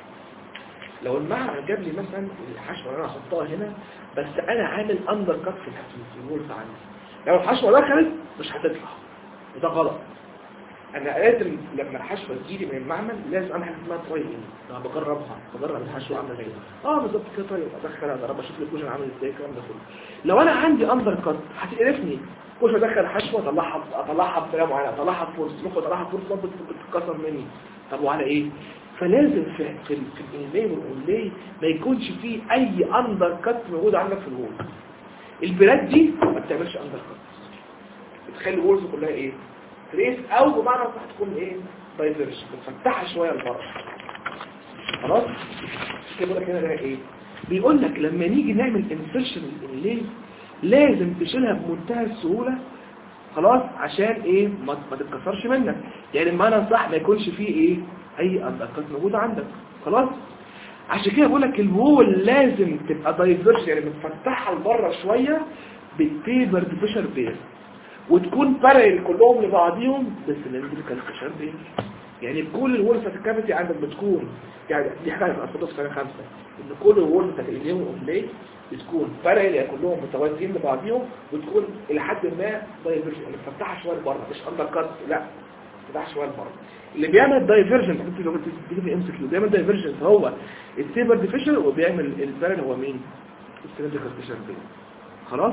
لو المعمل جاب لي مثلا الحشوه اللي انا هحطها هنا بس انا عامل اندر كات في الوولز عندي، لو الحشوه دخلت مش هتطلع، وده غلط. انا لازم لما الحشوه تجيلي من المعمل لازم اعمل حاجه اسمها تراي ان، انا بجرب الحشوه عامله ازاي. بالظبط كده، طيب ادخلها اجرب اشوف الكوشن عامل ازاي الكلام ده كله. لو انا عندي اندر كات هتقرفني، كل ما ادخل حشوه اطلعها بطريقه معينه، اطلعها بفورس، ممكن اطلعها بفورس بتتكسر مني. طب وعلى ايه؟ فلازم في الانلاي والاونلاي ما يكونش فيه اي اندر كات موجود عندك في الوول. البلاد دي ما بتعملش اندر كات، بتخلي الوولز كلها ايه تريس، او بمعنى صح تكون ايه دايفرجن، بتفتحها شويه لبره. خلاص كده بقول لك هنا ده ايه بيقول لك لما نيجي نعمل انسرشن للانلاي لازم تشيلها بمنتهى السهوله. خلاص، عشان ايه ما تتكسرش منك، يعني المعنى صح ما يكونش فيه ايه اي اندركات موجوده عندك. خلاص، عشان كده بقول لك الوول لازم تبقى دايفرجن، يعني بتفتحها لبره شويه بالتيبر فيشر بير، وتكون بارل كلهم لبعضيهم بالسلندريكال فيشر بير. يعني كل الوولز الكافيتي عندك بتكون، يعني دي حاجه هنقصدها في سنه 5 ان كل الوولز بتاعت اليوم اوفلي بتكون بارل، يعني كلهم متوازيين لبعضيهم، وتكون الى حد ما دايفرجن، يعني مفتحه شويه لبره مش اندر كات، لا مفتحه شويه لبره. اللي بيعمل دايفرجن انت لو بتيجي في ام سي كيو بيعمل دايفرجن هو التيبر ديفيشن، وبيعمل البارل هو مين السلندريكال فيشر بير. خلاص،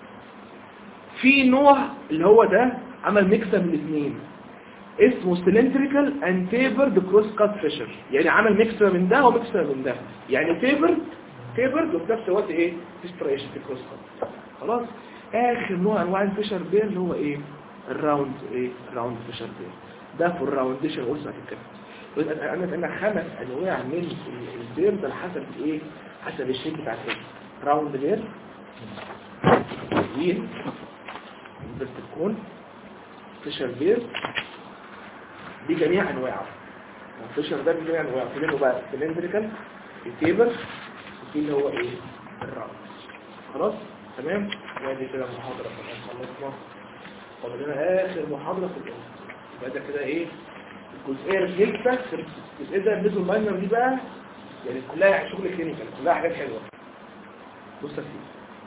في نوع اللي هو ده عمل ميكس من الاثنين اسمه سلندريكال اند تيبرد كروس كات فيشر، يعني عمل ميكس من ده وميكس من ده، يعني تيبرد وفي نفس الوقت ايه ديستريشن في كروس كات. خلاص، اخر نوع انواع الفيشر بير اللي هو ايه الراوند، ايه الراوند فيشر بير، ده في الراونديشن قلت كده. انا 5 انواع من البير ده حسب ايه حسب الشيب بتاع الفيشر. راوند بير، ويل، بتكون فيشر بير، دي جميع انواعه. الفيشر ده بيجي يعني هو في بقى سلندريكال، التيبل، وفي اللي هو ايه الراوند. خلاص تمام. وادي كده المحاضره خلصنا، فاضل لنا اخر محاضره في الجزء. يبقى ده كده ايه الجزئيه الجلسه. الجزئيه ده الميزو ماينر دي بقى يعني كلها شغل كلينيكال، كلها حاجات حلوه. بص يا سيدي،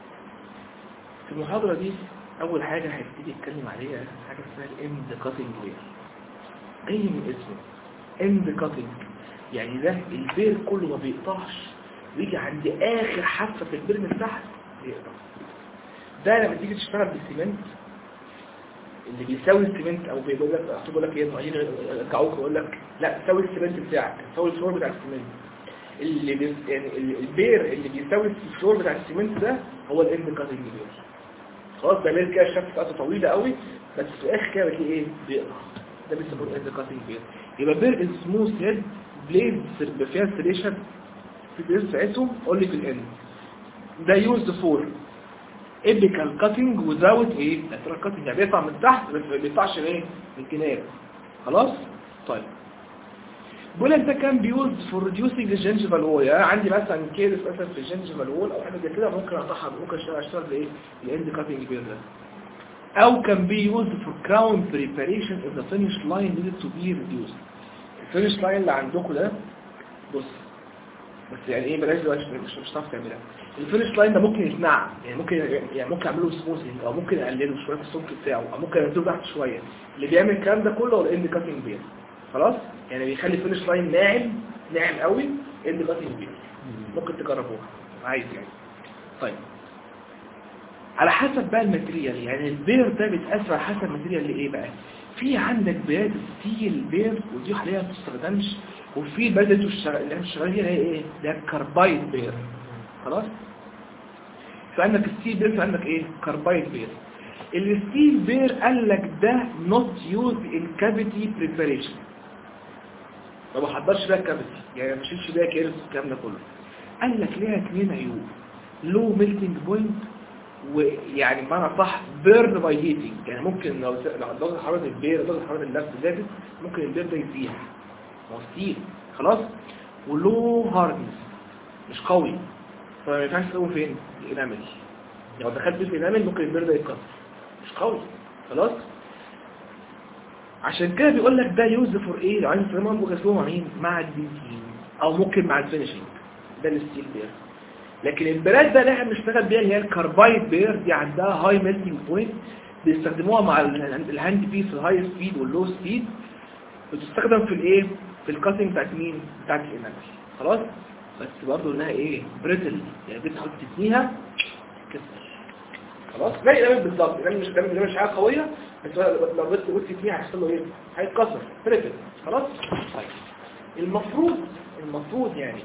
في المحاضره دي اول حاجه هيبتدي يتكلم عليها حاجه اسمها الاند كاتنج بير. جاي من اسمه اند كاتنج، يعني ده البير كله ما بيقطعش ويجي عند اخر حافه في البير من تحت يقطع. ده لما تيجي تشتغل بالسيمنت اللي بيساوي السيمنت، او بيقول لك ايه معين رجعوك ويقول لك لا ساوي السيمنت بتاعك، ساوي الفلور بتاع السيمنت. اللي يعني البير اللي بيساوي الفلور بتاع السيمنت ده هو الاند كاتنج بير. خلاص ده بير كده الشفت بتاعته طويله قوي، بس في الاخر كده بتلاقي ايه بيقطع. ده بيسموه الاند كاتنج بير. يبقى بير سموث هيد بليد فيها ستريشن في البير بتاعتهم اونلي في الاند. ده يوزد فور ايبيكال كاتنج وزاوت ايه لاترال كاتنج، يعني بيطلع من تحت بس ما بيطلعش ايه من الجناب. خلاص طيب بقول لك ده كان بيوزد فور ريديوسينج الجنجفال وول. يعني عندي مثلا كيرس مثلا في الجنجفال وول او حاجه زي كده، ممكن اقطعها، ممكن اشتغل بايه الاند كاتنج بير ده. او كان بي يوزد فور كراون بريباريشن اف ذا فينيش لاين نيدد تو بي ريديوسد. الفينيش لاين اللي عندكم ده بص بس يعني ايه بلاش دلوقتي مش هتعرف تعملها. الفينش لاين ده ممكن يتنعم، يعني ممكن اعمله سموثنج، او ممكن اقلله شويه في السمك بتاعه، او ممكن انزله تحت شويه. اللي بيعمل الكلام ده كله هو الاند كاتنج بير. خلاص يعني بيخلي الفينش لاين ناعم قوي. اند كاتنج بير ممكن تجربوها عايز يعني. طيب على حسب بقى الماتيريال، يعني البير ده بيتاثر على حسب الماتيريال اللي ايه بقى. في عندك بيرات ستيل بير ودي حاليا ما بتستخدمش، وفي البلد اللي احنا شغالين فيها هي ايه ده كاربايد بير. خلاص فعندك الستيل بير، فعندك ايه كاربايد بير. الستيل بير قال لك ده نوت يوز ان كافيتي بريباريشن، ما بحضرش بيها كافيتي، يعني ما بشيلش بيها كيرس الكلام ده كله. قال لك ليها 2 عيوب، لو ميلتنج بوينت، ويعني بمعنى صح بيرن باي هيتنج، يعني ممكن لو درجه حراره البير درجه حراره اللف زادت ممكن البير ده يسيح، هو ستيل. خلاص ولو هاردنس مش قوي، فما ينفعش تسوي فين الانامل، لو دخلت في الانامل ممكن البير ده يتكسر، مش قوي. خلاص عشان كده بيقول لك ده يوز فور ايه، لو عايز تستخدمه ممكن تسويه مع مين، مع الديزين او ممكن مع الفينيشنج، ده الستيل بير. لكن البيرات ده اللي احنا بنشتغل بيها اللي هي الكاربايد بير دي عندها هاي ميلتنج بوينت، بيستخدموها مع الهاند بيس الهاي سبيد واللو سبيد، بتستخدم في الايه في الكاتنج بتاعت مين بتاعت الانامل. خلاص بس برضه انها ايه بريتل، يعني بتحط تتنيها تكسر. خلاص زي الانامل بالظبط، الانامل مش حاجه قويه، بس لو بس قلت تتنيها هيحصل له ايه هيتكسر بريتل. خلاص طيب المفروض يعني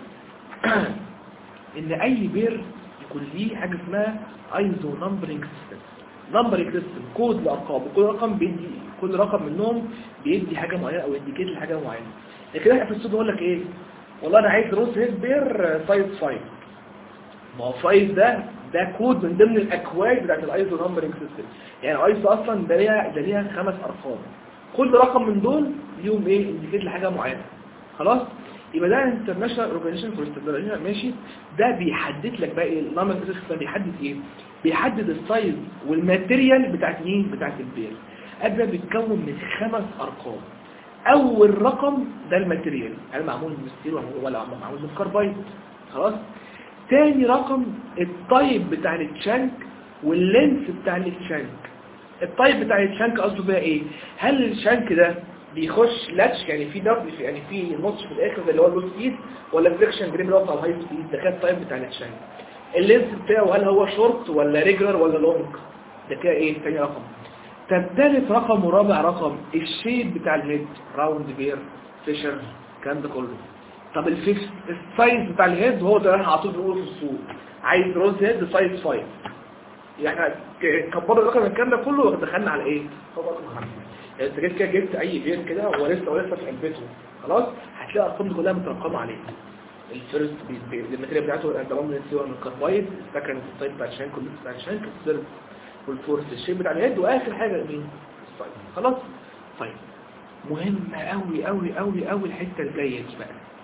ان اي بير يكون ليه حاجه اسمها ايزو نمبرنج سيستم. نمبرنج سيستم كود لارقام، وكل رقم بيدي، كل رقم منهم بيدي حاجه معينه او انديكيت لحاجه معينه. لكن احنا في السوق بقول لك ايه، والله انا عايز روز هيد بير سايز 5، ما هو 5 ده كود من ضمن الاكواد بتاعت الايزو نمبرنج سيستم. يعني الايزو اصلا ده ليها 5 ارقام، كل رقم من دول ليهم ايه انديكيت لحاجه معينه. خلاص يبقى ده انترناشونال اورجانيزيشن فور ستاندردايزيشن ماشي. ده بيحدد لك بقى ايه النمبرنج سيستم، بيحدد ايه، بيحدد السايز والماتيريال بتاعت مين بتاعت البير. ده بيتكون من 5 ارقام. اول رقم ده الماتيريال، هل معمول من ستيل ولا معمول من كاربايد. خلاص تاني رقم التايب بتاع التشانك واللينس بتاع التشانك. التايب بتاع التشانك قصده بقى ايه، هل الشانك ده بيخش لاتش يعني في دبل يعني في نوتش في الاخر اللي هو اللو سبيد، ولا فليكشن جريب اللي هو بتاع الهاي سبيد. ده كده التايب بتاع التشانك. اللينس بتاعه هل هو شورت ولا ريجولار ولا لونج. ده كده ايه تاني رقم. طب ثالث رقم ورابع رقم الشيب بتاع الهيد، راوند بير فيشر الكلام ده كله. طب الفيكس السايز بتاع الهيد، وهو ده احنا على طول بنقوله في السوق، عايز روز هيد سايز 5. يعني كبرنا الرقم الكلام ده كله ودخلنا على ايه، هو رقم 5. يعني انت كده جبت اي بير كده هو لسه في قلبته، خلاص هتلاقي الارقام دي كلها مترقمه عليه. الفيرست الماتيريال بتاعته انت ضمن السيور من الكاربايد، السكند السايد بتاع الشانك والليس بتاع الشانك، والفورس الشيب بتاع الهيد، واخر حاجه مين السايد. خلاص طيب مهمة قوي قوي قوي قوي الحتة الجاية دي بقى.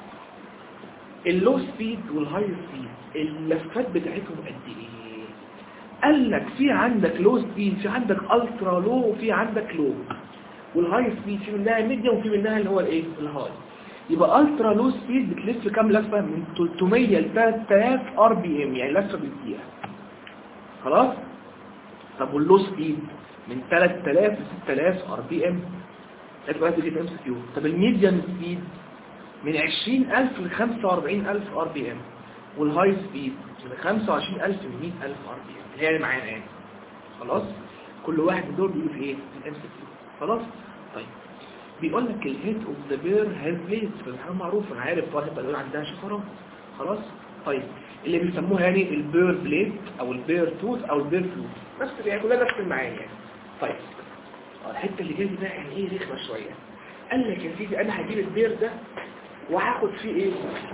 اللو سبيد والهاي سبيد اللفات بتاعتهم قد ايه؟ قال لك في عندك لو سبيد، في عندك الترا لو، وفي عندك لو. والهاي سبيد في منها ميديا وفي منها اللي هو الايه الهاي. يبقى الترا لو سبيد بتلف كام لفة؟ من 300 ل 3000 ار بي ام، يعني لفة بالدقيقة. خلاص. طب واللو سبيد من 3000 ل 6000 ار بي ام. دلوقتي كده ام سي كيو. طب الميديان سبيد من 20000 ل 45000 ار بي ام. والهاي سبيد من 25000 ل 100000 ار بي ام، اللي هي معانا يعني. خلاص. كل واحد من دول بيقول في ايه؟ في الام سي كيو. خلاص. طيب بيقول لك الهيد اوف ذا بير هاز بليد، فالحاجه معروفه، انا عارف واحد بيقول عندها شفره. خلاص. طيب اللي بيسموها يعني البير بليد او البير توث او البير فلوت، نفس يعني كلها نفس المعاني يعني. طيب الحته اللي جايه دي بقى يعني ايه رخمه شويه. قال لك يا سيدي انا هجيب البير ده وهاخد فيه ايه؟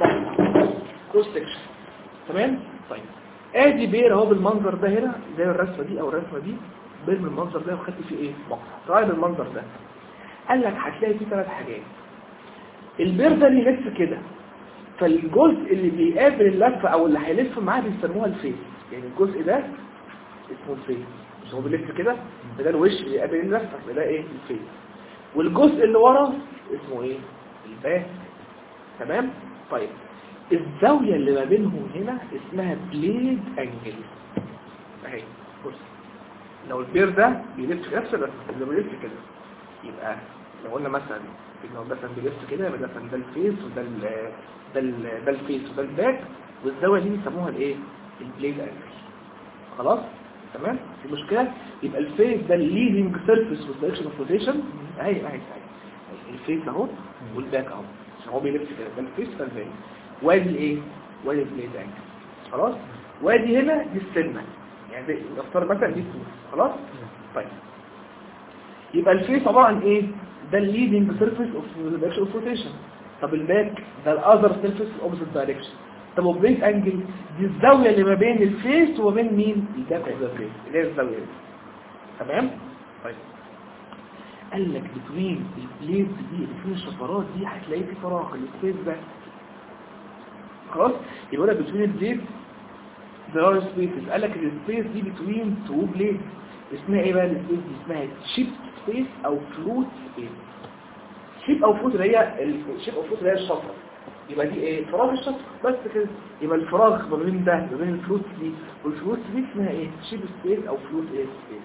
كروس سكشن. تمام. طيب ادي بير اهو بالمنظر ده هنا، زي الرسمه دي او الرسمه دي، بير بالمنظر ده وخدت فيه ايه؟ مقطع. طيب المنظر ده قال لك هتلاقي فيه 3 حاجات. البير ده بيلف كده، فالجزء اللي بيقابل اللفه او اللي هيلف معاه بيسموها الفيس. يعني الجزء ده اسمه الفيس، مش هو بيلف كده، ده الوش اللي بيقابل اللفه، ده ايه؟ الفيس. والجزء اللي ورا اسمه ايه؟ الباك. تمام. طيب الزاويه اللي ما بينهم هنا اسمها بليد انجل. اهي بص، لو البير ده بيلف نفس اللي بيلف كده، يبقى لو قلنا مثلا لو مثلا بيلف كده، يبقى مثلا ده الفيس وده ده الفيس وده الباك، والزاويه دي بيسموها الايه؟ البليد انجل. خلاص. تمام. في مشكله. يبقى الفيس ده الليدنج سيرفيس والدايركشن اوف روتيشن. اهي الفيس اهو والباك اهو، عشان هو بيلف كده، ده الفيس ده الباك. وادي الايه؟ وادي البليد انجل. خلاص. وادي هنا دي السنه، يعني زي نفترض مثلا دي الفيس. خلاص. طيب يبقى الفيس عباره عن ايه؟ ده الليدنج سيرفيس اوف دايركشن اوف روتيشن. طب الباك ده الاذر سيرفيس اوبوزيت دايركشن. طب والبليد انجل دي الزاويه اللي ما بين الفيس وما بين مين؟ الباك اوف ذا فيس، اللي هي الزاويه دي. تمام. طيب قال لك بتوين البليد دي، بتوين الشفرات دي هتلاقي في فراغ السبيس ده. خلاص. يبقى لك بتوين البليد there are spaces. قال لك السبيس دي بتوين تو بليد اسمها ايه بقى؟ السبيس دي اسمها شيب سبيس او فلوت سبيس. شيب او فلوت اللي هي الشيب او فلوت اللي هي الشفره، يبقى دي ايه؟ فراغ الشفره بس كده. يبقى الفراغ ما بين ده ما بين الفلوت دي والفلوت دي اسمها ايه؟ شيب سبيس او فلوت ايه سبيس.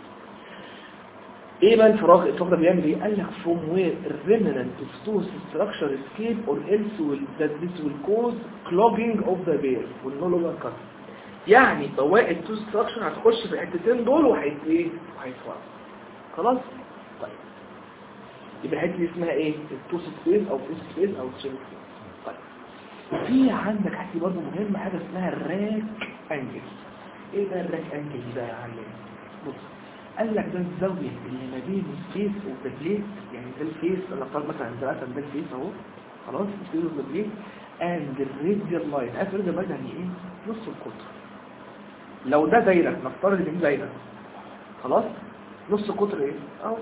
ايه بقى الفراغ ده بيعمل ايه؟ قال لك from where remnant of tooth structure escape or else that this will cause clogging of the bear will no longer cut. يعني بواقي التوث ستراكشر هتخش في الحتتين دول وهيتفرق. خلاص. طيب يبقى الحته دي اسمها ايه؟ التوث سبيس او فلوت سبيس او تشيب سبيس. طيب في عندك حاجه برضه مهمه، حاجه اسمها الراك انجل. ايه ده الراك انجل دي بقى يا معلم؟ بص، قال لك ده الزاويه اللي ما بين الفيس والبليت، يعني ده الفيس، انا افترض مثلا ده الفيس اهو. خلاص. الفيس والبليت اند الراديال لاين. عارف الراديال لاين يعني ايه؟ نص القطر. لو ده دايره، نفترض ان دي دايره. خلاص. نص القطر ايه؟ اهو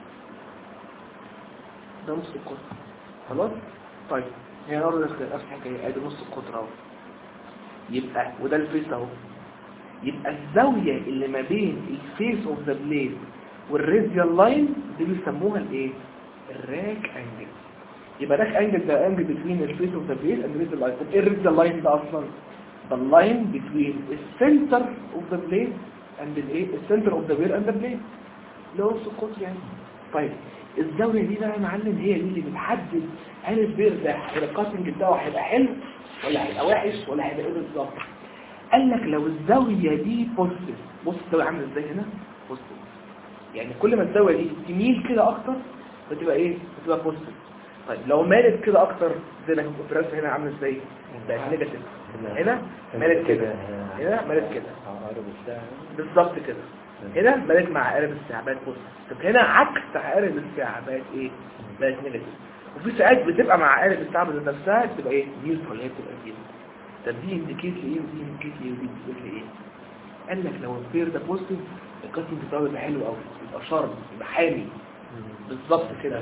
ده نص القطر. خلاص. طيب هي نقول نفس الحكايه، ادي نص القطر اهو. يبقى وده الفيس اهو. يبقى الزاويه اللي ما بين الفيس اوف ذا بليد والراديال لاين دي بيسموها الايه؟ الراك انجل. يبقى راك انجل ده انجل بين الفيس اوف ذا بليد اند الراديال لاين. طب ايه الراديال لاين ده اصلا؟ the line between the center of the blade and the center of the bear and the blade، اللي هو نص القطر يعني. طيب الزاويه دي بقى يا معلم هي دي اللي بتحدد هل البير ده الكاتنج بتاعه هيبقى حلو ولا هيبقى وحش ولا هيبقى ايه بالظبط. قال لك لو الزاويه دي بوزيتيف، بص الزاويه عامله ازاي هنا؟ بوزيتيف، يعني كل ما الزاويه دي تميل كده اكتر بتبقى ايه؟ بتبقى بوزيتيف. طيب لو مالت كده اكتر زي ما كنت راسم هنا عامل ازاي؟ بقت نيجاتيف. هنا مالت كده، هنا مالت كده بالظبط كده. هنا مالت مع عقارب الساعه بقت بوزيتيف. طب هنا عكس عقارب الساعه بقت ايه؟ بقت نيجاتيف. وفي ساعات بتبقى مع عقارب الساعه نفسها بتبقى ايه؟ نيوترال، هي بتبقى كده. طب دي انديكيت لايه ودي انديكيت لايه ودي انديكيت لايه؟ قال لك لو البير ده بوزيتيف الكاتنج بتاعه يبقى حلو قوي، يبقى شارب، يبقى حامي بالظبط كده.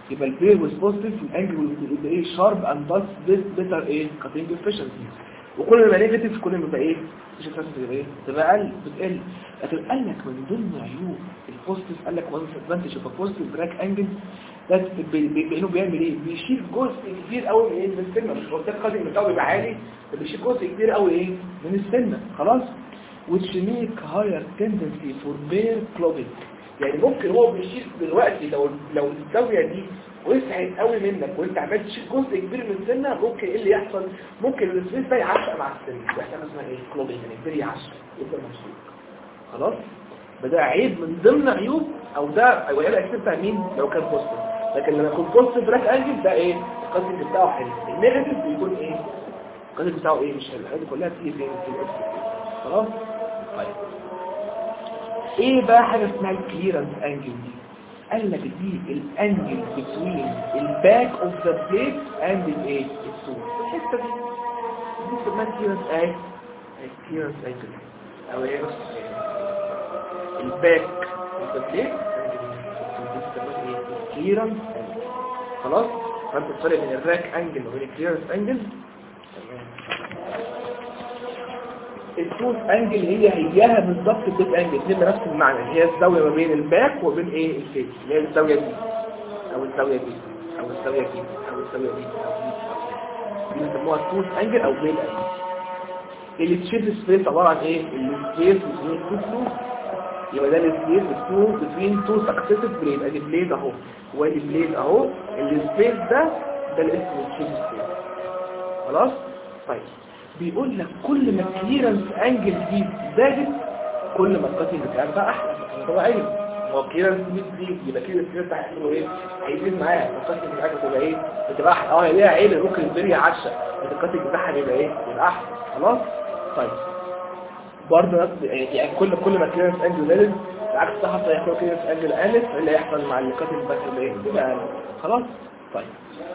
يبقى البير ويز بوزيتيف الانجل يبقى ايه شارب اند ذس بيتر ايه كاتنج افشنسي. وكل ما نيجاتيف كل ما يبقى ايه مش هتبقى ايه تبقى اقل بتقل. لكن قال لك من ضمن عيوب البوزيتيف قال لك وان ادفانتج اوف بوزيتيف براك انجل ده بانه بيعمل ايه بيشيل جزء كبير قوي من ايه من السنه. مش قلت لك القدم بتاعه بيبقى عالي بيشيل جزء كبير قوي ايه من السنه خلاص. which make higher tendency for bear clubbing. يعني ممكن هو بيشيل دلوقتي لو الزاويه دي وسعت قوي منك وانت عمال تشيل جزء كبير من السنه ممكن ايه اللي يحصل؟ ممكن السبيس ده يعشق مع السن يحصل اسمها ايه كلوبينج يعني البير يعشق يفضل مشدود خلاص. فده عيب من ضمن عيوب او ده ويبقى اكيد بتاع مين لو كان بوزيتيف. لكن لما يكون بوزيتيف براك انجل ده ايه القسم بتاعه حلو. النيجاتيف بيكون ايه القسم بتاعه ايه مش حلو. الحاجات كلها تيجي فين في الاكس خلاص. طيب ايه بقى حاجه اسمها الكليرنس انجل دي؟ قال لك دي الانجل بتوين الباك اوف ذا بليت اند الايه السول. الحته دي اسمها كليرنس انجل. الكليرنس انجل او ايه الباك اوف ذا بليت كليرنس انجل خلاص. فانت الفرق بين الراك انجل وبين الكليرنس انجل التوث انجل هيها بالضبط البيت انجل الاثنين بنفس المعنى. هي الزاويه ما بين الباك وبين ايه الفيس اللي هي الزاويه دي او الزاويه دي او الزاويه دي او الزاويه دي دي بيسموها التوث انجل او بيت انجل. اللي تشيل سبيس عباره عن ايه السبيس بين تو فلوس. يبقى ده السبيس بين تو سكسيسيف بليد. ادي بليد اهو وادي بليد اهو. السبيس ده اللي اسمه تشيل سبيس خلاص. طيب بيقول لك كل ما الكليرنس انجل دي زادت كل ما القتل بتاعك بقى احلى. طبيعي هو الكليرنس دي يبقى كده الكليرنس بتاعك ايه هيزيد معاك. القتل بتاعك بتبقى ايه بتبقى احلى. ليها عيب ممكن الدنيا عشة القتل بتاعها بيبقى ايه يبقى احلى خلاص. طيب برضه يعني كل ما الكليرنس انجل زادت العكس ده حصل يكون كليرنس انجل قلت اللي هيحصل مع القتل بتاعك ايه يبقى خلاص. طيب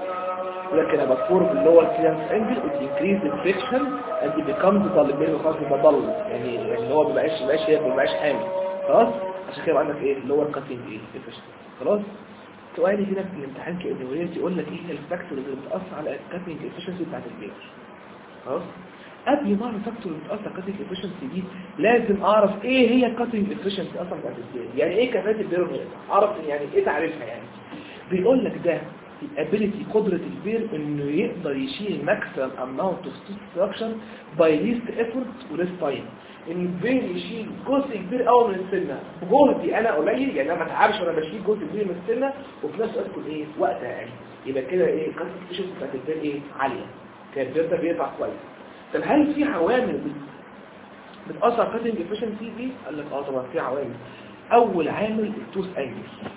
لكن بفور اللي هو الكليرنس انجل it increase the friction and it becomes dull. البير خلاص يبقى ضل يعني هو ما بقاش حامل خلاص. عشان كده عندك ايه اللي هو الكاتنج ايه efficiency خلاص. سؤالي هنا في الامتحان كانه يقول لك ايه الفاكتور اللي بتاثر على الكاتنج efficiency بتاعت البير خلاص. قبل ما اعرف الفاكتور اللي بتاثر على الكاتنج efficiency دي لازم اعرف ايه هي الكاتنج efficiency اصلا بتاعت البير. يعني ايه كفاءه البير اعرف يعني ايه تعريفها. يعني بيقول لك ده الابيليتي قدرة البير انه يقدر يشيل ماكسيمم اماونت اوف ستراكشر باي ليست ايفورت وليس تايم. ان البير يشيل جزء كبير قوي من السنه بجهدي انا قليل. يعني انا ما اتعبش وانا بشيل جزء كبير من السنه وفي نفس الوقت يكون ايه وقت اقل. يبقى كده ايه الكونسنتريشن بتاعت البير ايه عاليه. كان البير ده بيطلع كويس. طب هل في عوامل بتاثر على الكاتنج افشنسي دي؟ قال لك طبعا في عوامل. اول عامل التوث انجل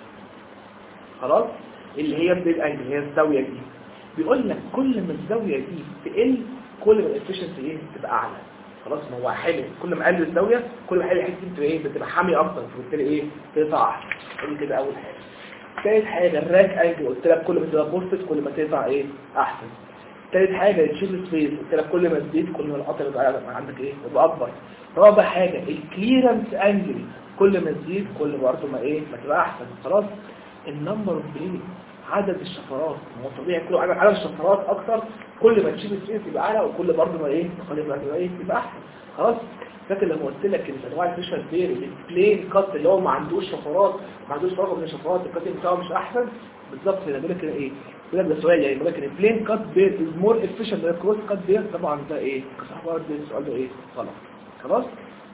خلاص اللي هي البيد انجل هي الزاويه دي. بيقول لك كل ما الزاويه دي تقل كل ما الافشنسي ايه تبقى اعلى خلاص. ما هو حلو كل ما قل الزاويه كل ما الحته دي بتبقى ايه بتبقى حاميه اكتر فبالتالي ايه تقطع احسن. دي كده اول حاجه. ثالث حاجه الراك انجل قلت لك كل ما تبقى بوستد كل ما تقطع ايه احسن. ثالث حاجه الشيل سبيس قلت لك كل ما تزيد كل ما القطر يبقى عندك ايه يبقى اكبر. رابع حاجه الكليرنس انجل كل ما تزيد كل برضه ما ايه ما تبقى احسن خلاص. النمبر اوف بليد عدد الشفرات هو طبيعي كل عدد الشفرات اكتر كل ما تشيل السبيس يبقى اعلى وكل برضه ما ايه كل ما تبقى ايه يبقى احسن خلاص. فاكر لما قلت لك ان انواع الفيشر بير البلين كات اللي هو ما عندوش شفرات ما عندوش فرق بين الشفرات الكات بتاعه مش احسن بالظبط. هنا بيقول لك ايه بيقول لك ده سؤال يعني بيقول لك البلين كات بير از مور افيشنت من الكروس كات بير. طبعا ده ايه كصحابه ده السؤال ده ايه غلط خلاص.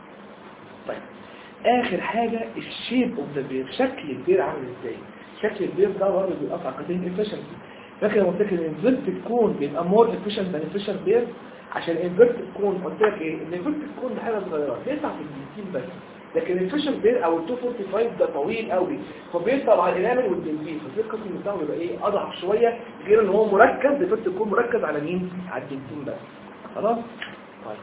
طيب اخر حاجه الشيب اوف ذا بير شكل البير عامل ازاي. شكل البير ده برضه بيقطع كاتنج افيشنسي. فاكر لما قلت لك الانفيرت كون بيبقى مور افيشنت من الفيشر بير عشان الانفيرت كون قلت لك ايه ان الانفيرت كون ده حاجه صغيره بيقطع في الدنتين بس. لكن الفيشر بير او ال 245 ده طويل قوي فبيقطع على الانامل والدنتين فالبير القسم بتاعه بيبقى ايه اضعف شويه غير ان هو مركز. الانفيرت كون مركز على مين على الدنتين بس خلاص. طيب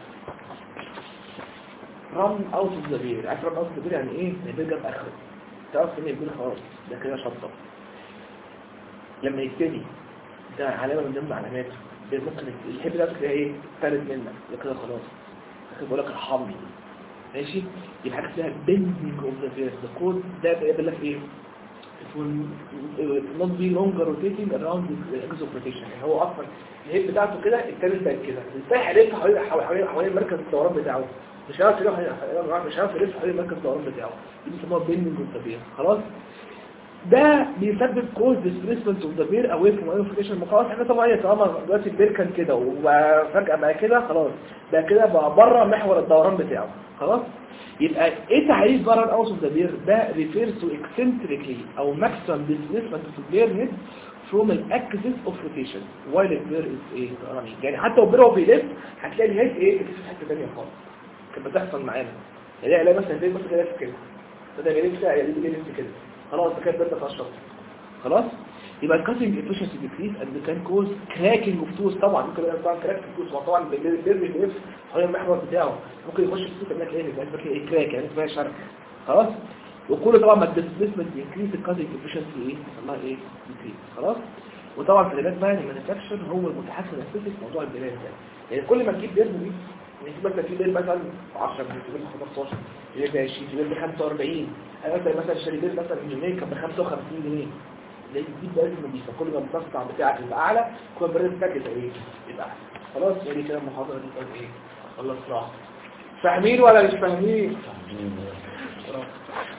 رن اوت اوف ذا بير. عارف رن اوت اوف ذا بير يعني ايه؟ يعني البير جاب اخره تعرف ان البير خلاص ده كده شطب. لما يبتدي ده علامه من ضمن علاماته ممكن الحب ده تلاقي ايه ثالث منك ده كده خلاص. اخر بقول لك ارحمني ماشي. يبقى حاجه اسمها بيندنج اوف ذا فيرس. ده كود ده بيقول لك ايه not be longer rotating around the axis of rotation. يعني هو اصلا الهيد بتاعته كده التالت بقت كده ازاي هيلف حوالين مركز الدوران بتاعه مش عارف يلف حوالين مركز الدوران بتاعه دي بيسموها بيندنج اوف ذا بير. خلاص ده بيسبب كوز ديسبيسمنت اوف ذا بير اواي فروم ايروفيكيشن. خلاص احنا طبعا طالما دلوقتي البير كان كده وفجاه بقى كده خلاص ده كده بقى بره محور الدوران بتاعه. خلاص يبقى ايه تعريف بره الاوس اوف ذا بير؟ ده refers to eccentrically او maximum displacement of the bear head from the axis of rotation while the bear is running. يعني حتى لو البير هو بيلف هتلاقي الهيد ايه في حته ثانيه خالص. كانت بتحصل معانا يعني مثلا البير مثلا كده ده بيلف كده بيلف كده خلاص ده كده بدأت اشرب. خلاص يبقى الكاتنج efficiency decrease and can cause cracking of tools. طبعا ممكن يبقى طبعا كراك في التوز وطبعا البير بيلف حوالين المحور بتاعه ممكن يخش في التوز كده تلاقيه ايه كراك يعني اسمها شرخ. خلاص وكل طبعا ما الديسبيسمنت انكريز الكاتنج efficiency ايه اسمها ايه decrease. خلاص وطبعا في العلاج بقى المانيفاكتشر هو المتحكم الاساسي في موضوع البيرات ده. يعني كل ما تجيب بير دي يعني مثلا في بير مثلا 10 بير 15 بير 20 بير 45 انا مثلا شاري بير مثلا من يومين كان ب 55 جنيه دي بقى نضيفه. كل ما التصنع بتاعك يبقى اعلى كل ما البير بتاعك يبقى ايه يبقى احسن. خلاص يعني كده المحاضره دي كانت ايه خلاص راح فاهمين ولا مش فاهمين؟